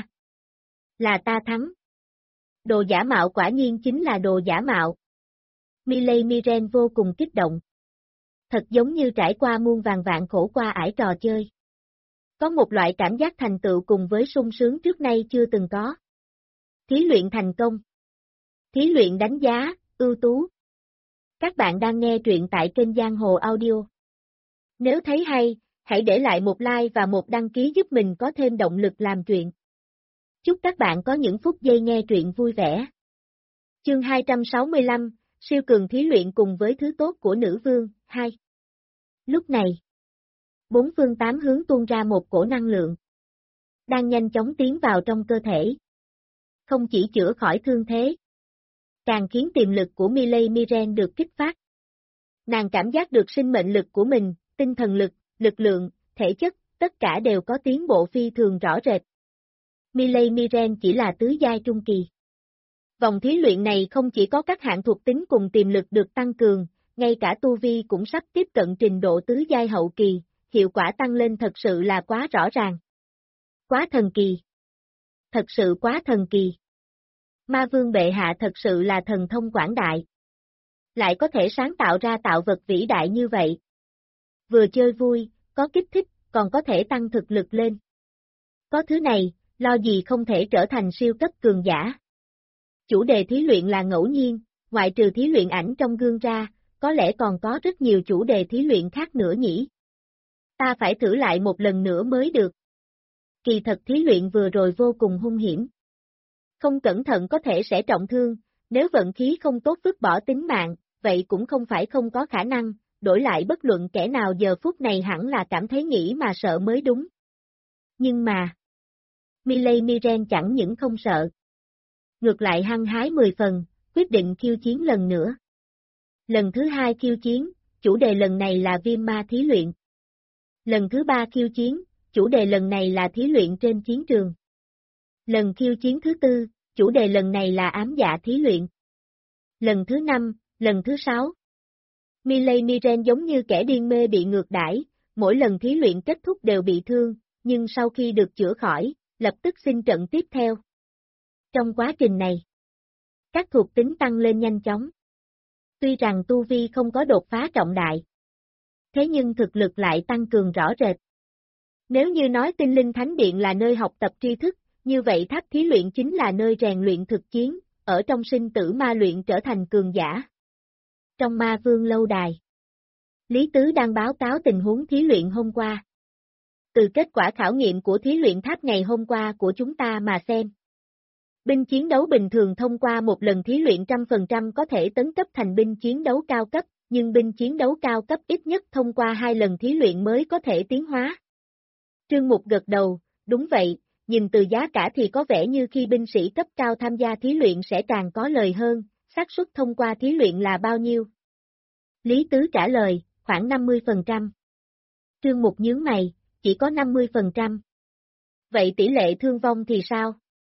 Là ta thắng! Đồ giả mạo quả nhiên chính là đồ giả mạo. Miley Miren vô cùng kích động. Thật giống như trải qua muôn vàn vạn khổ qua ải trò chơi. Có một loại cảm giác thành tựu cùng với sung sướng trước nay chưa từng có. Thí luyện thành công. Thí luyện đánh giá, ưu tú. Các bạn đang nghe truyện tại kênh Giang Hồ Audio. Nếu thấy hay, hãy để lại một like và một đăng ký giúp mình có thêm động lực làm truyện. Chúc các bạn có những phút giây nghe truyện vui vẻ. Chương 265, siêu cường thí luyện cùng với thứ tốt của nữ vương, 2. Lúc này, bốn phương tám hướng tuôn ra một cổ năng lượng. Đang nhanh chóng tiến vào trong cơ thể. Không chỉ chữa khỏi thương thế, càng khiến tiềm lực của Miley Miren được kích phát. Nàng cảm giác được sinh mệnh lực của mình, tinh thần lực, lực lượng, thể chất, tất cả đều có tiến bộ phi thường rõ rệt. Miley Miren chỉ là tứ giai trung kỳ. Vòng thí luyện này không chỉ có các hạng thuộc tính cùng tiềm lực được tăng cường, ngay cả tu vi cũng sắp tiếp cận trình độ tứ giai hậu kỳ, hiệu quả tăng lên thật sự là quá rõ ràng. Quá thần kỳ. Thật sự quá thần kỳ. Ma vương bệ hạ thật sự là thần thông quảng đại. Lại có thể sáng tạo ra tạo vật vĩ đại như vậy. Vừa chơi vui, có kích thích, còn có thể tăng thực lực lên. Có thứ này, lo gì không thể trở thành siêu cấp cường giả. Chủ đề thí luyện là ngẫu nhiên, ngoại trừ thí luyện ảnh trong gương ra, có lẽ còn có rất nhiều chủ đề thí luyện khác nữa nhỉ. Ta phải thử lại một lần nữa mới được. Kỳ thật thí luyện vừa rồi vô cùng hung hiểm. Không cẩn thận có thể sẽ trọng thương, nếu vận khí không tốt vứt bỏ tính mạng, vậy cũng không phải không có khả năng, đổi lại bất luận kẻ nào giờ phút này hẳn là cảm thấy nghĩ mà sợ mới đúng. Nhưng mà, Miley Miren chẳng những không sợ. ngược lại hăng hái 10 phần, quyết định khiêu chiến lần nữa. Lần thứ 2 khiêu chiến, chủ đề lần này là viêm ma thí luyện. Lần thứ 3 khiêu chiến, chủ đề lần này là thí luyện trên chiến trường. Lần khiêu chiến thứ 4, chủ đề lần này là ám dạ thí luyện. Lần thứ 5, lần thứ 6. Miley Miren giống như kẻ điên mê bị ngược đãi, mỗi lần thí luyện kết thúc đều bị thương, nhưng sau khi được chữa khỏi, lập tức xin trận tiếp theo. Trong quá trình này, các thuộc tính tăng lên nhanh chóng. Tuy rằng tu vi không có đột phá trọng đại, thế nhưng thực lực lại tăng cường rõ rệt. Nếu như nói Tinh Linh Thánh Điện là nơi học tập tri thức, như vậy tháp thí luyện chính là nơi rèn luyện thực chiến, ở trong sinh tử ma luyện trở thành cường giả. Trong Ma Vương lâu đài, Lý Tứ đang báo cáo tình huống thí luyện hôm qua. Từ kết quả khảo nghiệm của thí luyện tháp ngày hôm qua của chúng ta mà xem. Binh chiến đấu bình thường thông qua một lần thí luyện 100% có thể tấn cấp thành binh chiến đấu cao cấp, nhưng binh chiến đấu cao cấp ít nhất thông qua 2 lần thí luyện mới có thể tiến hóa. Trương Mục gật đầu, đúng vậy, nhìn từ giá cả thì có vẻ như khi binh sĩ cấp cao tham gia thí luyện sẽ càng có lời hơn, xác suất thông qua thí luyện là bao nhiêu? Lý Tứ trả lời, khoảng 50%. Trương Mục nhướng mày, chỉ có 50%. Vậy tỷ lệ thương vong thì sao?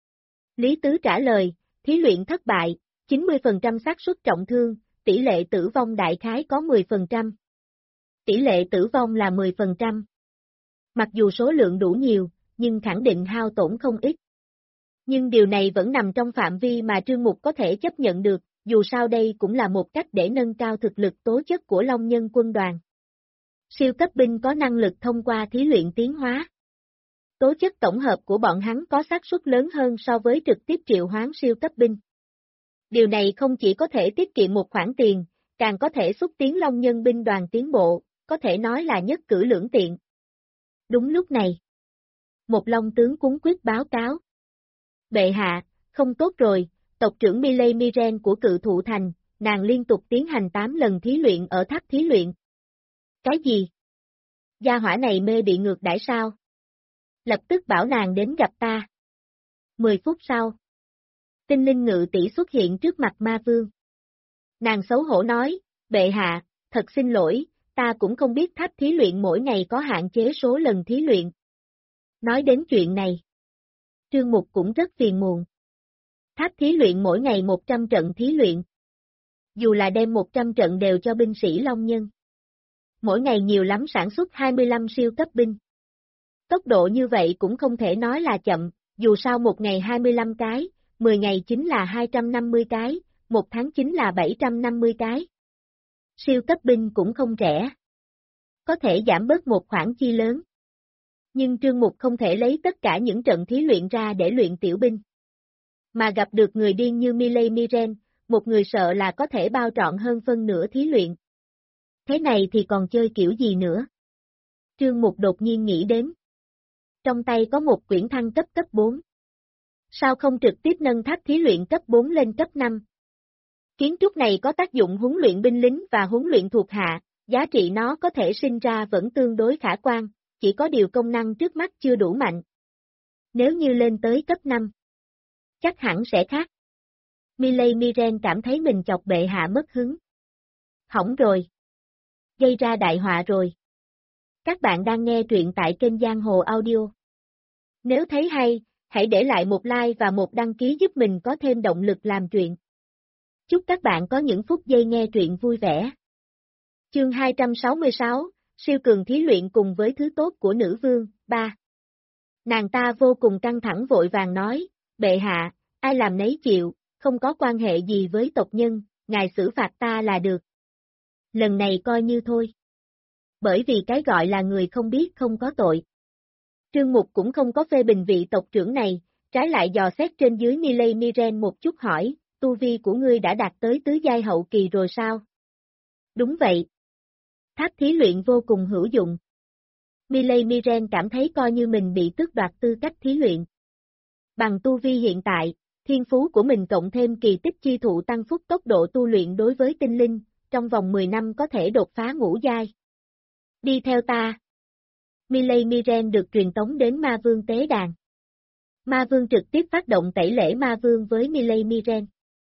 Lý Tứ trả lời, thí luyện thất bại, 90% xác suất trọng thương, tỷ lệ tử vong đại khái có 10%. Tỷ lệ tử vong là 10%. Mặc dù số lượng đủ nhiều, nhưng khẳng định hao tổn không ít. Nhưng điều này vẫn nằm trong phạm vi mà Trương Mục có thể chấp nhận được, dù sao đây cũng là một cách để nâng cao thực lực tố chất của Long Nhân quân đoàn. Siêu cấp binh có năng lực thông qua thí luyện tiến hóa. Tố chất tổng hợp của bọn hắn có xác suất lớn hơn so với trực tiếp triệu hoán siêu cấp binh. Điều này không chỉ có thể tiết kiệm một khoản tiền, càng có thể xúc tiến Long Nhân binh đoàn tiến bộ, có thể nói là nhất cử lưỡng tiện. Đúng lúc này, một Long tướng cúng quyết báo cáo. Bệ hạ, không tốt rồi, tộc trưởng Miley Miren của Cự Thụ Thành, nàng liên tục tiến hành 8 lần thí luyện ở tháp thí luyện. Cái gì? Gia hỏa này mê bị ngược đãi sao? Lập tức bảo nàng đến gặp ta. 10 phút sau, Tinh Linh Ngự tỷ xuất hiện trước mặt Ma Vương. Nàng xấu hổ nói, bệ hạ, thật xin lỗi, ta cũng không biết tháp thí luyện mỗi ngày có hạn chế số lần thí luyện. Nói đến chuyện này, Trương Mục cũng rất phiền muộn. Tháp thí luyện mỗi ngày 100 trận thí luyện. Dù là đem 100 trận đều cho binh sĩ Long Nhân. Mỗi ngày nhiều lắm sản xuất 25 siêu cấp binh. Tốc độ như vậy cũng không thể nói là chậm, dù sao một ngày 25 cái, 10 ngày chính là 250 cái, một tháng chính là 750 cái. Siêu cấp binh cũng không rẻ. Có thể giảm bớt một khoản chi lớn. Nhưng Trương Mục không thể lấy tất cả những trận thí luyện ra để luyện tiểu binh. Mà gặp được người điên như Miley Miren, một người sợ là có thể bao trọn hơn phân nửa thí luyện. Thế này thì còn chơi kiểu gì nữa? Trương Mục đột nhiên nghĩ đến. Trong tay có một quyển thăng cấp cấp 4. Sao không trực tiếp nâng tháp thí luyện cấp 4 lên cấp 5? Kiến trúc này có tác dụng huấn luyện binh lính và huấn luyện thuộc hạ, giá trị nó có thể sinh ra vẫn tương đối khả quan, chỉ có điều công năng trước mắt chưa đủ mạnh. Nếu như lên tới cấp 5, chắc hẳn sẽ khác. Miley Miren cảm thấy mình chọc bệ hạ mất hứng. Hỏng rồi. Gây ra đại họa rồi. Các bạn đang nghe truyện tại kênh Giang Hồ Audio. Nếu thấy hay, hãy để lại một like và một đăng ký giúp mình có thêm động lực làm truyện. Chúc các bạn có những phút giây nghe truyện vui vẻ. Chương 266, siêu cường thí luyện cùng với thứ tốt của nữ vương, 3. Nàng ta vô cùng căng thẳng vội vàng nói, bệ hạ, ai làm nấy chịu, không có quan hệ gì với tộc nhân, ngài xử phạt ta là được. Lần này coi như thôi. Bởi vì cái gọi là người không biết không có tội. Trương Mục cũng không có phê bình vị tộc trưởng này, trái lại dò xét trên dưới Miley Miren một chút hỏi, tu vi của ngươi đã đạt tới tứ giai hậu kỳ rồi sao? Đúng vậy. Tháp thí luyện vô cùng hữu dụng. Miley Miren cảm thấy coi như mình bị tước đoạt tư cách thí luyện. Bằng tu vi hiện tại, thiên phú của mình cộng thêm kỳ tích chi thụ tăng phúc tốc độ tu luyện đối với tinh linh, trong vòng 10 năm có thể đột phá ngũ giai. Đi theo ta. Miley Miren được truyền tống đến Ma Vương tế đàn. Ma Vương trực tiếp phát động tẩy lễ Ma Vương với Milei Miren.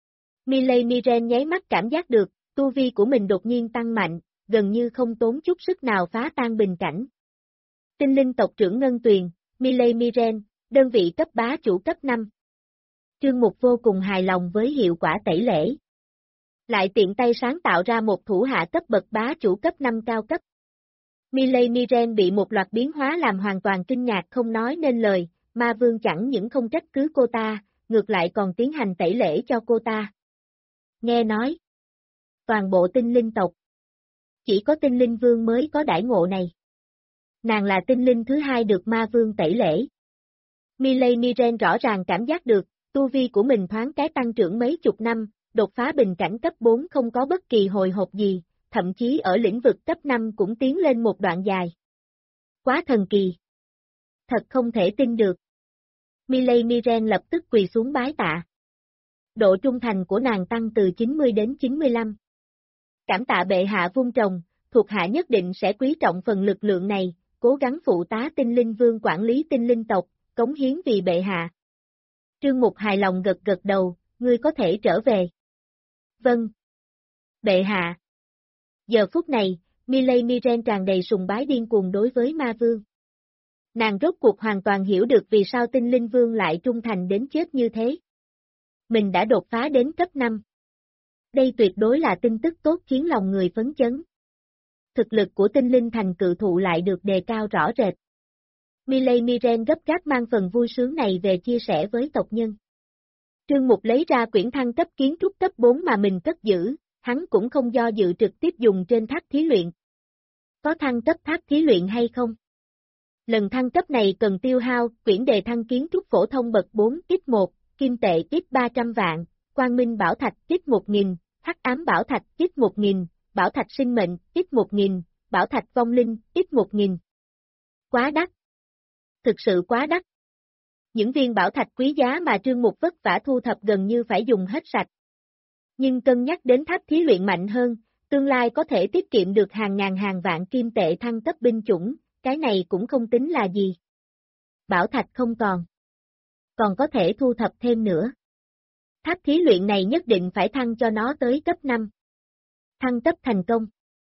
Milei Miren nháy mắt cảm giác được, tu vi của mình đột nhiên tăng mạnh, gần như không tốn chút sức nào phá tan bình cảnh. Tinh linh tộc trưởng Ngân Tuyền, Milei Miren, đơn vị cấp bá chủ cấp 5. Trương Mục vô cùng hài lòng với hiệu quả tẩy lễ. Lại tiện tay sáng tạo ra một thủ hạ cấp bậc bá chủ cấp 5 cao cấp. Milei Miren bị một loạt biến hóa làm hoàn toàn kinh ngạc không nói nên lời, Ma Vương chẳng những không trách cứ cô ta, ngược lại còn tiến hành tẩy lễ cho cô ta. Nghe nói, toàn bộ tinh linh tộc, chỉ có tinh linh vương mới có đãi ngộ này. Nàng là tinh linh thứ hai được Ma Vương tẩy lễ. Milei Miren rõ ràng cảm giác được, tu vi của mình thoáng cái tăng trưởng mấy chục năm, đột phá bình cảnh cấp 4 không có bất kỳ hồi hộp gì, thậm chí ở lĩnh vực cấp 5 cũng tiến lên một đoạn dài. Quá thần kỳ. Thật không thể tin được. Milei Miren lập tức quỳ xuống bái tạ. Độ trung thành của nàng tăng từ 90 đến 95. Cảm tạ bệ hạ vung trồng, thuộc hạ nhất định sẽ quý trọng phần lực lượng này, cố gắng phụ tá tinh linh vương quản lý tinh linh tộc, cống hiến vì bệ hạ. Trương Mục hài lòng gật gật đầu, ngươi có thể trở về. Vâng. Bệ hạ. Giờ phút này, Milei Miren tràn đầy sùng bái điên cuồng đối với Ma Vương. Nàng rốt cuộc hoàn toàn hiểu được vì sao tinh linh vương lại trung thành đến chết như thế. Mình đã đột phá đến cấp 5. Đây tuyệt đối là tin tức tốt khiến lòng người phấn chấn. Thực lực của tinh linh thành cự thụ lại được đề cao rõ rệt. Milei Miren gấp gáp mang phần vui sướng này về chia sẻ với tộc nhân. Trương Mục lấy ra quyển thăng cấp kiến trúc cấp 4 mà mình cất giữ, hắn cũng không do dự trực tiếp dùng trên tháp thí luyện. Có thăng cấp tháp thí luyện hay không? Lần thăng cấp này cần tiêu hao quyển đề thăng kiến trúc phổ thông bậc 4 ít 1, kim tệ ít 300 vạn, quang minh bảo thạch ít 1.000, hắc ám bảo thạch ít 1.000, bảo thạch sinh mệnh ít 1.000, bảo thạch vong linh ít 1.000. Quá đắt. Thực sự quá đắt. Những viên bảo thạch quý giá mà Trương Mục vất vả thu thập gần như phải dùng hết sạch. Nhưng cân nhắc đến tháp thí luyện mạnh hơn, tương lai có thể tiết kiệm được hàng ngàn hàng vạn kim tệ thăng cấp binh chủng, cái này cũng không tính là gì. Bảo thạch không còn có thể thu thập thêm nữa. Tháp thí luyện này nhất định phải thăng cho nó tới cấp 5. Thăng cấp thành công.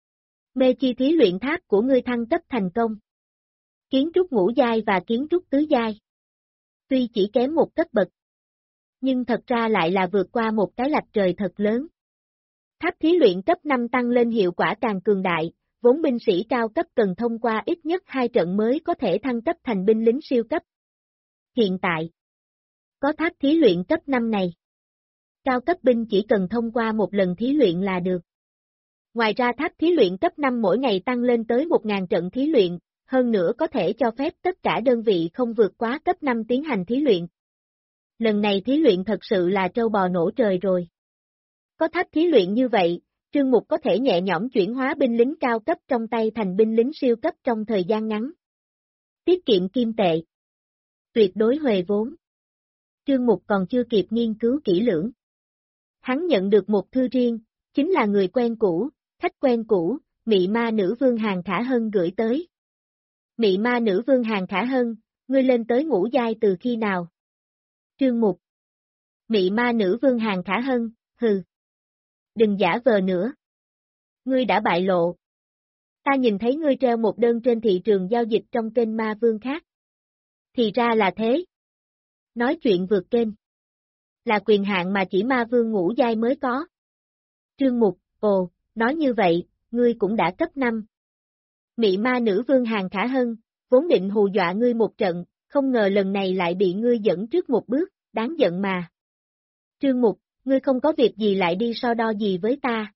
Mê chi thí luyện tháp của ngươi thăng cấp thành công. Kiến trúc ngũ giai và kiến trúc tứ giai. Tuy chỉ kém một cấp bậc, nhưng thật ra lại là vượt qua một cái lạch trời thật lớn. Tháp thí luyện cấp 5 tăng lên hiệu quả càng cường đại, vốn binh sĩ cao cấp cần thông qua ít nhất 2 trận mới có thể thăng cấp thành binh lính siêu cấp. Hiện tại, có tháp thí luyện cấp 5 này, cao cấp binh chỉ cần thông qua một lần thí luyện là được. Ngoài ra tháp thí luyện cấp 5 mỗi ngày tăng lên tới 1.000 trận thí luyện, hơn nữa có thể cho phép tất cả đơn vị không vượt quá cấp 5 tiến hành thí luyện. Lần này thí luyện thật sự là trâu bò nổ trời rồi. Có tháp thí luyện như vậy, Trương Mục có thể nhẹ nhõm chuyển hóa binh lính cao cấp trong tay thành binh lính siêu cấp trong thời gian ngắn. Tiết kiệm kim tệ. Tuyệt đối huề vốn. Trương Mục còn chưa kịp nghiên cứu kỹ lưỡng. Hắn nhận được một thư riêng, chính là người quen cũ, khách quen cũ, Mị Ma Nữ Vương Hàn Khả Hân gửi tới. Mị Ma Nữ Vương Hàn Khả Hân, ngươi lên tới ngũ giai từ khi nào? Trương Mục. Mị Ma Nữ Vương Hàn Khả Hân, hừ. Đừng giả vờ nữa. Ngươi đã bại lộ. Ta nhìn thấy ngươi treo một đơn trên thị trường giao dịch trong kênh Ma Vương khác. Thì ra là thế. Nói chuyện vượt kênh. Là quyền hạn mà chỉ Ma Vương ngũ giai mới có. Trương Mục, ồ, nói như vậy, ngươi cũng đã cấp 5. Mị Ma Nữ Vương Hàn Khả Hân, vốn định hù dọa ngươi một trận, không ngờ lần này lại bị ngươi dẫn trước một bước, đáng giận mà. Trương Mục, ngươi không có việc gì lại đi so đo gì với ta.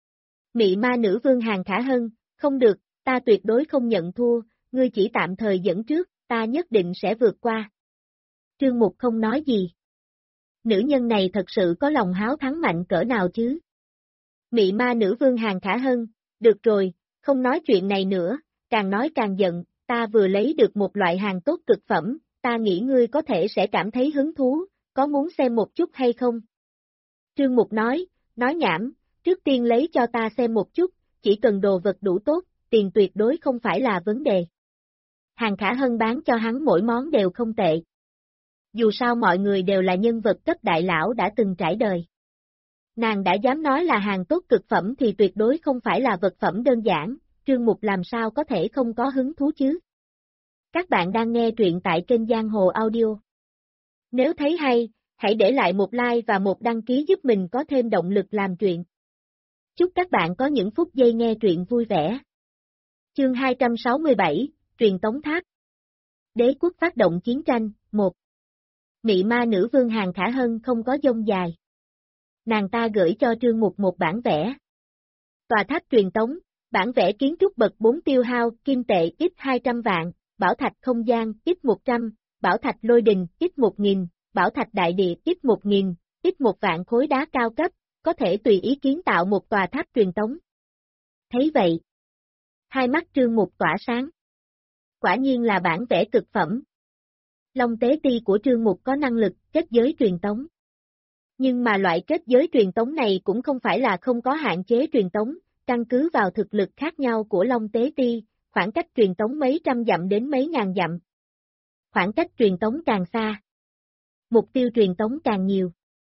Mị Ma Nữ Vương Hàn Khả Hân, không được, ta tuyệt đối không nhận thua, ngươi chỉ tạm thời dẫn trước, ta nhất định sẽ vượt qua. Trương Mục không nói gì. Nữ nhân này thật sự có lòng háo thắng mạnh cỡ nào chứ? Mị Ma Nữ Vương Hàn Khả Hân, được rồi, không nói chuyện này nữa, càng nói càng giận, ta vừa lấy được một loại hàng tốt cực phẩm, ta nghĩ ngươi có thể sẽ cảm thấy hứng thú, có muốn xem một chút hay không? Trương Mục nói nhảm, trước tiên lấy cho ta xem một chút, chỉ cần đồ vật đủ tốt, tiền tuyệt đối không phải là vấn đề. Hàn Khả Hân bán cho hắn mỗi món đều không tệ. Dù sao mọi người đều là nhân vật cấp đại lão đã từng trải đời. Nàng đã dám nói là hàng tốt cực phẩm thì tuyệt đối không phải là vật phẩm đơn giản, Trương Mục làm sao có thể không có hứng thú chứ? Các bạn đang nghe truyện tại kênh Giang Hồ Audio. Nếu thấy hay, hãy để lại một like và một đăng ký giúp mình có thêm động lực làm truyện. Chúc các bạn có những phút giây nghe truyện vui vẻ. Chương 267, Truyền tống tháp. Đế quốc phát động chiến tranh, 1. Mị ma nữ vương Hàn Khả Hân không có dông dài. Nàng ta gửi cho Trương Mục một bản vẽ. Tòa tháp truyền tống, bản vẽ kiến trúc bậc 4 tiêu hao, kim tệ ít 200 vạn, bảo thạch không gian ít 100, bảo thạch lôi đình ít 1000, bảo thạch đại địa ít 1000, ít 1 vạn khối đá cao cấp, có thể tùy ý kiến tạo một tòa tháp truyền tống. Thấy vậy, hai mắt Trương Mục tỏa sáng. Quả nhiên là bản vẽ cực phẩm. Long tế ti của Trương Mục có năng lực kết giới truyền tống. Nhưng mà loại kết giới truyền tống này cũng không phải là không có hạn chế truyền tống, căn cứ vào thực lực khác nhau của Long tế ti, khoảng cách truyền tống mấy trăm dặm đến mấy ngàn dặm. Khoảng cách truyền tống càng xa, mục tiêu truyền tống càng nhiều,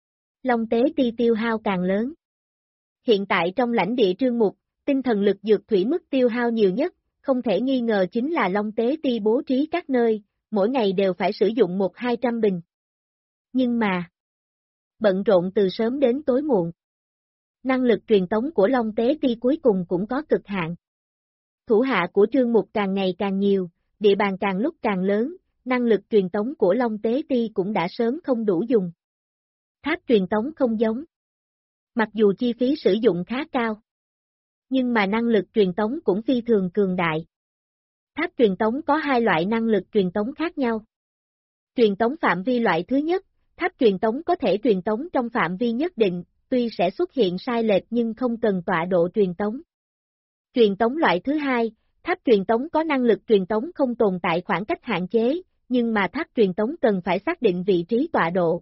Long tế ti tiêu hao càng lớn. Hiện tại trong lãnh địa Trương Mục, tinh thần lực dược thủy mức tiêu hao nhiều nhất, không thể nghi ngờ chính là Long tế ti bố trí các nơi, mỗi ngày đều phải sử dụng 1-200 bình. Nhưng mà, bận rộn từ sớm đến tối muộn. Năng lực truyền tống của Long tế ti cuối cùng cũng có cực hạn. Thủ hạ của Trương Mục càng ngày càng nhiều, địa bàn càng lúc càng lớn, năng lực truyền tống của Long tế ti cũng đã sớm không đủ dùng. Tháp truyền tống không giống. Mặc dù chi phí sử dụng khá cao, nhưng mà năng lực truyền tống cũng phi thường cường đại. Tháp truyền tống có hai loại năng lực truyền tống khác nhau. Truyền tống phạm vi loại thứ nhất, tháp truyền tống có thể truyền tống trong phạm vi nhất định, tuy sẽ xuất hiện sai lệch nhưng không cần tọa độ truyền tống. Truyền tống loại thứ hai, tháp truyền tống có năng lực truyền tống không tồn tại khoảng cách hạn chế, nhưng mà tháp truyền tống cần phải xác định vị trí tọa độ.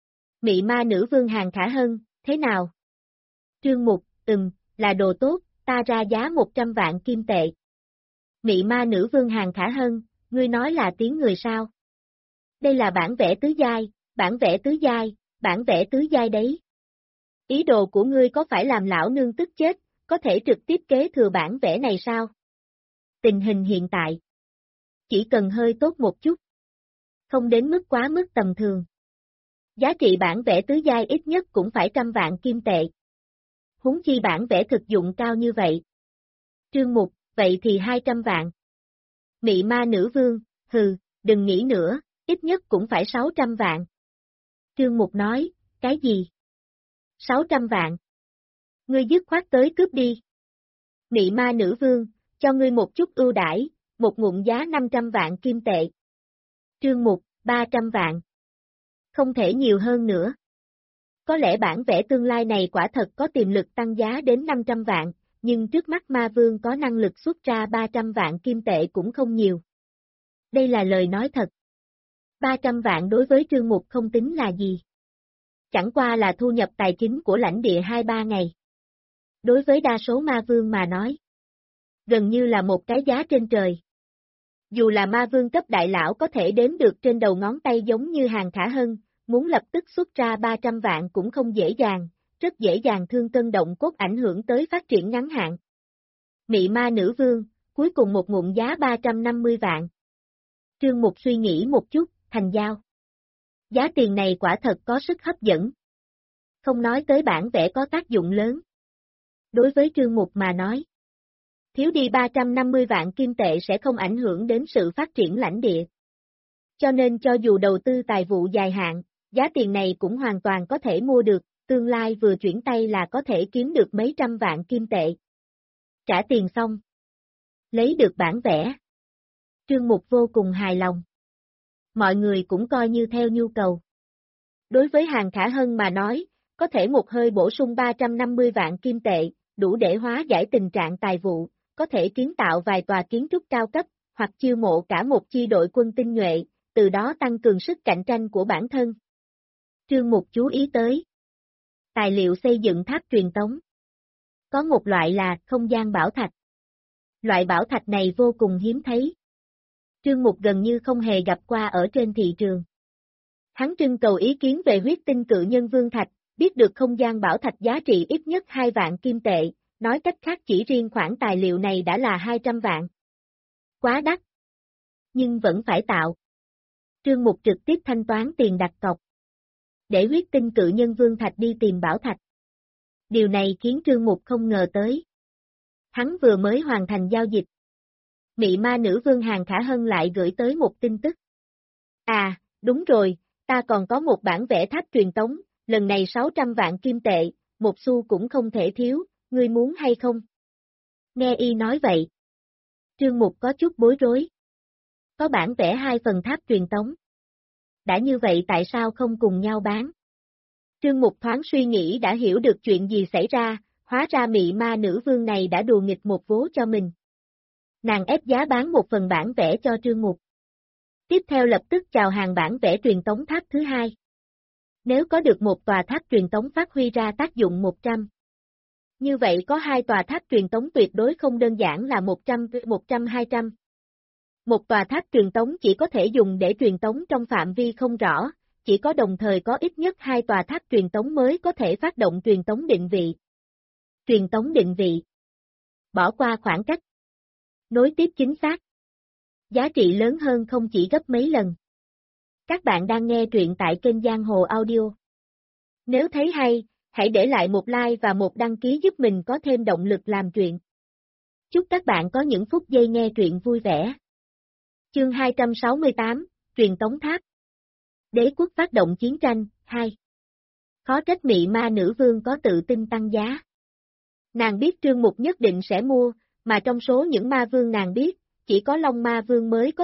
Mị ma nữ vương Hàn Khả Hân, thế nào? Trương Mục, là đồ tốt, ta ra giá 100 vạn kim tệ. Mị ma nữ vương Hàn Khả Hân, ngươi nói là tiếng người sao? Đây là bản vẽ tứ giai, bản vẽ tứ giai, bản vẽ tứ giai đấy. Ý đồ của ngươi có phải làm lão nương tức chết, có thể trực tiếp kế thừa bản vẽ này sao? Tình hình hiện tại, chỉ cần hơi tốt một chút, không đến mức quá mức tầm thường. Giá trị bản vẽ tứ giai ít nhất cũng phải 100 vạn kim tệ. Huống chi bản vẽ thực dụng cao như vậy. Trương Mục, vậy thì 200 vạn. Mị ma nữ vương, đừng nghĩ nữa, ít nhất cũng phải 600 vạn. Trương Mục nói, cái gì? 600 vạn. Ngươi dứt khoát tới cướp đi. Mị ma nữ vương, cho ngươi một chút ưu đãi, một ngụm giá 500 vạn kim tệ. Trương Mục, 300 vạn. Không thể nhiều hơn nữa. Có lẽ bản vẽ tương lai này quả thật có tiềm lực tăng giá đến 500 vạn, nhưng trước mắt ma vương có năng lực xuất ra 300 vạn kim tệ cũng không nhiều. Đây là lời nói thật. 300 vạn đối với Trương Mục không tính là gì. Chẳng qua là thu nhập tài chính của lãnh địa 2-3 ngày. Đối với đa số ma vương mà nói, gần như là một cái giá trên trời. Dù là ma vương cấp đại lão có thể đếm được trên đầu ngón tay giống như Hàn Khả Hân, muốn lập tức xuất ra 300 vạn cũng không dễ dàng, rất dễ dàng thương cân động cốt ảnh hưởng tới phát triển ngắn hạn. Mị ma nữ vương, cuối cùng một ngụm giá 350 vạn. Trương Mục suy nghĩ một chút, thành giao. Giá tiền này quả thật có sức hấp dẫn. Không nói tới bản vẽ có tác dụng lớn. Đối với Trương Mục mà nói, thiếu đi 350 vạn kim tệ sẽ không ảnh hưởng đến sự phát triển lãnh địa. Cho nên cho dù đầu tư tài vụ dài hạn, giá tiền này cũng hoàn toàn có thể mua được, tương lai vừa chuyển tay là có thể kiếm được mấy trăm vạn kim tệ. Trả tiền xong, lấy được bản vẽ. Trương Mục vô cùng hài lòng. Mọi người cũng coi như theo nhu cầu. Đối với Hàn Khả Hân mà nói, có thể một hơi bổ sung 350 vạn kim tệ, đủ để hóa giải tình trạng tài vụ, có thể kiến tạo vài tòa kiến trúc cao cấp, hoặc chiêu mộ cả một chi đội quân tinh nhuệ, từ đó tăng cường sức cạnh tranh của bản thân. Trương Mục chú ý tới. Tài liệu xây dựng tháp truyền tống. Có một loại là không gian bảo thạch. Loại bảo thạch này vô cùng hiếm thấy. Trương Mục gần như không hề gặp qua ở trên thị trường. Hắn trưng cầu ý kiến về huyết tinh cự nhân vương thạch, biết được không gian bảo thạch giá trị ít nhất 2 vạn kim tệ, nói cách khác chỉ riêng khoản tài liệu này đã là 200 vạn. Quá đắt. Nhưng vẫn phải tạo. Trương Mục trực tiếp thanh toán tiền đặt cọc. Để huyết tinh cự nhân vương thạch đi tìm bảo thạch. Điều này khiến Trương Mục không ngờ tới. Hắn vừa mới hoàn thành giao dịch. Mị ma nữ vương Hàng Khả Hân lại gửi tới một tin tức. À, đúng rồi, ta còn có một bản vẽ tháp truyền tống, lần này 600 vạn kim tệ, một xu cũng không thể thiếu, ngươi muốn hay không? Nghe y nói vậy. Trương Mục có chút bối rối. Có bản vẽ 2 phần tháp truyền tống. Đã như vậy tại sao không cùng nhau bán? Trương Mục thoáng suy nghĩ đã hiểu được chuyện gì xảy ra, hóa ra mị ma nữ vương này đã đùa nghịch một vố cho mình. Nàng ép giá bán một phần bản vẽ cho Trương Mục. Tiếp theo lập tức chào hàng bản vẽ truyền tống tháp thứ 2. Nếu có được một tòa tháp truyền tống phát huy ra tác dụng 100. Như vậy có 2 tòa tháp truyền tống tuyệt đối không đơn giản là 100, 200. Một tòa tháp truyền tống chỉ có thể dùng để truyền tống trong phạm vi không rõ, chỉ có đồng thời có ít nhất 2 tòa tháp truyền tống mới có thể phát động truyền tống định vị. Truyền tống định vị. Bỏ qua khoảng cách. Nối tiếp chính xác. Giá trị lớn hơn không chỉ gấp mấy lần. Các bạn đang nghe truyện tại kênh Giang Hồ Audio. Nếu thấy hay, hãy để lại một like và một đăng ký giúp mình có thêm động lực làm truyện. Chúc các bạn có những phút giây nghe truyện vui vẻ. Chương 268, Truyền tống tháp. Đế quốc phát động chiến tranh, 2. Khó trách mị ma nữ vương có tự tin tăng giá. Nàng biết Trương Mục nhất định sẽ mua, mà trong số những ma vương nàng biết, chỉ có Long Ma Vương mới có